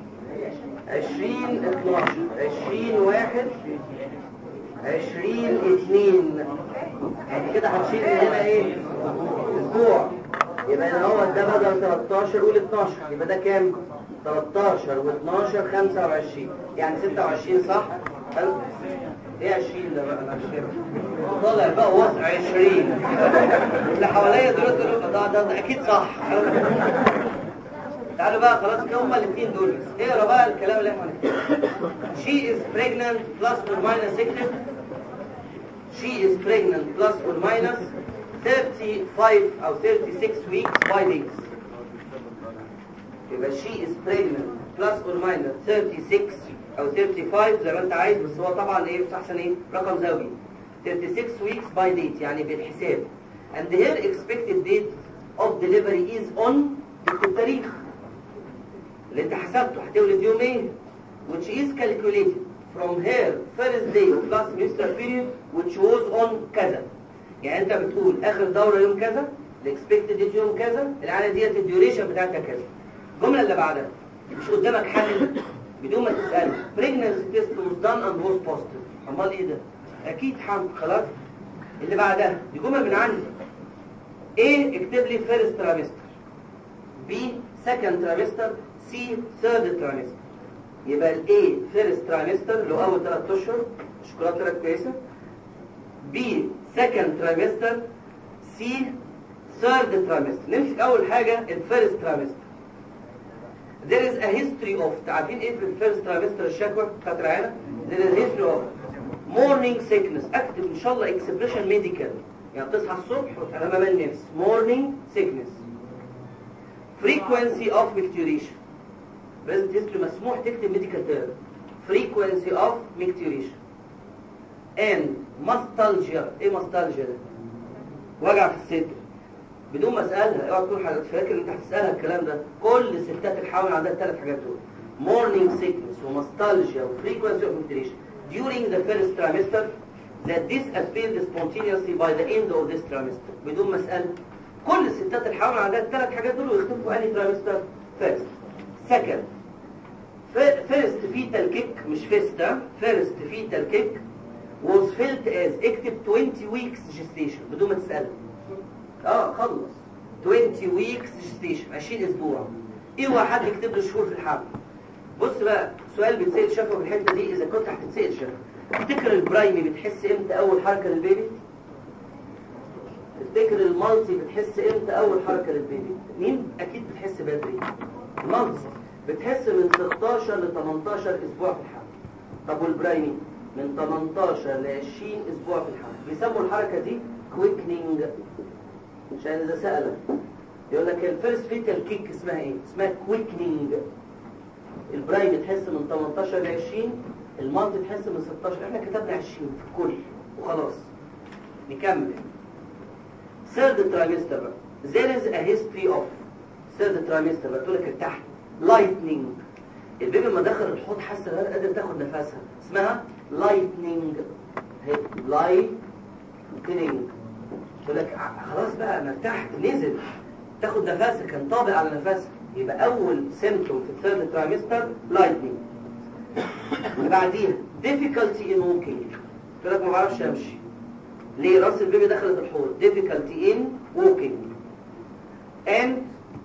عشرين اتناشر، عشرين واحد، عشرين اتنين. يعني كده هنشيل من هنا ايه؟ اسبوع. يبقى هنا هو ده بدل تلتاشر قول اتناشر، يبقى ده كام؟ تلتاشر واتناشر خمسة وعشرين، يعني ستة وعشرين صح؟ ايه عشرين ده بقى؟ انا مش فاهم. طالع بقى وسط عشرين اللي حواليا دلوقتي ده, ده, ده اكيد صح. تعالوا بقى خلاص كده هما الاثنين دول بس. اقرا بقى الكلام اللي احنا هنكتبه. She is pregnant plus or minus sickness. She is pregnant plus or minus thirty-five أو thirty-six weeks by days. يبقى she is pregnant plus or minus thirty-six أو thirty-five زي ما أنت عايز، بس هو طبعا إيه أحسن إيه رقم زوجي. thirty-six weeks by date يعني بالحساب. And her expected date of delivery is on التاريخ اللي أنت حسبته هتولد يوم إيه؟ which is calculated from her first day plus menstrual period which was on كذا. يعني انت بتقول اخر دورة يوم كذا، الاكسبكتد ديت يوم كذا، العادة ديت الديوريشن بتاعتها كذا. الجملة اللي بعدها مش قدامك حل بدون ما تسأل. pregnancy test was done and was positive. امال ايه ده؟ اكيد حمل. خلاص اللي بعدها دي جملة من عندي. A اكتب لي first trimester، B second trimester، C third trimester. يبقى ال A first trimester اللي هو اول ثلاث اشهر الشوكولاته طلعت كويسه. B second trimester، C third trimester. نمسك اول حاجه ال first trimester. There is a history of عارفين ايه في ال first trimester الشكوى بتاعت العيله؟ There is a history of morning sickness. اكتب ان شاء الله expression medical يعني تصحى الصبح وتعمل مال نفس morning sickness. Frequency of micturition. لازم تكتب مسموح تكتب medical term. Frequency of micturition. and ماستالجيا. ايه ماستالجيا ده؟ وجع في الصدر بدون ما اسالها. اوعى تكون حضرتك فاكر ان انت هتسالها الكلام ده. كل ستات الحوامل عندها الثلاث حاجات دول: morning sickness وماستالجيا وفريكوانسي اوف ميكتريشن during the first trimester that disappeared spontaneously by the end of this trimester. بدون ما اسال كل ستات الحوامل عندها الثلاث حاجات دول ويختفوا انهي ترايمستر؟ first. second first fetal kick مش first ها first fetal kick was felt as اكتب twenty weeks gestation بدون ما تسأل. اه خلص twenty weeks gestation عشرين اسبوع. اوعى حد يكتب له شهور في الحمل. بص بقى سؤال بيتسأل شافه في الحته دي اذا كنت هتتسأل شافه. تفتكر البرايمي بتحس امتى اول حركه للبيبي؟ تفتكر المالتي بتحس امتى اول حركه للبيبي؟ مين؟ اكيد بتحس بدري. المالتي بتحس من ستاشر ل تمنتاشر اسبوع في الحمل. طب والبرايمي؟ من تمنتاشر ل عشرين اسبوع في الحمل. بيسموا الحركه دي كويكنينج. عشان اذا سالك يقول لك الفيرست فيتال كيك اسمها ايه؟ اسمها كويكنينج. البرايم تحس من تمنتاشر ل عشرين، المالتي تحس من ستاشر. احنا كتبنا عشرين في الكل وخلاص. نكمل. ثيرد ترايمستر بقى. there is a history of ثيرد ترايمستر بقى تقول لك تحت لايتنينج. البيبي لما دخل الحوض حاسه غير قادر تاخد نفسها اسمها لايتنينج. لايتنينج تقول لك خلاص بقى انا ارتحت نزل تاخد نفسها كان طابق على نفسها. يبقى اول سيمبتوم في الثيرد ترايمستر لايتنينج. اللي بعديها difficulty in walking تقول لك ما بعرفش امشي. ليه؟ راس البيبي دخلت الحوض. difficulty in walking and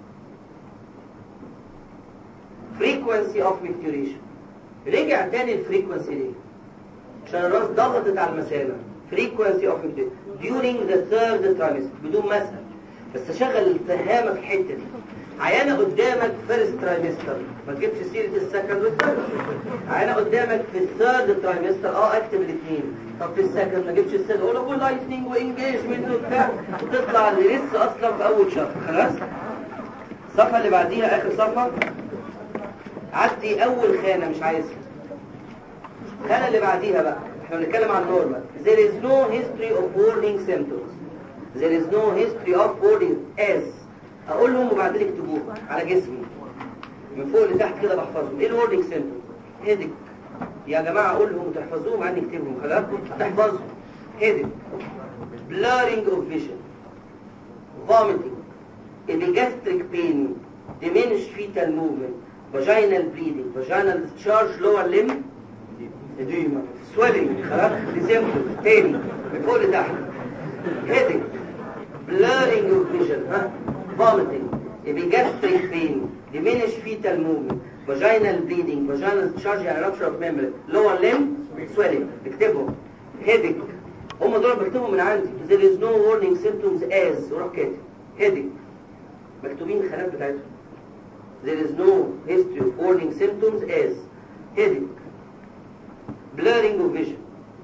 frequency of micturition. رجع تاني الفريكونسي ليه؟ عشان الراس ضغطت على المثانه. frequency of micturition during the third trimester بدون ما اسال بس اشغل الفهامه في الحته دي. عيانه قدامك فيرست ترايمستر ما تجيبش سيره السكند والثيرد. عيانه قدامك في الثيرد ترايمستر اه اكتب الاثنين. طب في السكند ما تجيبش الثيرد اقول لك لايتنينج وانجيجمنت وبتاع وتطلع اللي لسه اصلا في اول شهر. خلاص الصفحه اللي بعديها اخر صفحه. عدي اول خانه مش عايزها. الخانه اللي بعديها بقى احنا بنتكلم عن نورمال. there is no history of warning symptoms. there is no history of warning as اقول لهم وبعدين اكتبوه على جسمي من فوق لتحت كده بحفظهم. ايه الورنينج سيمبتوم؟ هيدك يا جماعه اقول لهم وتحفظوهم عندي اكتبهم. خلاص تحفظهم. هيدك blurring of vision vomiting epigastric pain diminished fetal movement vaginal bleeding vaginal discharge lower limb edema swelling. خلاص دي سيمبتوم تاني من فوق لتحت. هيدك blurring of vision ها vomiting epigastric pain diminished fetal movement vaginal bleeding vaginal discharge يعني rupture of membrane lower limb swelling. اكتبهم. headache هم دول بكتبهم من عندي. there is no warning symptoms as وروح كاتب headache مكتوبين الخانات بتاعتهم. there is no history of warning symptoms as headache, blurring of vision,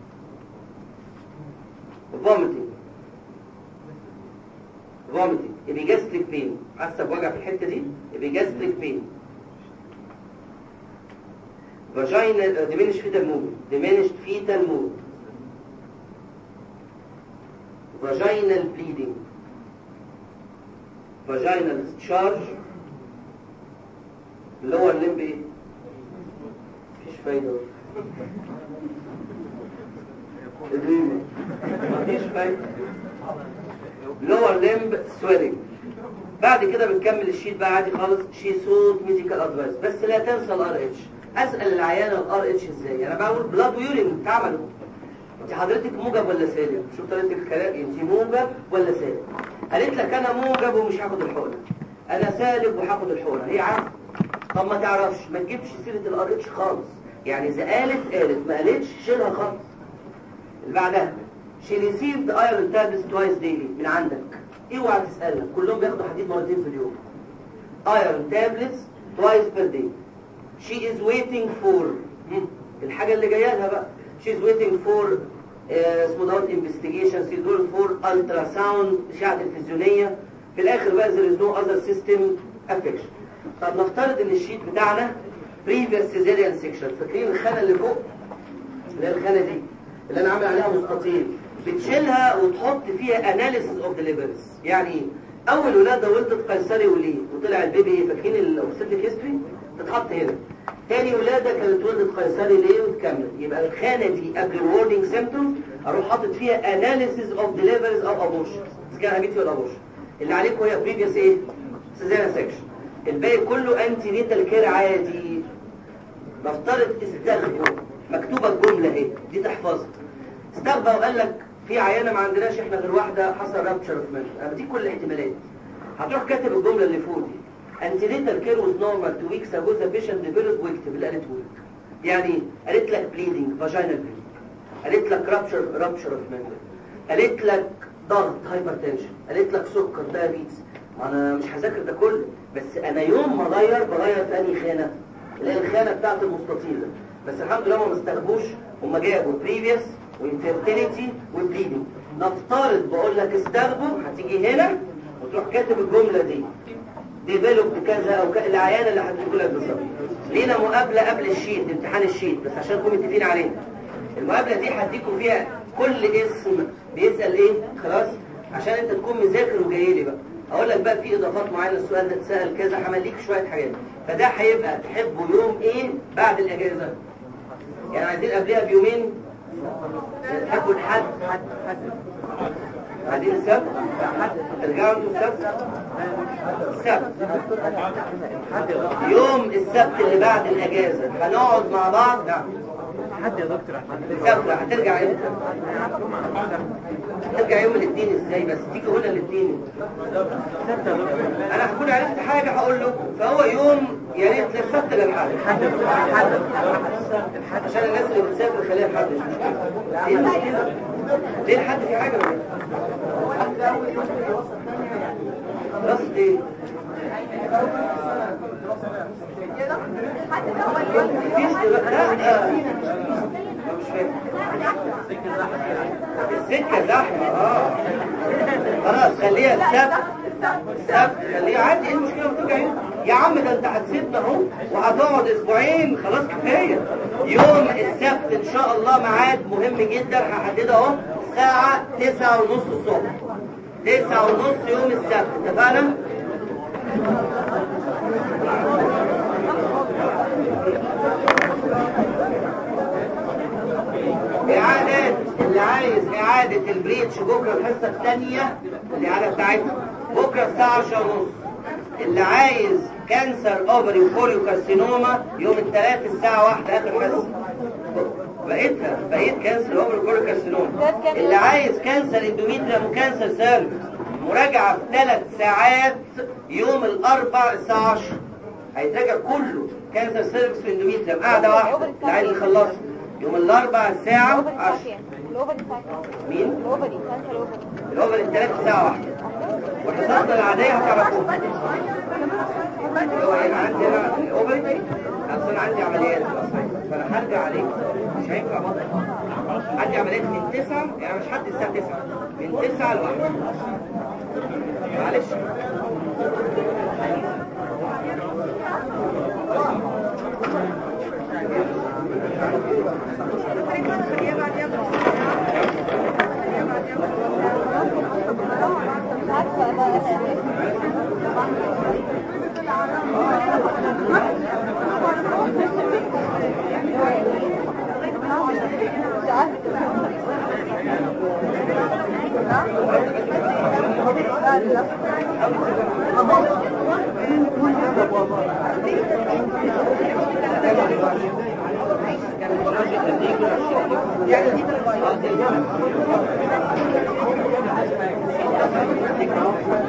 vomiting vomiting epigastric pain، حاسه بوجع في الحته دي، epigastric pain، vaginal diminished fetal movement diminished fetal movement vaginal bleeding vaginal discharge اللي هو الليمب ايه؟ مفيش فايدة ادريمة مفيش فايدة lower limb swelling. بعد كده بنكمل الشيت بقى عادي خالص. شي سوت ميديكال ادفايس، بس لا تنسى الار اتش. اسال العيانه الار اتش ازاي؟ انا بقول بلاد ويورين اتعملوا. انت حضرتك موجب ولا سالب؟ شوف طريقه الكلام، انت موجب ولا سالب؟ قالت لك انا موجب ومش هاخد الحقنه، انا سالب وهاخد الحقنه. هي عارفه. طب ما تعرفش، ما تجيبش سيره الار اتش خالص. يعني اذا قالت قالت، ما قالتش شيلها خالص. اللي بعدها she received iron tablets twice daily من عندك. اوعى تسالها، كلهم بياخدوا حديد مرتين في اليوم. iron tablets twice per day. she is waiting for الحاجه اللي جايه لها بقى. she is waiting for اسمه دوت investigation scheduled for ultrasound اشعه تلفزيونيه. في الاخر بقى there is no other system affection. طب نفترض ان الشيت بتاعنا previous cesarean section. فاكرين الخانه اللي فوق اللي هي الخانه دي اللي انا عامل عليها مستطيل؟ بتشيلها وتحط فيها analysis of the livers. يعني ايه؟ اول ولاده ولدت قيصري وليه وطلع البيبي، فاكرين الاوبستريك هيستوري؟ تتحط هنا. تاني ولاده كانت ولدت قيصري ليه وتكمل. يبقى الخانه دي قبل الورنينج سيمبتومز اروح حاطط فيها analysis of the livers او abortion. كده هجيب فيها الابورشن. اللي عليكم هي previous ايه؟ cesarean section. الباقي كله انتي نيتال كير عادي. نفترض استغبوا، مكتوبه الجمله اهي دي تحفظها. استغبى وقال لك في عيانه ما عندناش احنا غير واحده حصل رابتشر اوف ميلك. انا بديك كل الاحتمالات. هتروح كاتب الجمله اللي فوق دي antenatal care was normal two weeks ago the patient developed واكتب اللي قالته لك. يعني قالت لك bleeding vaginal bleeding، قالت لك rupture rupture of membrane، قالت لك ضغط hypertension، قالت لك سكر diabetes. انا مش هذاكر ده كله، بس انا يوم ما اغير بغير في انهي خانه؟ اللي هي الخانه بتاعت المستطيل ده. بس الحمد لله ما استغبوش، هم جابوا previous وانفيرتيليتي وبليدنج. نفترض بقول لك استغبوا، هتيجي هنا وتروح كاتب الجمله دي ديفلوب كذا او كذا. العيانه اللي هتقول لك بالظبط. لينا مقابله قبل الشيت، امتحان الشيت، بس عشان نكون متفقين عليها. المقابله دي هديكم فيها كل اسم بيسال ايه، خلاص؟ عشان انت تكون مذاكر وجاي لي بقى. اقول لك بقى في اضافات معينه، السؤال ده اتسال كذا، همليك شويه حاجات. فده هيبقى تحبوا يوم ايه بعد الاجازه؟ يعني عايزين قبلها بيومين. تحبوا الحد؟ عايزين السبت؟ ترجعوا انتوا السبت؟ السبت يوم السبت اللي بعد الاجازه هنقعد مع بعض. نعم حد يا دكتور السبت. هترجع امتى؟ هترجع يوم الاثنين ازاي بس؟ تيجي هنا الاثنين. انا هكون عرفت حاجه هقول لكم، فهو يوم يا ريت للسبت للحد. عشان الناس اللي بتسافر خليها الحد مش مشكله. ايه المشكله؟ ليه الحد في حاجه ولا خلاص ايه؟ مفيش دلوقتي. لا مش فاهم. السكه زحمه. اه خلاص خليها السبت. السبت خليها عادي. ايه المشكله وترجع يوم؟ يا عم ده انت هتسيبنا اهو وهتقعد اسبوعين، خلاص كفايه. يوم السبت ان شاء الله ميعاد مهم جدا هحدده اهو، الساعه تسعة ونص الصبح. تسعة ونص يوم السبت، اتفقنا؟ إعادة اللي عايز إعادة البريتش بكرة الحصة الثانية، الإعادة بتاعتها بكرة الساعة عشرة ونص. اللي عايز كانسر أوفري وكوريو كارسينوما يوم الثلاث الساعة واحدة آخر حصة. بقيتها بقيت كانسر أوفري وكوريو كارسينوما. اللي عايز كانسر اندوميتريوم وكانسر سيرفكس مراجعة في ثلاث ساعات يوم الأربع الساعة عشرة. هيتراجع كله كانسر سيرفكس واندوميتريوم قاعدة واحدة. اللي عايز يخلصها يوم الاربع الساعة عشرة. الاوفري مين؟ الاوفري كانسر الاوفري الاوفري الثلاث الساعة واحدة. والحصان العادية هتعرفوها. هو هيبقى عندي هنا اوبري، اصل عندي عمليات اصلا، فانا هرجع عليه مش هينفع بطل. عندي عمليات من تسعة، يعني مش حد الساعة تسعة، من تسعة لواحدة. معلش. يعني دي